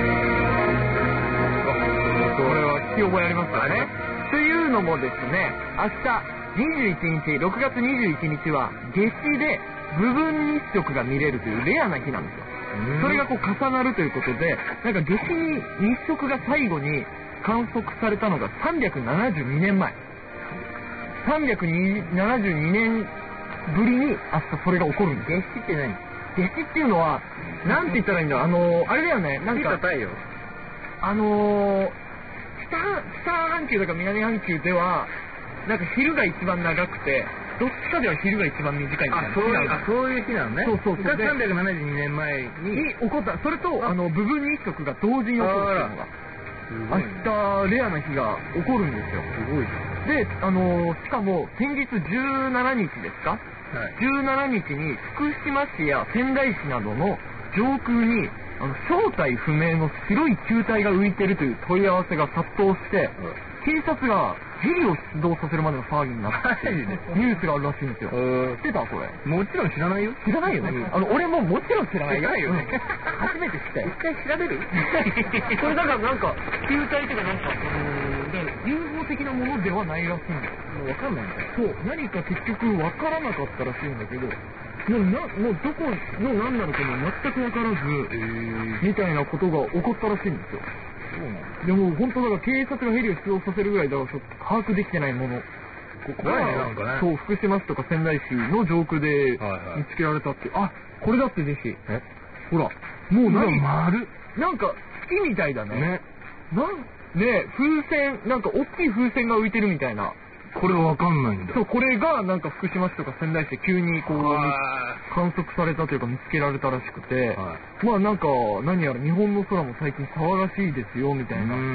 これは聞き覚えありますからね。というのもですね、明日にじゅういちにち、ろくがつにじゅういちにちは夏至で部分日食が見れるというレアな日なんですよ。それがこう重なるということで、なんか夏至に日食が最後に観測されたのがさんびゃくななじゅうにねんまえ。さんびゃくななじゅうにねんぶりに明日それが起こるんです。 夏至って何？ 夏至っていうのは、なんて言ったらいいんだろう、あのー、あれだよね、なんか、あのー、北、北半球とか南半球では、なんか昼が一番長くて、どっちかでは昼が一番短いみたいな。 あ、そういう、あ、そういう日なのね。 そうそうそう。 さんびゃくななじゅうにねんまえに起こった。それと、あの、部分日食が同時に起こるっていうのが、明日、レアな日が起こるんですよ。 すごいじゃん。 で、あのー、しかも、先日じゅうしちにちですか、はい、じゅうしちにちに福島市や仙台市などの上空に、あの正体不明の白い球体が浮いてるという問い合わせが殺到して、警察がヘリを出動させるまでの騒ぎになってニュースがあるらしいんですよ。知ってたこれ。 もちろん知らないよ。 知らないよね。うん、あの俺ももちろん知らないよ。 知らないよね。 初めて知ったよ。 一回調べるこれだからなんか球体とかなんか、ユーフォー 的なものではないらしいんだよ。 もうわかんないんだよ。 そう、何か結局わからなかったらしいんだけど、もうな、もうどこの何なのかも全くわからず、えー、みたいなことが起こったらしいんですよ。そうなんだ。でも本当だから警察がヘリを出動させるぐらいだからちょっと把握できてないもの。 怖いね、なんかね。 そう、福島市とか仙台市の上空で見つけられたって。はいはい、あ、これだってぜひ。えほら、もう何丸。なんか月みたいだね。ね。なんで、風船、なんか大きい風船が浮いてるみたいな。 これわかんないんだ。 そう、これがなんか福島市とか仙台市で急にこう観測されたというか見つけられたらしくて、はい、まあなんか何やら日本の空も最近騒がしいですよみたいな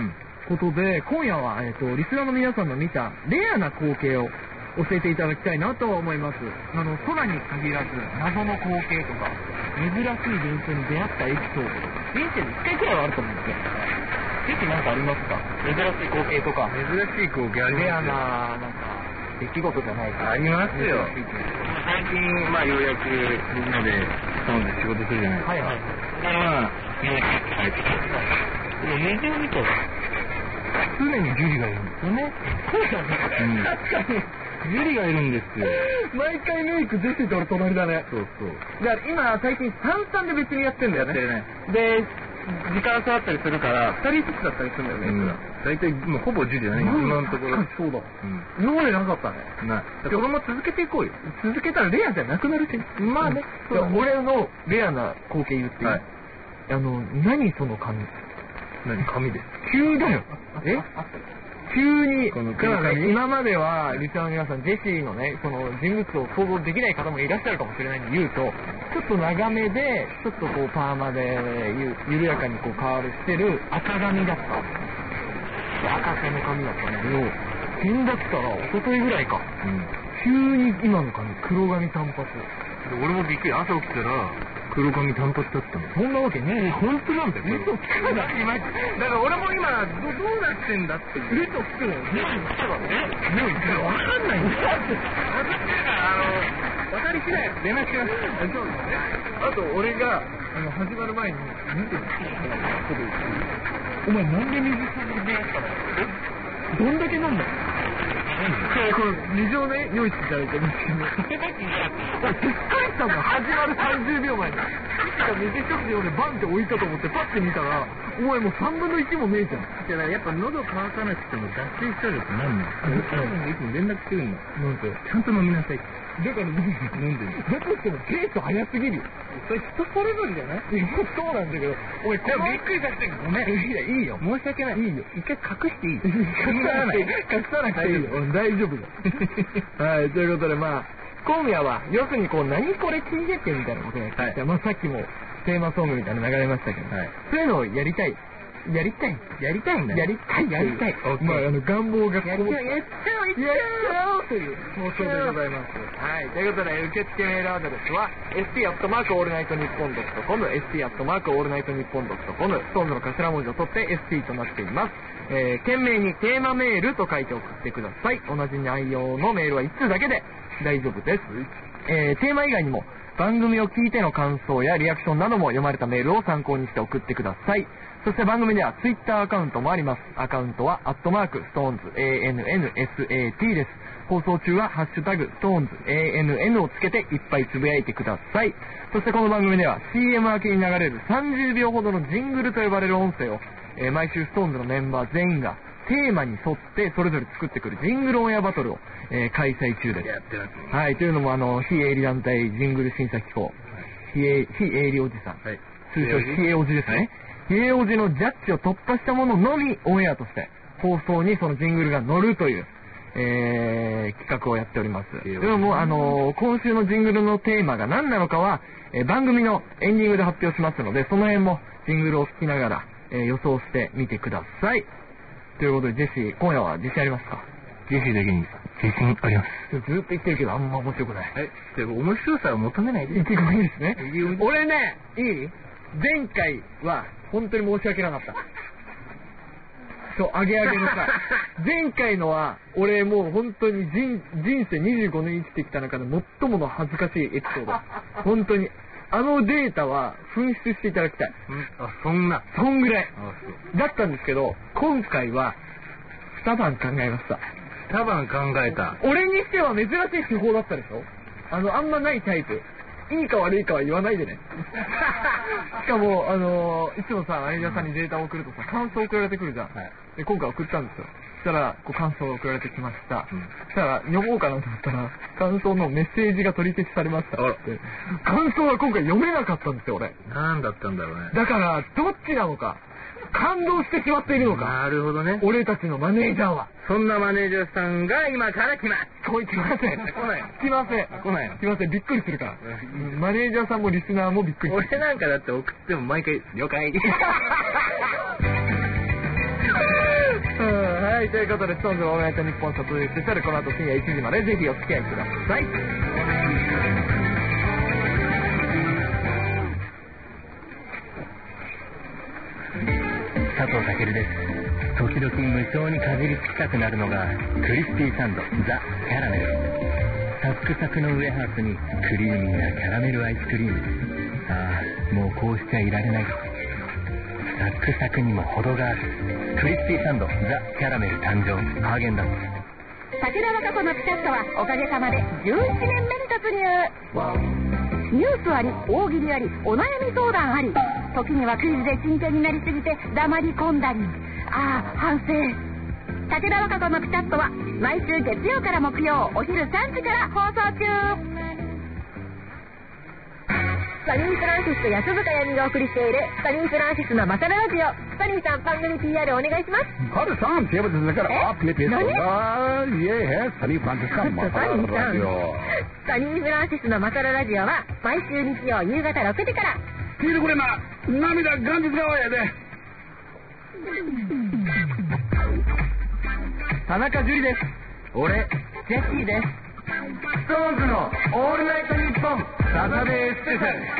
ことで、今夜は、えっと、リスナーの皆さんの見たレアな光景を教えていただきたいなと思います。あの、空に限らず、謎の光景とか、珍しい現象に出会ったエピソードとか、人生で一回くらいはあると思うんですよ。ぜひなんかありますか？珍しい光景とか。 珍しい光景ありますよ。 レアな、なんか、出来事じゃないか。 ありますよ。最近、まあ、ようやくみんなで、そうで仕事するじゃないですか。 はいはい。 だから、まあ、みんな帰ってきて。でも、ネズミとか、常にジュリがいるんですよね。 そうだね。確かに。 ジュリがいるんですよ。 毎回メイクジェシーと俺隣だね。 そうそう。 だから今、最近三々で別にやってんだよね。 やってるね。 で、時間差あったりするから、二人ずつだったりするんだよね。 うん。大体、もうほぼジュリじゃないんだよ、今のところ。 そうだ。 うん。 今までなかったね。 ない。このまま続けていこうよ。 続けたらレアじゃなくなるし。まあね。俺のレアな光景言っていい？ はい。 あの、何その髪。 何紙です。 急だよ。え急に、 このだからね、今までは、リスナーの皆さん、ジェシーのね、その人物を想像できない方もいらっしゃるかもしれないんで言うと、ちょっと長めで、ちょっとこう、パーマでゆ、緩やかにこう、カールしてる赤髪だった。赤瀬の髪だったんだけど、先だったら、一昨日ぐらいか。うん。急に今の髪、黒髪短髪。 俺もびっくり、朝起きたら、黒髪短髪だったの。 そんなわけねえ。 本当なんだよ。 嘘つくな、今。だから俺も今、ど、どうなってんだっていう。嘘つくなよ。ねえ、ねえ、わかんないんだよ。あの、渡り次第連絡します。そうですね。あと、俺が、あの、始まる前に、見てること言って、お前なんで水さんに出会ったの？え？どんだけ飲んだの？これ、二錠ね、用意していただいてるんですけど。びっくりしたんだ、始まるさんじゅうびょうまえに。水一つで俺バンって置いたと思ってパッて見たら、お前もうさんぶんのいちもねえじゃん。 だからやっぱ喉乾かなくても脱水症状ってなんの？いつも連絡してるんだ。 なんてちゃんと飲みなさい。 だから飲んでる。だとしてもペース早すぎるよ。それ人それぞれじゃない？そうなんだけど、おい、これびっくりさせてごめん。いや、いいよ。 申し訳ない。 いいよ。 一回隠していい？ 隠さない。隠さなくていいよ。大丈夫だ。はい、ということでまあ、今夜は、要するにこう、何これ聞いてってみたいなことをやってきて、まあさっきもテーマソングみたいなの流れましたけど、そういうのをやりたい。やりたい。 やりたいんだやりたい、やりたい。まあ、あの、願望がこもった。 やっちゃおう、やっちゃおうという放送でございます。はい。ということで、受付メールアドレスは、エスティー アットマークオールナイトニッポンドットコム、エスティー アットマークオールナイトニッポンドットコム、ストーンズの頭文字を取って エスティー となっています。えー、懸命にテーマメールと書いて送ってください。同じ内容のメールはいっつうだけで大丈夫です。えー、テーマ以外にも、番組を聞いての感想やリアクションなども読まれたメールを参考にして送ってください。そして番組ではツイッターアカウントもあります。アカウントは、アットマーク、ストーンズ、エーエヌエヌエスエーティー です。放送中は、ハッシュタグ、ストーンズ、エーエヌエヌ をつけていっぱいつぶやいてください。そしてこの番組では、シーエム 明けに流れるさんじゅうびょうほどのジングルと呼ばれる音声を、えー、毎週ストーンズのメンバー全員が、テーマに沿ってそれぞれ作ってくるジングルオンエアバトルを、えー、開催中です。 やってます。 はい、というのもあの、非営利団体ジングル審査機構、非営非営利おじさん、はい、通称非営おじですね。はい、非営おじのジャッジを突破したもののみオンエアとして放送にそのジングルが乗るという、えー、企画をやっております。でもあのー、今週のジングルのテーマが何なのかは、えー、番組のエンディングで発表しますので、その辺もジングルを聞きながら、えー、予想してみてください。ということで、ジェシー、今夜は自信ありますか？ ジェシーだけに自信あります。 ずっと言ってるけど、あんま面白くない。 はい。でも面白さを求めないで。 意気込みですね。俺ね、いい？前回は、本当に申し訳なかった。そう、あげあげのさ、前回のは、俺もう本当に人、人生にじゅうごねん生きてきた中で最もの恥ずかしいエピソード。本当に。あのデータは紛失していただきたい。 あ、そんな。 そんぐらい。だったんですけど、今回は、二晩考えました。 二晩考えた。 俺にしては珍しい手法だったでしょ？あの、あんまないタイプ。いいか悪いかは言わないでね。しかも、あのー、いつもさ、相田さんにデータを送るとさ、感想送られてくるじゃん。はい、で、今回送ったんですよ。そしたら、こう感想を送られてきました。うん、そしたら、読もうかなと思ったら、感想のメッセージが取り消しされましたって。感想は今回読めなかったんですよ、俺。 なんだったんだろうね。 だから、どっちなのか。感動してしまっているのか。 なるほどね。 俺たちのマネージャーは。 そんなマネージャーさんが今から来ます。 来い、来ません。来ない。来ません。 来ないの。 来ません。びっくりするから。マネージャーさんもリスナーもびっくりする。 俺なんかだって送っても毎回、了解。 はい、ということで、ストーンズのオールナイトニッポンサトデースペシャル、この後深夜いちじまでぜひお付き合いください。 佐藤健です。時々無性にかじりつきたくなるのがクリスピーサンドザ・キャラメル。サックサクのウエハースにクリーミーなキャラメルアイスクリーム。ああ、もうこうしちゃいられない。サックサクにも程があるクリスピーサンドザ・キャラメル誕生。ハーゲンダッツ。 桜若子のピカットはおかげさまでじゅういちねんめに突入。ニュースあり、大喜利あり、お悩み相談あり、時にはクイズで真剣になりすぎて黙り込んだり、ああ反省。桜若子のピカットは毎週月曜から木曜お昼さんじから放送中。サニーフランシスと安塚やみがお送りしているサニーフランシスのマサララジオ。サニーさん、番組 ピーアール お願いします。 ハルさん、テーブルからアップレピートがイエーサニーフランシスのマサララジオ。 サニーフランシスのマサララジオは毎週日曜夕方ろくじから。 聞いてくれな、涙元日川やで。 田中樹です。俺、ジェシーです。ストーンズのオールナイトニッポンサタデースペシャル。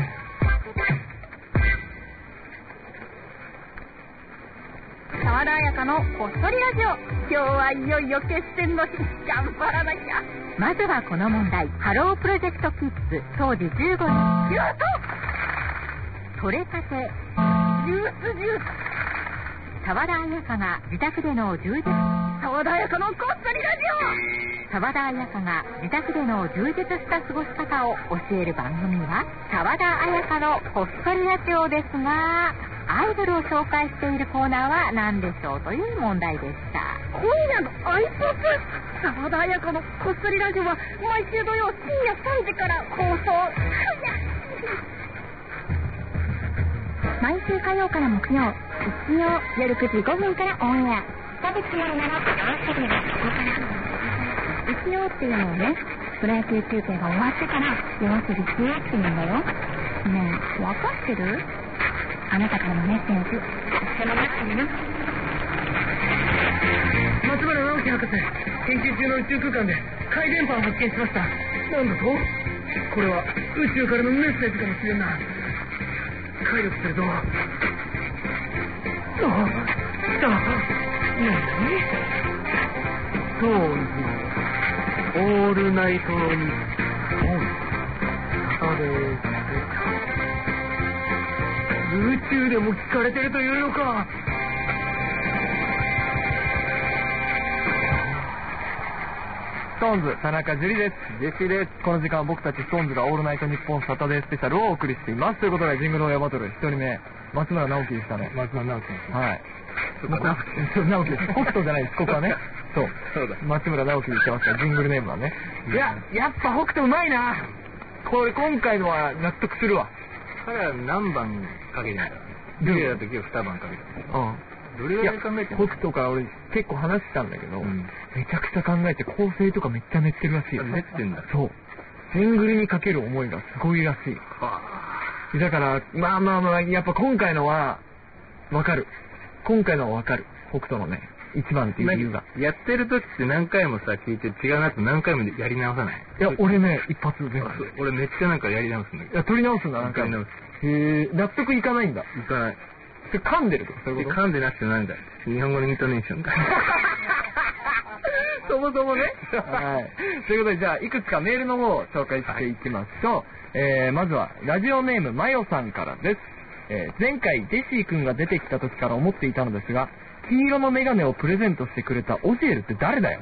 沢田彩香のこっそりラジオ。今日はいよいよ決戦の日、頑張らなきゃ。まずはこの問題。ハロープロジェクトキッズ当時じゅうごにん。やっと取れたてジュースジュース。沢田彩香が自宅での充実。沢田彩香のこっそりラジオ。沢田彩香が自宅での充実した過ごし方を教える番組は沢田彩香のこっそりラジオですが、アイドルを紹介しているコーナーは何でしょうという問題でした。今夜のアイポス沢田彩香のこっそりラジオは毎週土曜深夜さんじから放送。毎週火曜から木曜、一曜夜くじごふんからオンエア。田淵まるならよろしければここから。一曜っていうのをね、プロ野球中継が終わってから夜すぎ一曜っていうんだよ。ねえ、わかってる？あなたからのメッセージ、その中にな。 松原直樹博士、研究中の宇宙空間で回電波を発見しました。なんだと？これは宇宙からのメッセージかもしれんな。解読すると、ああ、来た。何？ストーンズのオールナイトニッポンサタデースペシャル。宇宙でも聞かれてるというのか。ストーンズ田中樹です。ジェシーです。この時間は僕たちストーンズがオールナイトニッポンサタデースペシャルをお送りしています。ということで、ジングル親バトルひとりめ、松村直樹でしたね。松村直樹です。はい。直樹です。北斗じゃないです、ここはね。そう。そうだ。松村直樹で言ってました。ジングルネームはね。いや、やっぱ北斗うまいな。これ今回のは納得するわ。彼は何番かけてんだろう。ルールだときはにばんかけてる。うん。どれぐらい考えてるの？北斗から俺結構話したんだけど、うん、めちゃくちゃ考えて構成とかめっちゃ練ってるらしいよ。練ってんだ。そう。ジングルにかける思いがすごいらしい。はあ、だから、まあまあまあ、やっぱ今回のは、わかる。今回のはわかる。北斗のね、一番っていう理由が。やってる時って何回もさ、聞いて違うなって何回もやり直さない？いや、俺ね、一発全部。俺めっちゃなんかやり直すんだけど。いや、取り直すんだ、何回も。へえ、納得いかないんだ。いかない。噛んでるとかそういうこと？噛んでなくてなんだよ。日本語のイントネーションだ。そもそもね。はい。ということで、じゃあ、いくつかメールの方を紹介していきましょう。はい、えー、まずは、ラジオネーム、マヨさんからです。えー、前回、ジェシー君が出てきた時から思っていたのですが、黄色のメガネをプレゼントしてくれたオジエルって誰だよ。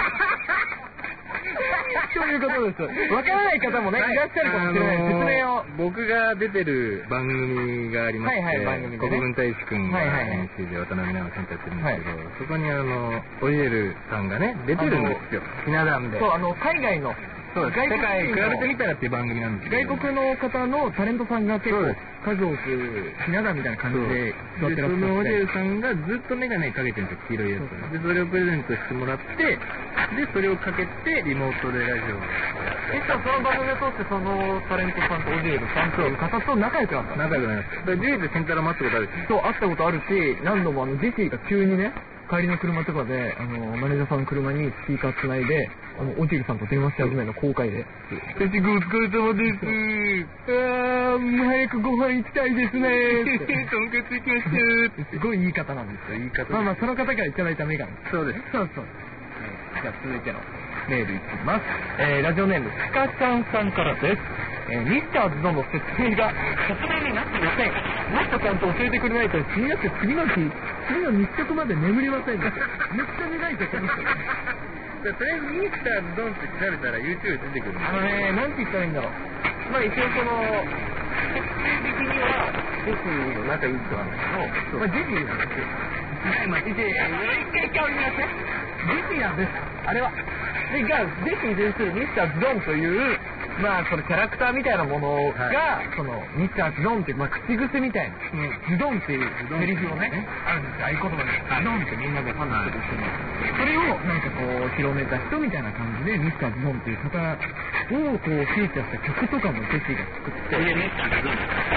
ということです。わからない方もね、はい、いらっしゃるかもしれない。説明を。僕が出てる番組がありまして、はいはい、番組でね、国分太一君が エムシー で渡辺直さんとやってるんですけど、はい、そこにあの、オイエルさんがね、出てるんですよ。ひな壇で。そう、あの、海外の、そうです。世界比べてみたらっていう番組なんですけど、外国の方のタレントさんが結構数多くひな壇みたいな感じで座ってらっしゃって、そのオイエルさんがずっとメガネかけてるんですよ、黄色いやつ。で、それをプレゼントしてもらって、で、それをかけてリモートでラジオを。え、じゃあその番組を通してそのタレントさんとオジエルさんという方と仲良くなった？仲良くなりました。で、ジェイでセンターラも会ったことあるし、そう、会ったことあるし、何度もあの、ジェシーが急にね、 帰りの車とかで、あの、マネージャーさんの車にスピーカーつないで、あの、オジルさんと電話し始めるの、公開で。私、お疲れ様です。あー、早くご飯行きたいですねーって。とんかつ行きましたーすごい言い方なんですよ、言い方。まあまあ、その方からいただいたメガネ。そうです。そうそう。じゃあ、続いてのメールいきます。えー、ラジオネーム、スカちゃんさんからです。えー、ミスターズドンの説明が説明になっていません。もっとちゃんと教えてくれないと気になって次の日、次の日食まで眠りませんね。めっちゃ苦いところですよ。とりあえずミスターズドンって調べたら YouTube 出てくる。あのね、なんて言ったらいいんだろう。まあ一応その、設定的にはジェシーの仲いい人なんだけど、まあジェシーなんですよ。はい、まあジェシー、一回香りになって。ジェシーなんです。あれは。で、が、ジェシーに対するミスターズドンという、まあ、そのキャラクターみたいなものが、はい、その、ミスターズドンっていう、まあ、口癖みたいな、うん、ズドンっていうセリフをね、あるんですよ、合言葉で、ズドンってみんなでファンしてる人に、それを、なんかこう、広めた人みたいな感じで、ミスターズドンっていう方を、こう、フィーチャーした曲とかもジェシーが作って、いや、ミスターズドン。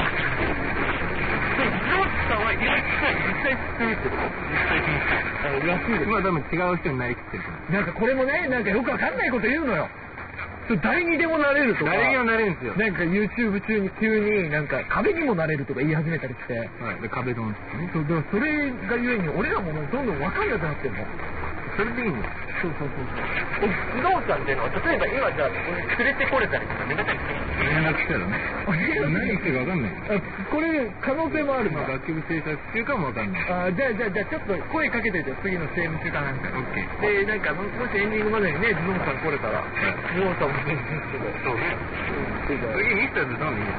そう、ズドンさんは、いらっしゃい、実際作ってる。実際作ってる。らしいです。まあ、多分違う人になりきってるから。なんかこれもね、なんかよくわかんないこと言うのよ。誰にでもなれるとか、誰にもなれるんですよ。なんか YouTube 中に急になんか壁にもなれるとか言い始めたりして、はい、で壁ドンですね。そうだからそれがゆえに俺らもどんどん分かんなくなってるの。それでいいの？そうそうそうそう。不動産っていうのは例えば今じゃあここに連れてこれたりとか目立ったりするんですよ。連絡したらね。何言ってるか分かんない。あ、これ可能性もある。まあ楽曲制作中かも分かんない。あ、じゃあじゃあじゃあちょっと声かけてて次の シーエム 中かなんか。オッケー。でなんかもしエンディングまでにねズドンさん来れたら、ズドンさんも全然ですけど。そうね。次ミスターズドンいいよ。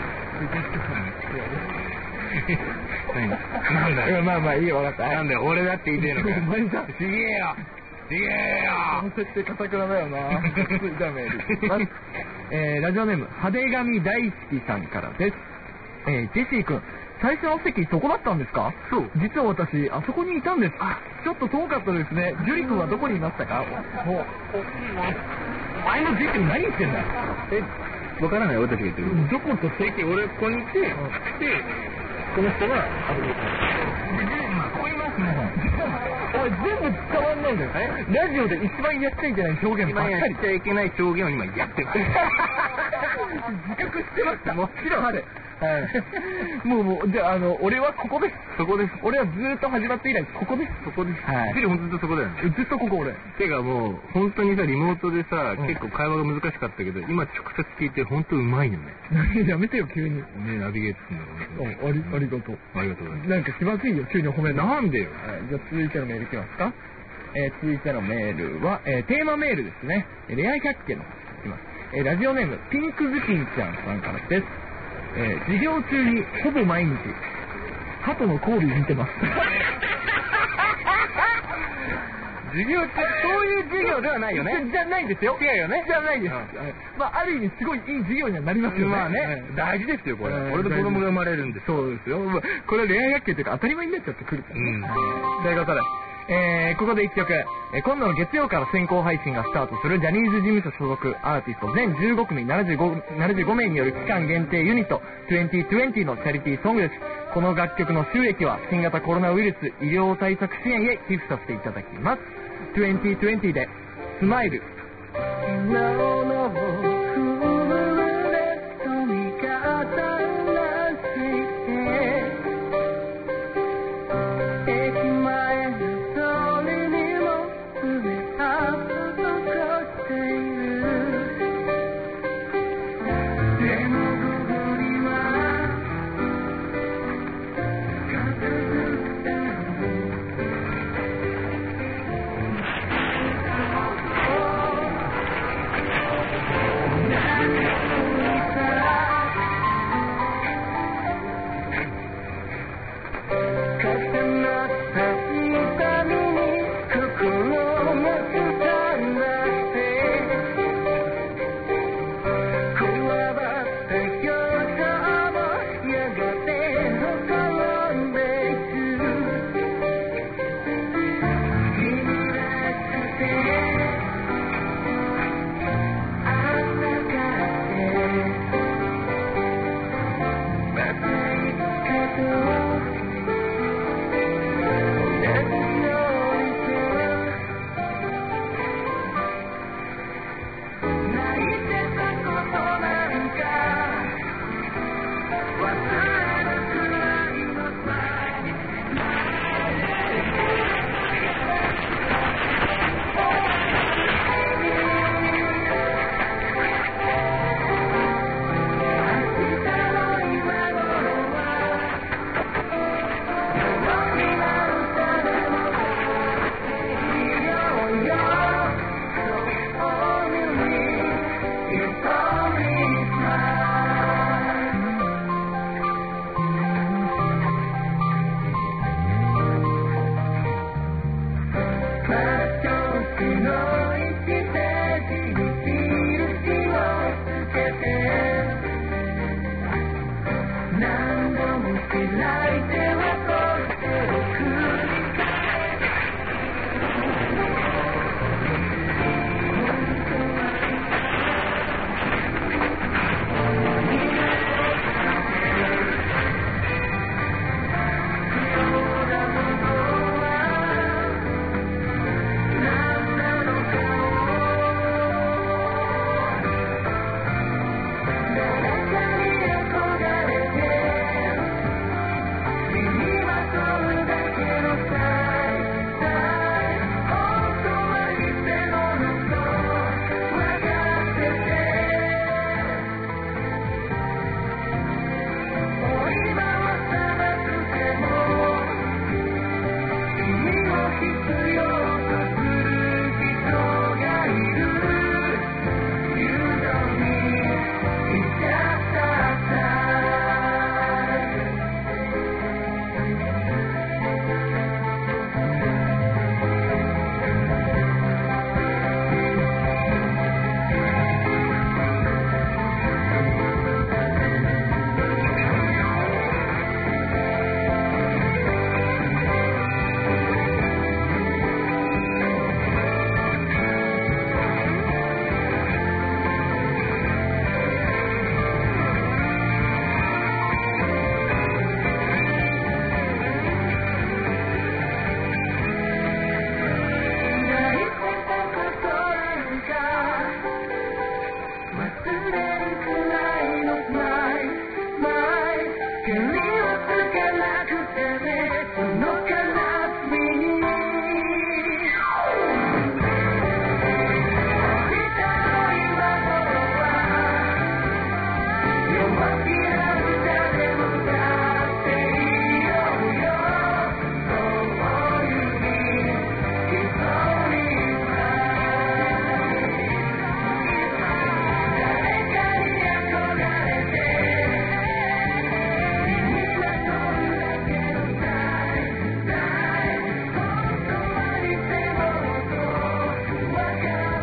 なんだよ。まあまあいいよ分かった。なんだよ俺だって言いてえのか。お前さちげえよ。ちげえよ。この設定堅くなだよな。じゃあメールいきます。えー、ラジオネーム派手髪大好きさんからです。えー、ジェシー君、最初の席そこだったんですか？そう。実は私あそこにいたんです。ちょっと遠かったですね。ジュリ君はどこにいましたか？もうお前のジェシー何言ってんだよ。え、わからない俺たちが言ってる。どこと席俺ここにいて、でこの人があそこにいた。ここいますね。おい全部伝わんないんだよ。ラジオで一番やっちゃいけない表現ばっかり。今やっちゃいけない表現を今やってます。自覚してました。もちろんある。はい。もうもうじゃああの俺はここです。そこです。俺はずーっと始まって以来ここです。そこです。はい。ほんとずっとそこだよね。ずっとここ俺。てかもう本当にさリモートでさ、結構会話が難しかったけど今直接聞いて本当うまいよね。やめてよ急に。ねナビゲートするんだろうね。ありがとう。ありがとうございます。なんか気まずいよ急に褒める。なんでよ。はい。じゃあ続いてのメールいきますか。えー、続いてのメールは、えー、テーマメールですね。レア百景のいきます。えー、ラジオネームピンクズキンちゃんさんからです。えー、授業中にほぼ毎日鳩の交尾見てます。授業中そういう授業ではないよね。じゃないですよ。違うよね。じゃないです。うん、まあある意味すごいいい授業にはなりますよね。まあね、はい、大事ですよこれ。俺の子供が生まれるんで。そうですよ。これはレア百景というか当たり前になっちゃってくるからね。うん、ということで。えー、ここでいっきょく、えー、今度の月曜から先行配信がスタートするジャニーズ事務所所属アーティスト全じゅうごくみななじゅうごめいによる期間限定ユニットにせんにじゅうのチャリティーソングです。この楽曲の収益は新型コロナウイルス医療対策支援へ寄付させていただきます。にせんにじゅうでスマイル。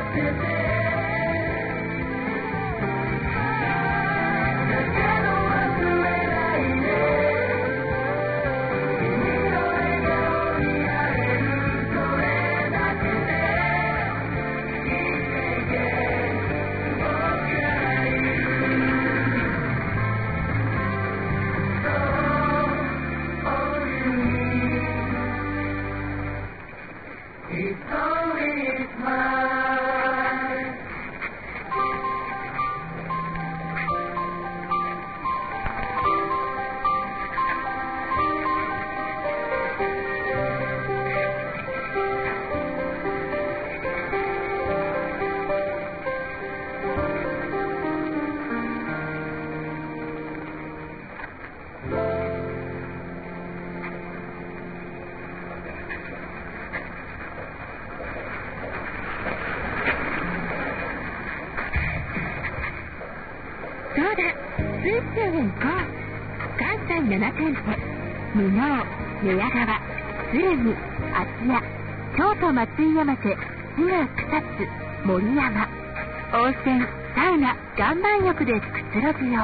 なな店舗、無能、寝屋川、鶴見、芦屋、京都松井山手、滋賀草津、森山、温泉、サウナ、岩盤浴でくつろぎを。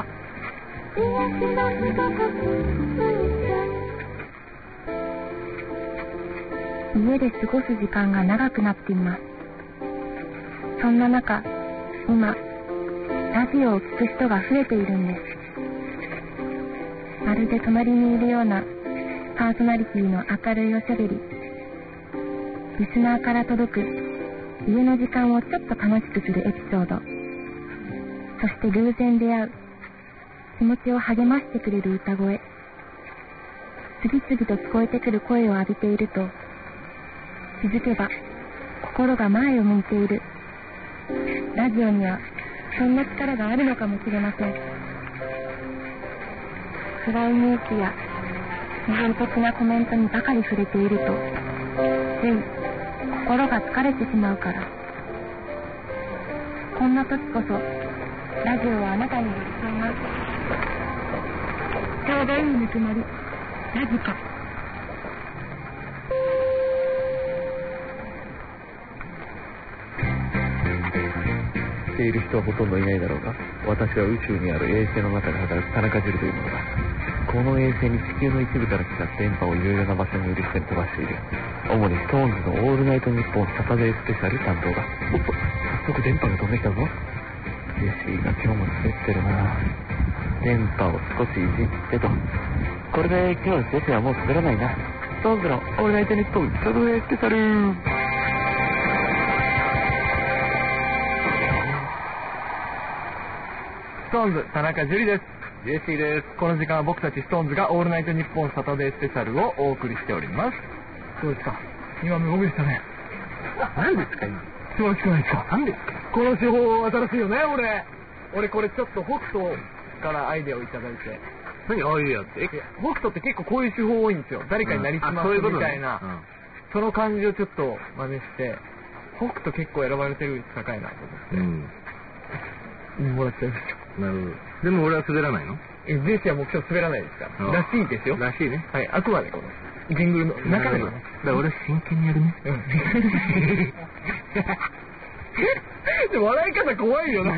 家で過ごす時間が長くなっています。そんな中、今、ラジオを聞く人が増えているんです。まるで隣にいるようなパーソナリティの明るいおしゃべり、リスナーから届く家の時間をちょっと楽しくするエピソード、そして偶然出会う気持ちを励ましてくれる歌声、次々と聞こえてくる声を浴びていると、気づけば心が前を向いている。ラジオにはそんな力があるのかもしれません。暗いニュースや批判的なコメントにばかり触れていると、つい心が疲れてしまうから。こんな時こそラジオはあなたに寄り添います。ちょうどいいぬくもり、ラジコ。 知っている人はほとんどいないだろうが、私は宇宙にある衛星の中で働く田中樹というものだ。この衛星に地球の一部から来た電波をいろいろな場所に売る人に飛ばしている。主にストーンズのオールナイトニッポンサタデースペシャル担当だ。おっと、早速電波が飛んできたぞ。ジェシーが今日も滑ってるな。電波を少しいじってと。これで今日ジェシーはもう滑らないな。ストーンズのオールナイトニッポンサタデースペシャル。 ストーンズ田中樹です。 ジェシーです。 この時間は僕たちストーンズがオールナイトニッポンサタデースペシャルをお送りしております。どうですか、今無僕でしたね。 何ですか今。 素晴らしくないですか。何ですかこの手法新しいよね。俺俺これちょっと北斗からアイデアをいただいて。 何アイデアって。 北斗って結構こういう手法多いんですよ。誰かになりすますみたいな、うん、そういうことね、うん、その感じをちょっと真似して、北斗結構選ばれてる率高いなと思って、うん、もらっちゃいました。 なるほど。でも俺は滑らないの？ え、ジェシーはもう今日滑らないですから。らしいですよ。 らしいね。 はい、あくまでこのジングルの中で。だから俺真剣にやるね。うん。 でも笑い方怖いよな。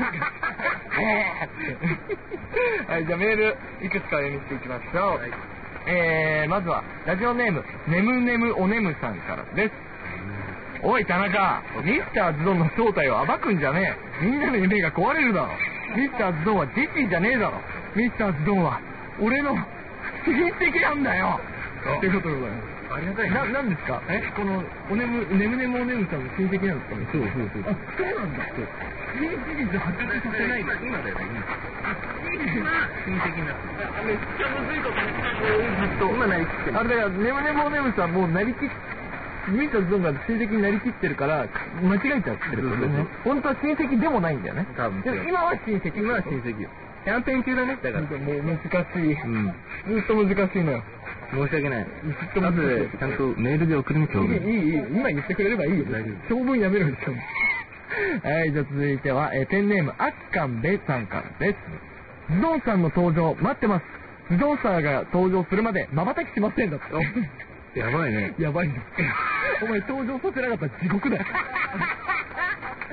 はい、じゃあメールいくつか読みしていきましょう。はい、えー、まずはラジオネームねむねむおねむさんからです。おい田中、ミスターズドンの正体を暴くんじゃねえ。みんなの夢が壊れるだろ。ミスターズドンはジェシーじゃねえだろ。ミスターズドンは俺の親戚なんだよ。ということでございます。ありがたいな。なんですか。え、このおねむねむねむおねむさんの親戚なんですかね。そうそうそう。あ、そうなんだ。そう。事実発覚させないで今だよね。今親戚になって。めっちゃむずいこと言ってずっと今なりきってる。あれだからねむねむおねむさんもうなりきって。ミスターズドンが親戚になりきってるから間違えちゃってるってことね。本当は親戚でもないんだよね。多分。でも今は親戚。今は親戚よ。キャンペーン中だね。だからもう難しい。うん。ずっと難しいのよ。 申し訳ない。 ずっと難しい。 ちゃんとメールで送るね今日。 いいいいいい。今言ってくれればいいよ。長文やめるんですよ。はい、じゃあ続いては、えー、ペンネームあっかんべさんからです。ズドンさんの登場待ってます。ズドンさんが登場するまで瞬きしませんだって。 やばいね。 やばいね。お前登場させなかったら地獄だよ。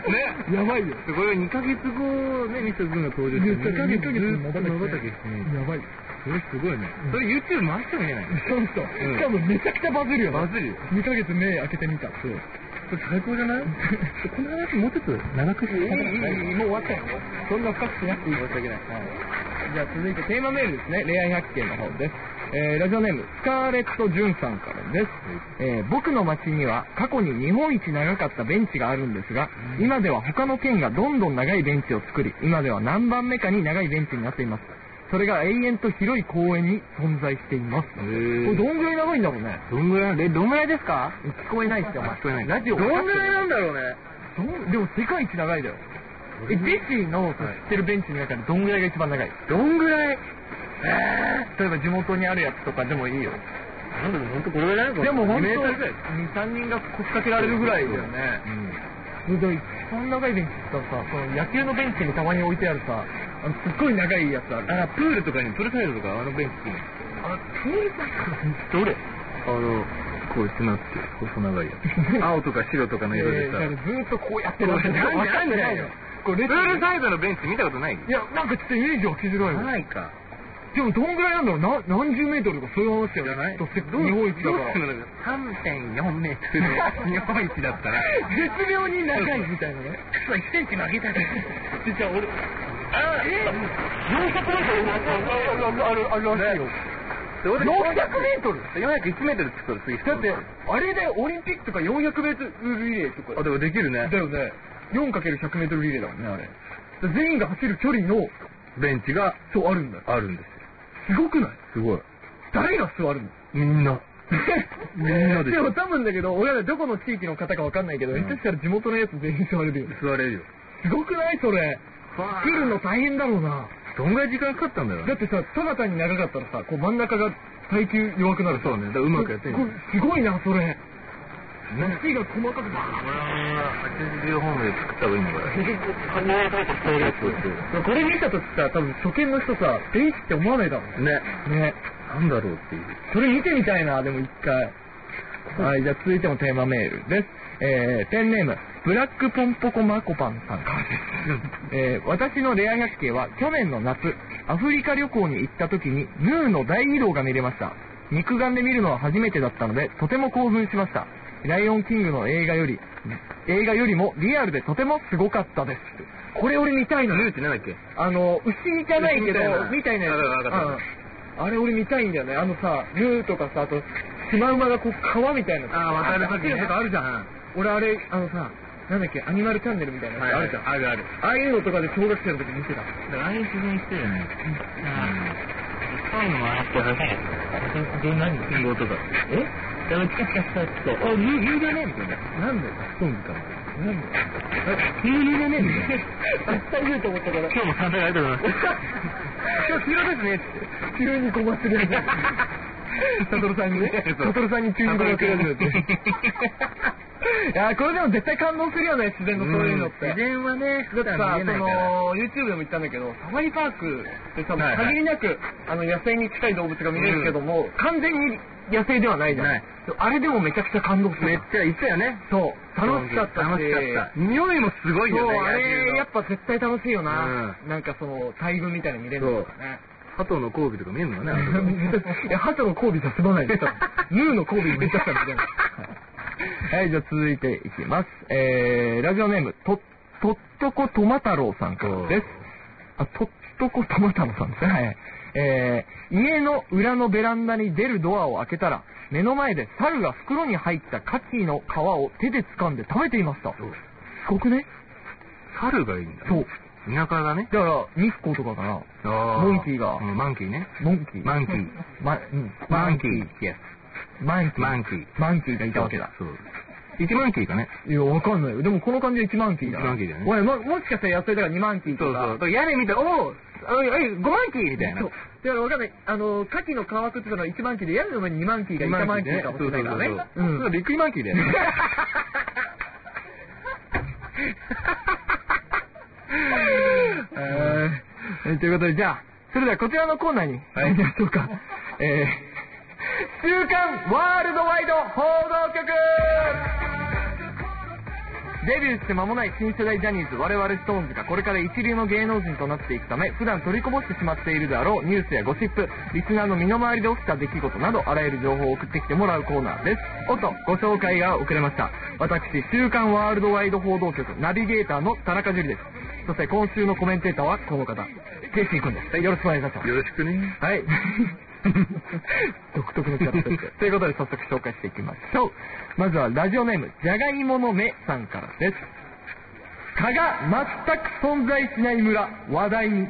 やばいよ。 これがにかげつごね、ミスターズンが登場して、にかげつずっとまばたきしてね。 やばい。 それすごいね。それ YouTube 回してもいいじゃない。 そうそう。しかもめちゃくちゃバズるよね。 バズるよ。 にかげつ目開けてみた。そう。 それ最高じゃない？この話もうちょっと長くして。 もう終わったよ。そんな深くしなくていい。申し訳ない。じゃあ続いてテーマメールですね。恋愛百景の方です。えー、ラジオネームスカーレット・ジュンさんからです、えー、僕の町には過去に日本一長かったベンチがあるんですが、今では他の県がどんどん長いベンチを作り、今では何番目かに長いベンチになっています。それが永遠と広い公園に存在しています。これどんぐらい長いんだろうね。 どんぐらいえどんぐらいですか？ 聞こえないっすよ。 聞こえない。 ラジオどんぐらいなんだろうね。 でも世界一長いだよ。え、ジェシーの知ってるベンチの中でどんぐらいが一番長い？ どんぐらい？ えー、例えば地元にあるやつとかでもいいよ。 なんだろう、ほんとこれぐらいでもほんとにに、 さんにんが腰掛けられるぐらいだよね。うん。でも一番長いベンチってさ、その野球のベンチにたまに置いてあるさ、あのすっごい長いやつある。 あ、プールとかに、プールサイドとかあのベンチ。 あ、プールサイドどれ？ あの、こうやってなって、細長いやつ。青とか白とかの色でさ。 えー、ずーっとこうやってるわけじゃわかんないよ。 プールサイドのベンチ見たことない？ いや、なんかちょっとイメージ湧きづらいよ。 ないか。 でもどんぐらいなんだろうな、何十メートルとかそういう話じゃないと日本一だから。 さんてんよんメートルの日本一だったら。 絶妙に長いみたいなね。 いちセンチ曲げたで。 じゃあ俺、あえよんひゃくメートルある、あるらしいよ。よんひゃくメートル ? よんひゃくいちメートルって言ったら次。 だって、あれでオリンピックとかよんひゃくメートルリレーとか。 あ、でもできるね。 だよね。よんかけるひゃくメートルリレーだもんね、あれ。全員が走る距離のベンチが、 そう、あるんだよ。 あるんですよ。 すごくない？ すごい。 誰が座るの？ みんな。みんなで。 でも多分だけど、俺らどこの地域の方かわかんないけど、下手したら地元のやつ全員座れるよ。 座れるよ。 すごくないそれ。来るの大変だろうな。 どんぐらい時間かかったんだろうね。 だってさ、ただ単に長かったらさ、こう真ん中が耐久弱くなる。 そうね。だからうまくやってる。 すごいな、それ。足が細かくバーッ。 これははちじゅうホームで作った方がいいのかな。 これ見たときさ、多分初見の人さ、ベンチって思わないだろうね。 ね。 なんだろうっていう。 それ見てみたいな、でも一回。はい、じゃあ続いてもテーマメールです。えー、ペンネーム、ブラックポンポコマコパンさんからです。えー、私のレア百景は去年の夏、アフリカ旅行に行った時にヌーの大移動が見れました。肉眼で見るのは初めてだったので、とても興奮しました。ライオンキングの映画より、映画よりもリアルでとてもすごかったです。これ俺見たいの。 ヌーってなんだっけ？ あの、牛じゃないけど、みたいなやつ。あれ俺見たいんだよね。あのさ、ヌーとかさ、あと、シマウマがこう川みたいな。 ああ、渡るときとかあるじゃん。俺あれ、あのさ、なんだっけ、アニマルチャンネルみたいなやつあるじゃん。 あるある。 ああいうのとかで小学生の時見てた。 ああいう自然してるよね。そういうのもあってほしい。それ何？信号とか。え？でもチカチカしたって、あ、有有料ねみたいな。 なんでストーンか。 なんで有料だねみたいな。 明日言うと思ったから。 今日も参加ありがとうございます。今日黄色ですねって。 急にごまするやつ。サトルさんにね。サトルさんに急にごまするやつって。いや、これでも絶対感動するよね、自然のそういうのって。 自然はね、 だってさ、その、YouTube でも言ったんだけど、サファリパークでさ、限りなく、あの、野生に近い動物が見れるけども、完全に野生ではないじゃん。あれでもめちゃくちゃ感動する。 めっちゃいったよね。 そう。楽しかったし。 楽しかった。匂いもすごいよね。 そう、あれ、やっぱ絶対楽しいよな。なんかその、大群みたいなの見れるのとかね。 鳩の交尾とか見えるのかね。 いや、鳩の交尾じゃ済まないです。ヌーの交尾めっちゃしたみたいな。はい、じゃあ続いていきます。えー、ラジオネーム、と、とっとことま太郎さんからです。あ、とっとことま太郎さんですね。はい。えー、家の裏のベランダに出るドアを開けたら、目の前で猿が袋に入ったカキの皮を手で掴んで食べていました。すごくね？ 猿がいいんだ。 そう。 田舎だね。 だから、ニスコとかかな。モンキーが。 マンキーね。 モンキー。 マンキー。 マ、うん。 マンキー。 マンキー。 マンキー。 マンキーがいたわけだ。 そう。いちマンキーかね。 いや、わかんないよ。でもこの感じでいちマンキーだ。 いちマンキーだよね。 おい、も、もしかしたら野生だからにマンキーとか。 そうそう。屋根見て、おぉ、あい、ごマンキーみたいな。そう。 だからわかんない。あの、カキの皮食ってたのはいちマンキーで、屋根の上ににマンキーがいちマンキーかもしれないからね。 うん。それはびっくりマンキーだよね。 えー、ということで、じゃあ、それではこちらのコーナーに入りましょうか。えー、週刊ワールドワイド報道局デビューして間もない新世代ジャニーズ我々ストーンズがこれから一流の芸能人となっていくため、普段取りこぼしてしまっているであろうニュースやゴシップ、リスナーの身の回りで起きた出来事など、あらゆる情報を送ってきてもらうコーナーです。おっと、ご紹介が遅れました。私、週刊ワールドワイド報道局ナビゲーターの田中樹です。そして今週のコメンテーターはこの方、ジェシー君です。よろしくお願いします。 よろしくね。 はい。独特のキャラクターです。ということで早速紹介していきましょう。まずはラジオネームじゃがいもの目さんからです。蚊が全く存在しない村、話題に。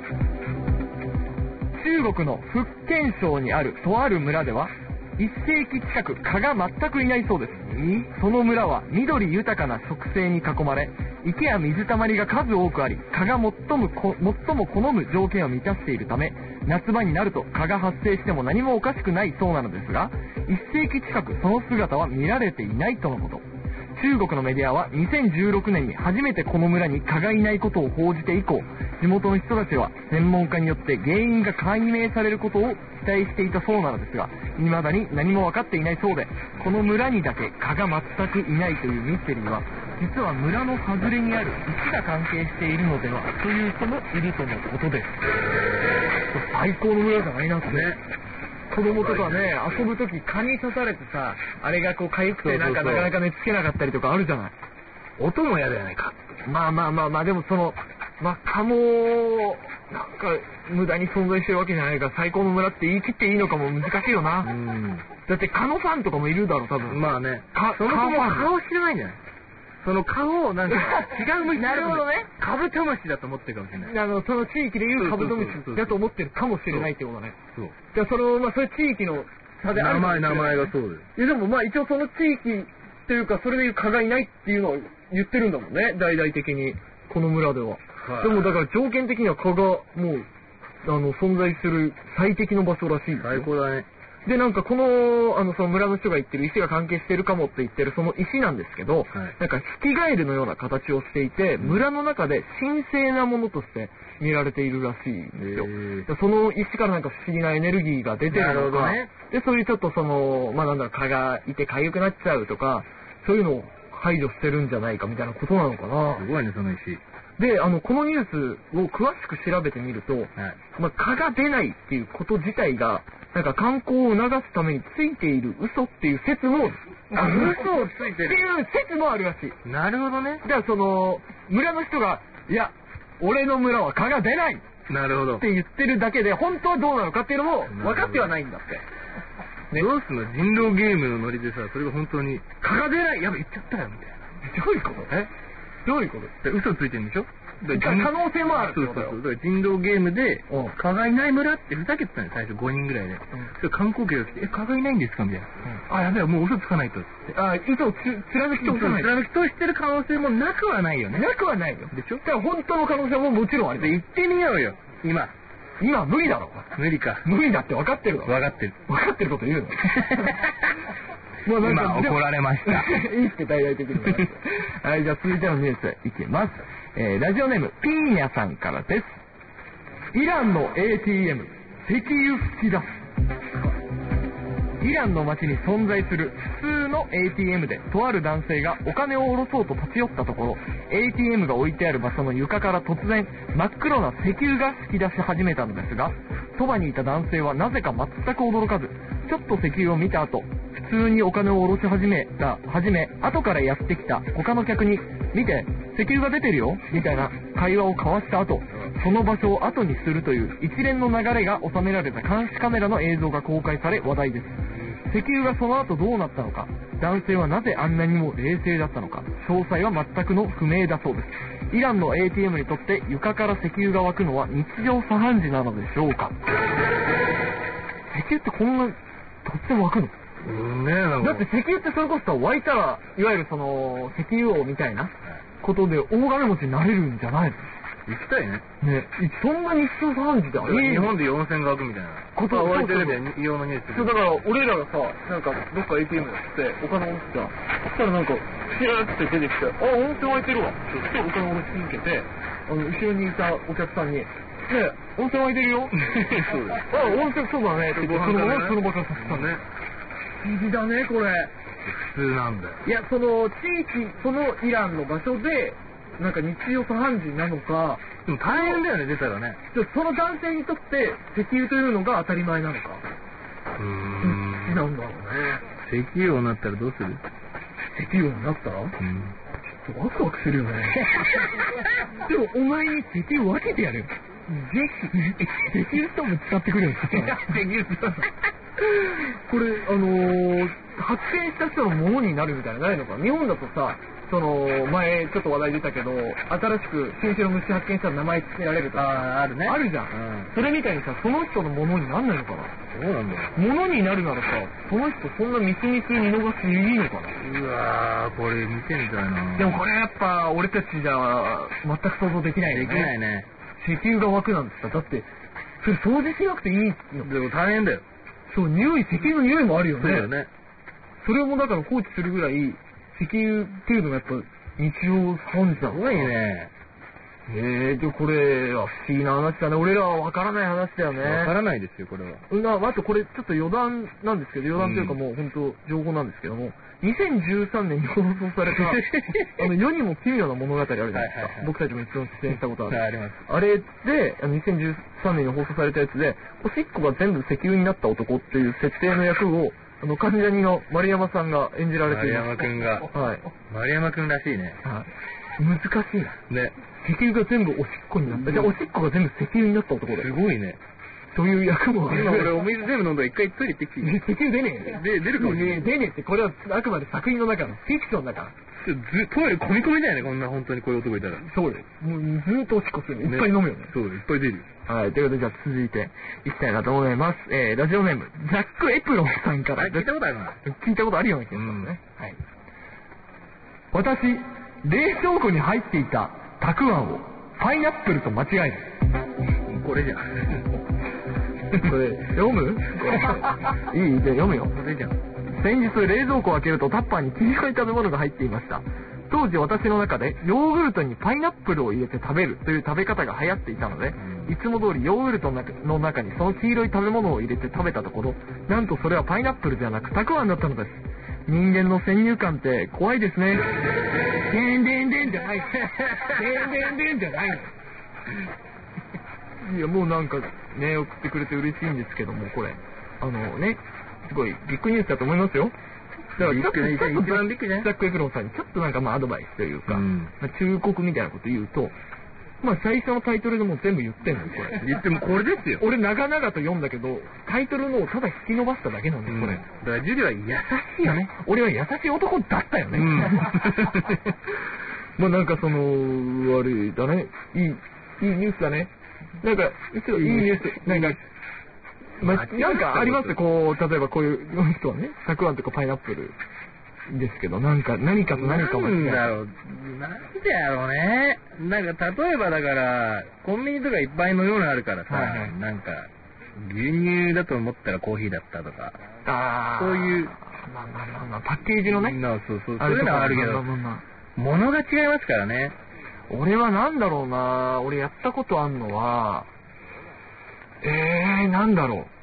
中国の福建省にあるとある村ではいっ世紀近く蚊が全くいないそうです。その村は緑豊かな植生に囲まれ、池や水たまりが数多くあり、蚊が最もこ最も好む条件を満たしているため、夏場になると蚊が発生しても何もおかしくないそうなのですが、いっ世紀近くその姿は見られていないとのこと。中国のメディアはにせんじゅうろくねんに初めてこの村に蚊がいないことを報じて以降、地元の人たちは専門家によって原因が解明されることを期待していたそうなのですが、未だに何も分かっていないそうで、この村にだけ蚊が全くいないというミステリーは、実は村の外れにある石が関係しているのではという人もいるとのことです。最高の村じゃないなってね。子供とかね、遊ぶとき蚊に刺されてさ、あれがこう痒くてなんかなかなか寝つけなかったりとかあるじゃない。音も嫌だよね、蚊。まあまあまあまあ、でもその、まあ蚊も、なんか無駄に存在してるわけじゃないから、最高の村って言い切っていいのかも難しいよな。うん。だって蚊のファンとかもいるだろ、多分。まあね。蚊、その子も蚊を知らないんじゃない？その蚊をなんか違う虫なるほどね。カブトムシだと思ってるかもしれない。あのその地域でいうカブトムシだと思ってるかもしれないってことだね。そう。じゃあそのまあそれ地域の差である。名前名前がそうです。いやでもまあ一応その地域というかそれでいう蚊がいないっていうのを言ってるんだもんね。大々的にこの村では。はい、でもだから条件的には蚊がもうあの存在する最適の場所らしい。最高だね。で、なんかこの、あの、その村の人が言ってる石が関係してるかもって言ってるその石なんですけど、はい、なんかヒキガエルのような形をしていて、村の中で神聖なものとして見られているらしいんですよ。その石からなんか不思議なエネルギーが出てるのか、ね、で、そういうちょっとその、まあなんだろう、蚊がいて痒くなっちゃうとか、そういうのを排除してるんじゃないかみたいなことなのかな。すごいね、その石。で、あの、このニュースを詳しく調べてみると、はい、まあ、蚊が出ないっていうこと自体が、なんか観光を促すためについている嘘っていう説も、あ、嘘をついてるっていう説もあるらしい。なるほどね。だからその、村の人が、いや、俺の村は蚊が出ないなるほどって言ってるだけで、本当はどうなのかっていうのも分かってはないんだって。ね、どうすんの？人狼ゲームのノリでさ、それが本当に、蚊が出ない、やばい、言っちゃったよ、みたいな。どういうことえどういうことって嘘ついてるんでしょ？可能性もあるってことだよ。そうそうそう。人狼ゲームで、蚊がいない村ってふざけてたんです、最初ごにんぐらいで。うん、観光客が来て、え、蚊がいないんですかみたいな。うん、あ、やべえ、もう嘘つかないとって。あ、嘘をつ貫き通さない。貫き通してる可能性もなくはないよね。なくはないよ。でしょ？だから本当の可能性ももちろんある。行ってみようよ、今。今無理だろ。無理か。無理だって分かってるの。分かってる。分かってること言うの。もうなんか今怒られました。いいって大々的に。はい、じゃあ続いてのニュースいきます。えー、ラジオネームピーニャさんからです。イランの エーティーエム 石油噴き出す。イランの街に存在する普通の エーティーエム でとある男性がお金を下ろそうと立ち寄ったところ、 エーティーエム が置いてある場所の床から突然真っ黒な石油が噴き出し始めたのですが、そばにいた男性はなぜか全く驚かず、ちょっと石油を見た後、普通にお金を下ろし始めた、はじめ、後からやってきた他の客に、見て、石油が出てるよみたいな会話を交わした後、その場所を後にするという一連の流れが収められた監視カメラの映像が公開され話題です。石油がその後どうなったのか、男性はなぜあんなにも冷静だったのか、詳細は全くの不明だそうです。イランの エーティーエム にとって床から石油が湧くのは日常茶飯事なのでしょうか。石油ってこんな突然湧くの？うんね、だって石油ってそれこそ湧いたらいわゆるその石油王みたいなことで大金持ちになれるんじゃないの？行きたいね。ね、そんな日常茶飯事であれ？日本でよんせんが開くみたいなことは湧いてるで異様なニュース。そうだから俺らがさ、なんかどっか エーティーエム やってお金を下ろすじゃん。そしたらなんかピラーって出てきて、あ、温泉湧いてるわって言ってお金を下ろし続けて、あの後ろにいたお客さんに、ねえ、温泉湧いてるよ。そうです。あ、温泉そうだねって言って、そのままその場からさせたね。不思議だね、これ。 普通なんだよ。 いや、その地域、そのイランの場所で、なんか日用茶飯事なのか、 でも大変だよね、出たらね。 その男性にとって石油というのが当たり前なのか。 うーん。 なんだろうね。 石油王になったらどうする？ 石油王になったら、うん、ワクワクするよね。でもお前に石油分けてやるよ。ぜひ、石油ストーブ使ってくれよ。石油ストーブ。これ、あのー、発見した人のものになるみたいなのないのか。日本だとさ、その、前ちょっと話題出たけど、新しく新種の虫発見したら名前つけられるとか。 ああ、あるね。 あるじゃん。うん、それみたいにさ、その人のものになんないのかな。 そうなんだよ。 ものになるならさ、その人そんなみすみす見逃していいのかな。 うわー、これ見てみたいな。 でもこれやっぱ、俺たちじゃ、全く想像できないよね。 できないね。 石油が湧くなんてさ、だって、それ掃除しなくていいの。 でも大変だよ。 そう、匂い、石油の匂いもあるよね。 そうだよね。 それもだから放置するぐらい、石油程度のやっぱ、日常茶飯事だ。 すごいね。 えー、で、これは不思議な話だね。俺らは分からない話だよね。 分からないですよ、これは。 うん、あとこれちょっと余談なんですけど、余談というかもう本当情報なんですけども、にせんじゅうさんねんに放送された、あの、世にも奇妙な物語あるじゃないですか。はいはいはい、僕たちも一度出演したことある。 あります。 あれで、にせんじゅうさんねんに放送されたやつで、おしっこが全部石油になった男っていう設定の役を、あの、関ジャニの丸山さんが演じられている。 丸山くんが。 はい。 丸山くんらしいね。 はい。難しいな。 ね。 石油が全部おしっこになった。じゃあおしっこが全部石油になった男だよ。 すごいね。 そういう役もある。 今俺お水全部飲んだら一回トイレ行ってきていい？ 石油出ねえ。 で、出るかもしれない。 出ねえって、これはあくまで作品の中のフィクションだから。 ずトイレ込み込みだよね、こんな本当にこういう男いたら。 そうです。もうずーっとおしっこする。いっぱい飲むよね。 そうです。いっぱい出るよ。 はい。ということで、じゃあ続いていきたいなと思います。えー、ラジオネーム、ザック・エプロンさんから。 聞いたことあるな。 聞いたことあるような気がしますね。はい。私、冷蔵庫に入っていたたくあんをパイナップルと間違える。 これじゃん。 これ、読むいい？じゃあ読むよ。 これじゃん。 先日冷蔵庫を開けるとタッパーに黄色い食べ物が入っていました。当時私の中でヨーグルトにパイナップルを入れて食べるという食べ方が流行っていたので、いつも通りヨーグルトの中にその黄色い食べ物を入れて食べたところ、なんとそれはパイナップルではなくたくあんだったのです。人間の先入観って怖いですね。でんでんでんじゃない。でんでんでんじゃないの。いや、もうなんかね、送ってくれて嬉しいんですけども、これ。あのね、すごいビッグニュースだと思いますよ。だから、 ビッグね、一番ビッグじゃない？ ザック・エプロンさんにちょっとなんかまあアドバイスというか、うん、まあ、忠告みたいなこと言うと、まあ最初のタイトルでもう全部言ってんのよ、これ。 言ってもこれですよ。 俺長々と読んだけど、タイトルのをただ引き伸ばしただけなんだよ、これ。うん、 だからジュリは優しいよね。 俺は優しい男だったよね。うん、まあなんかその、あれだね、いい、いいニュースだね。なんか、いつもいいニュース、なんか、まあ、なんかありますこう、例えばこういう人はね、たくあんとかパイナップルですけど、なんか、何かと何かも違う。 なんだろう、なんだろうね。なんか、例えばだから、コンビニとかいっぱい飲み物あるからさ、はいはい、なんか、牛乳だと思ったらコーヒーだったとか、 あそういう、 まあまあまあまあ、パッケージのね、 なそうそう、そういうのはあるけど、物が違いますからね。 俺はなんだろうな、俺やったことあんのは、えー、なんだろう。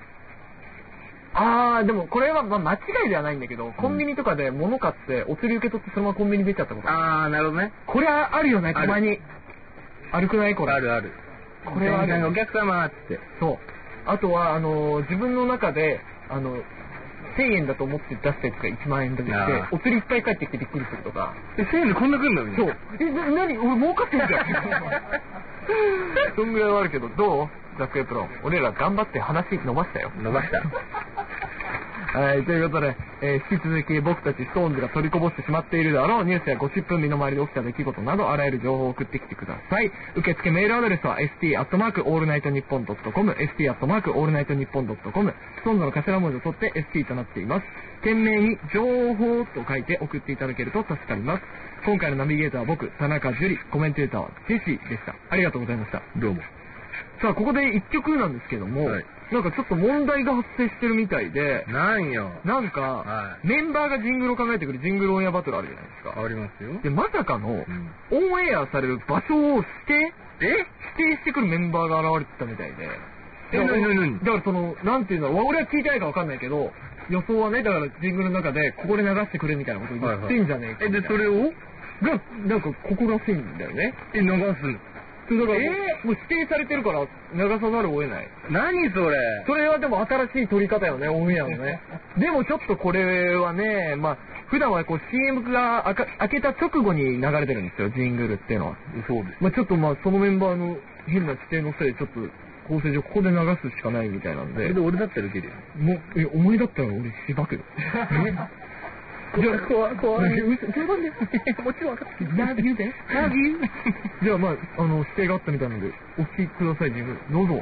あー、でもこれはまあ間違いではないんだけど、コンビニとかで物買ってお釣り受け取ってそのままコンビニ出ちゃったことあー、なるほどね。 これはあるよね、たまに。あるくないこれ。 あるある。 これはある。 お客様って。 そう。あとは、あのー、自分の中で、あの、せんえんだと思って出したやつがいちまんえんだけで、お釣りいっぱい返ってきてびっくりするとか。 え、せんえんでこんな来るんだみたいな。 そう。え、な、なに俺儲かってんじゃん。そんぐらいはあるけど、どうザックエプロン。俺ら頑張って話伸ばしたよ。 伸ばした。 はい、ということで、えー、引き続き僕たちストーンズが取りこぼしてしまっているであろうニュースやゴシップ身の回りで起きた出来事などあらゆる情報を送ってきてください。受付メールアドレスは エスティー アットマーク オールナイトニッポンドットコム エスティー アットマーク オールナイトニッポンドットコム ストーンズの頭文字を取って エスティー となっています。懸命に情報と書いて送っていただけると助かります。今回のナビゲーターは僕、田中樹里、コメンテーターはジェシーでした。ありがとうございました。 どうも。 さあ、ここで一曲なんですけども、はい、なんかちょっと問題が発生してるみたいで、 なんよ。 なんか、はい、メンバーがジングルを考えてくるジングルオンエアバトルあるじゃないですか。 ありますよ。 で、まさかの、うん、オンエアされる場所を指定え指定してくるメンバーが現れてたみたいで。 え、なになになにだからその、なんていうの、俺は聞いてないかわかんないけど、 予想はね、だからジングルの中でここで流してくれみたいなこと言ってんじゃねえか。 え、で、それをが、なんかここらしいんだよね。 え、流すだから、えー、もう指定されてるから流さざるを得ない。 何それ。 それはでも新しい撮り方よね、オンエアのね。でもちょっとこれはね、まあ、普段はこう シーエム が開開けた直後に流れてるんですよ、ジングルっていうのは。 そうです。 まあちょっとまあそのメンバーの変な指定のせいでちょっと構成上ここで流すしかないみたいなんで。 それで俺だったら受けるよ。 もう、え、お前だったら俺しばくよ。えじゃあ、怖い怖い。嘘、冗談です。もちろん分かってる。ラビューでラビューじゃあ、まあ、あの、指定があったみたいなので、お聞きください、自分。どうぞ。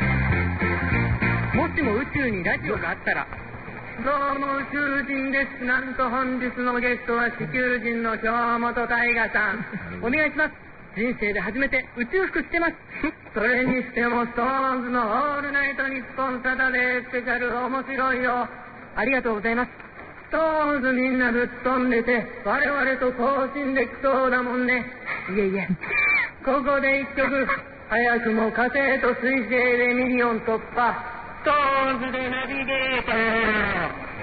もしも宇宙にラジオがあったら、どうも宇宙人です。なんと本日のゲストは地球人の京本大我さん。お願いします。人生で初めて宇宙服してます。それにしても、ストーンズのオールナイトニッポンサタデースペシャル面白いよ。ありがとうございます。ストーンズみんなぶっ飛んでて、我々と交信できそうだもんね。いえいえ。ここで一曲、早くも火星と水星でミリオン突破。ストーンズでナビゲーター。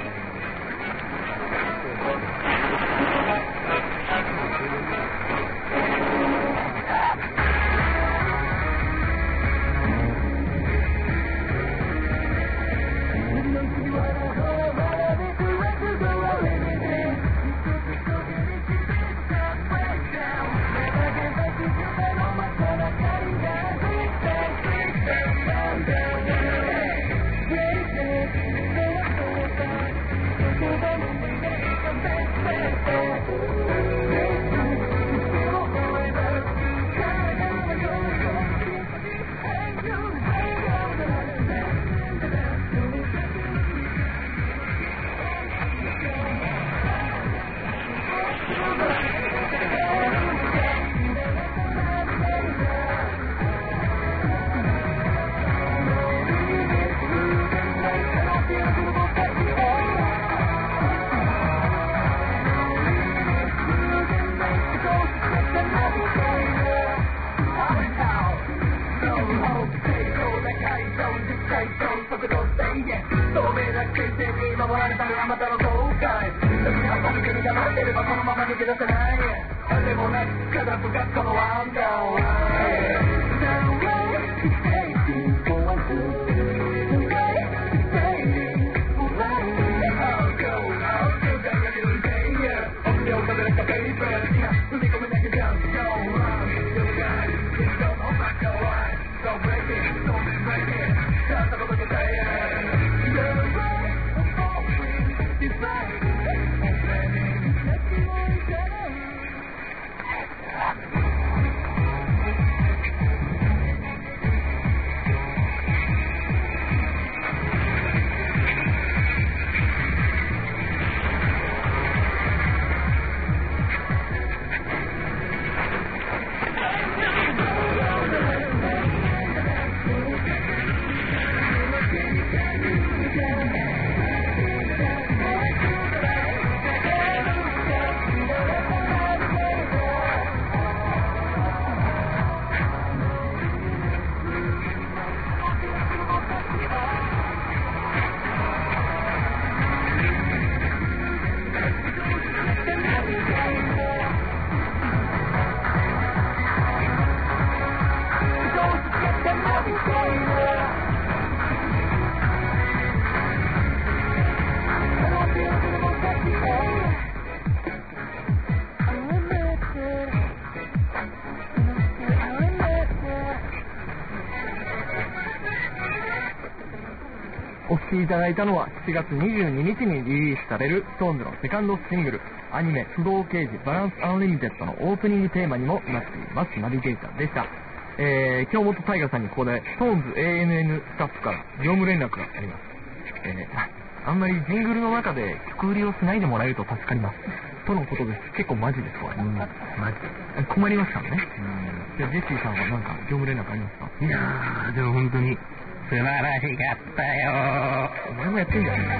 お聴きいただいたのはしちがつにじゅうににちにリリースされる ストーンズ のセカンドシングルアニメ「不動刑事バランスアンリミテッド」のオープニングテーマにもなっていますナビゲーターでした。えー、京本大我さんにここで ストーンズ エーエヌエヌ スタッフから業務連絡があります。えー、あんまりジングルの中で曲売りをしないでもらえると助かりますとのことです。結構マジですこれ、うん、マジ困りますからね。うん、ジェシーさんは何か業務連絡ありますか？ いやーでも本当に素晴らしかったよー。 お前もやってんじゃん。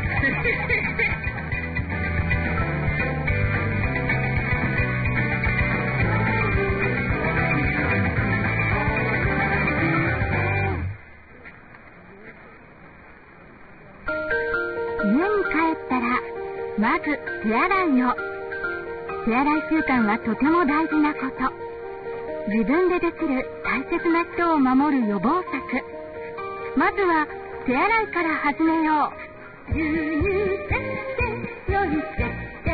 家に帰っまず手洗いを。手洗い習慣はとても大事なこと。自分でできる大切な人を守る予防策。まずは手洗いから始めよう。牛乳せってよりせって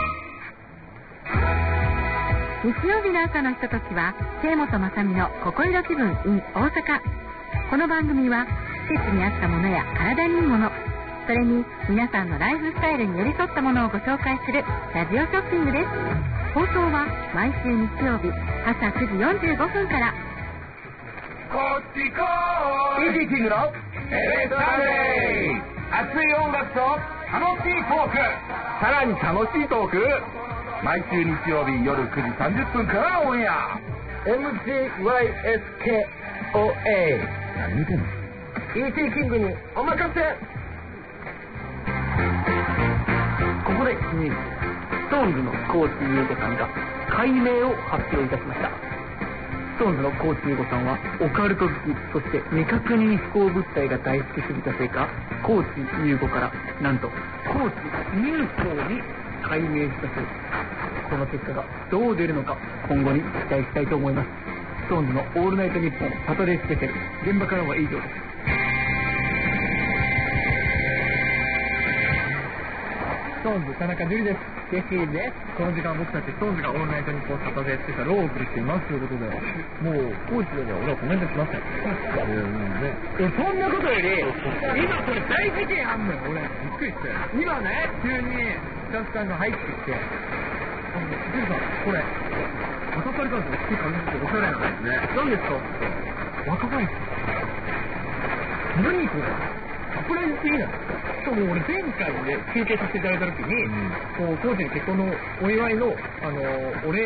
日曜日の朝のひとときは清本雅美の心色気分 in 大阪。この番組は季節に合ったものや体にいいもの、それに皆さんのライフスタイルに寄り添ったものをご紹介するラジオショッピングです。放送は毎週日曜日朝くじよんじゅうごふんから。 こっちこーい イーティー キングのエレスタデイ、熱い音楽と楽しいトーク、さらに楽しいトーク、毎週日曜日夜くじさんじゅっぷんからオンエア。 エムジーワイエスケーオーエー 何見てんの？ イーティー キングにお任せ。 ここでニュース。ストーンズの高知優子さんが改名を発表いたしました。ストーンズの高知優子さんはオカルト好き、そして未確認飛行物体が大好きすぎたせいか、高知優子からなんと高知入校に改名したそうです。この結果がどう出るのか今後に期待したいと思います。ストーンズのオールナイトニッポンサタデースペシャル、現場からは以上です。ストーンズ田中樹です。ジェシーです。この時間僕たちストーンズがオールナイトニッポンサタデースペシャルをお送りしていますということで、もう高知では俺はコメントしません。え、そんなことより今これ大事件あんのよ。俺びっくりして、今ね急にスタッフさんが入ってきて、あのジェシーさんこれ渡されたんですよ。好き感じておしゃれなんですね。何ですかって若林さん、何これサプライズすぎない？しかも俺前回で中継させていただいた時に、うん、こう当時の結婚のお祝いの、あのお礼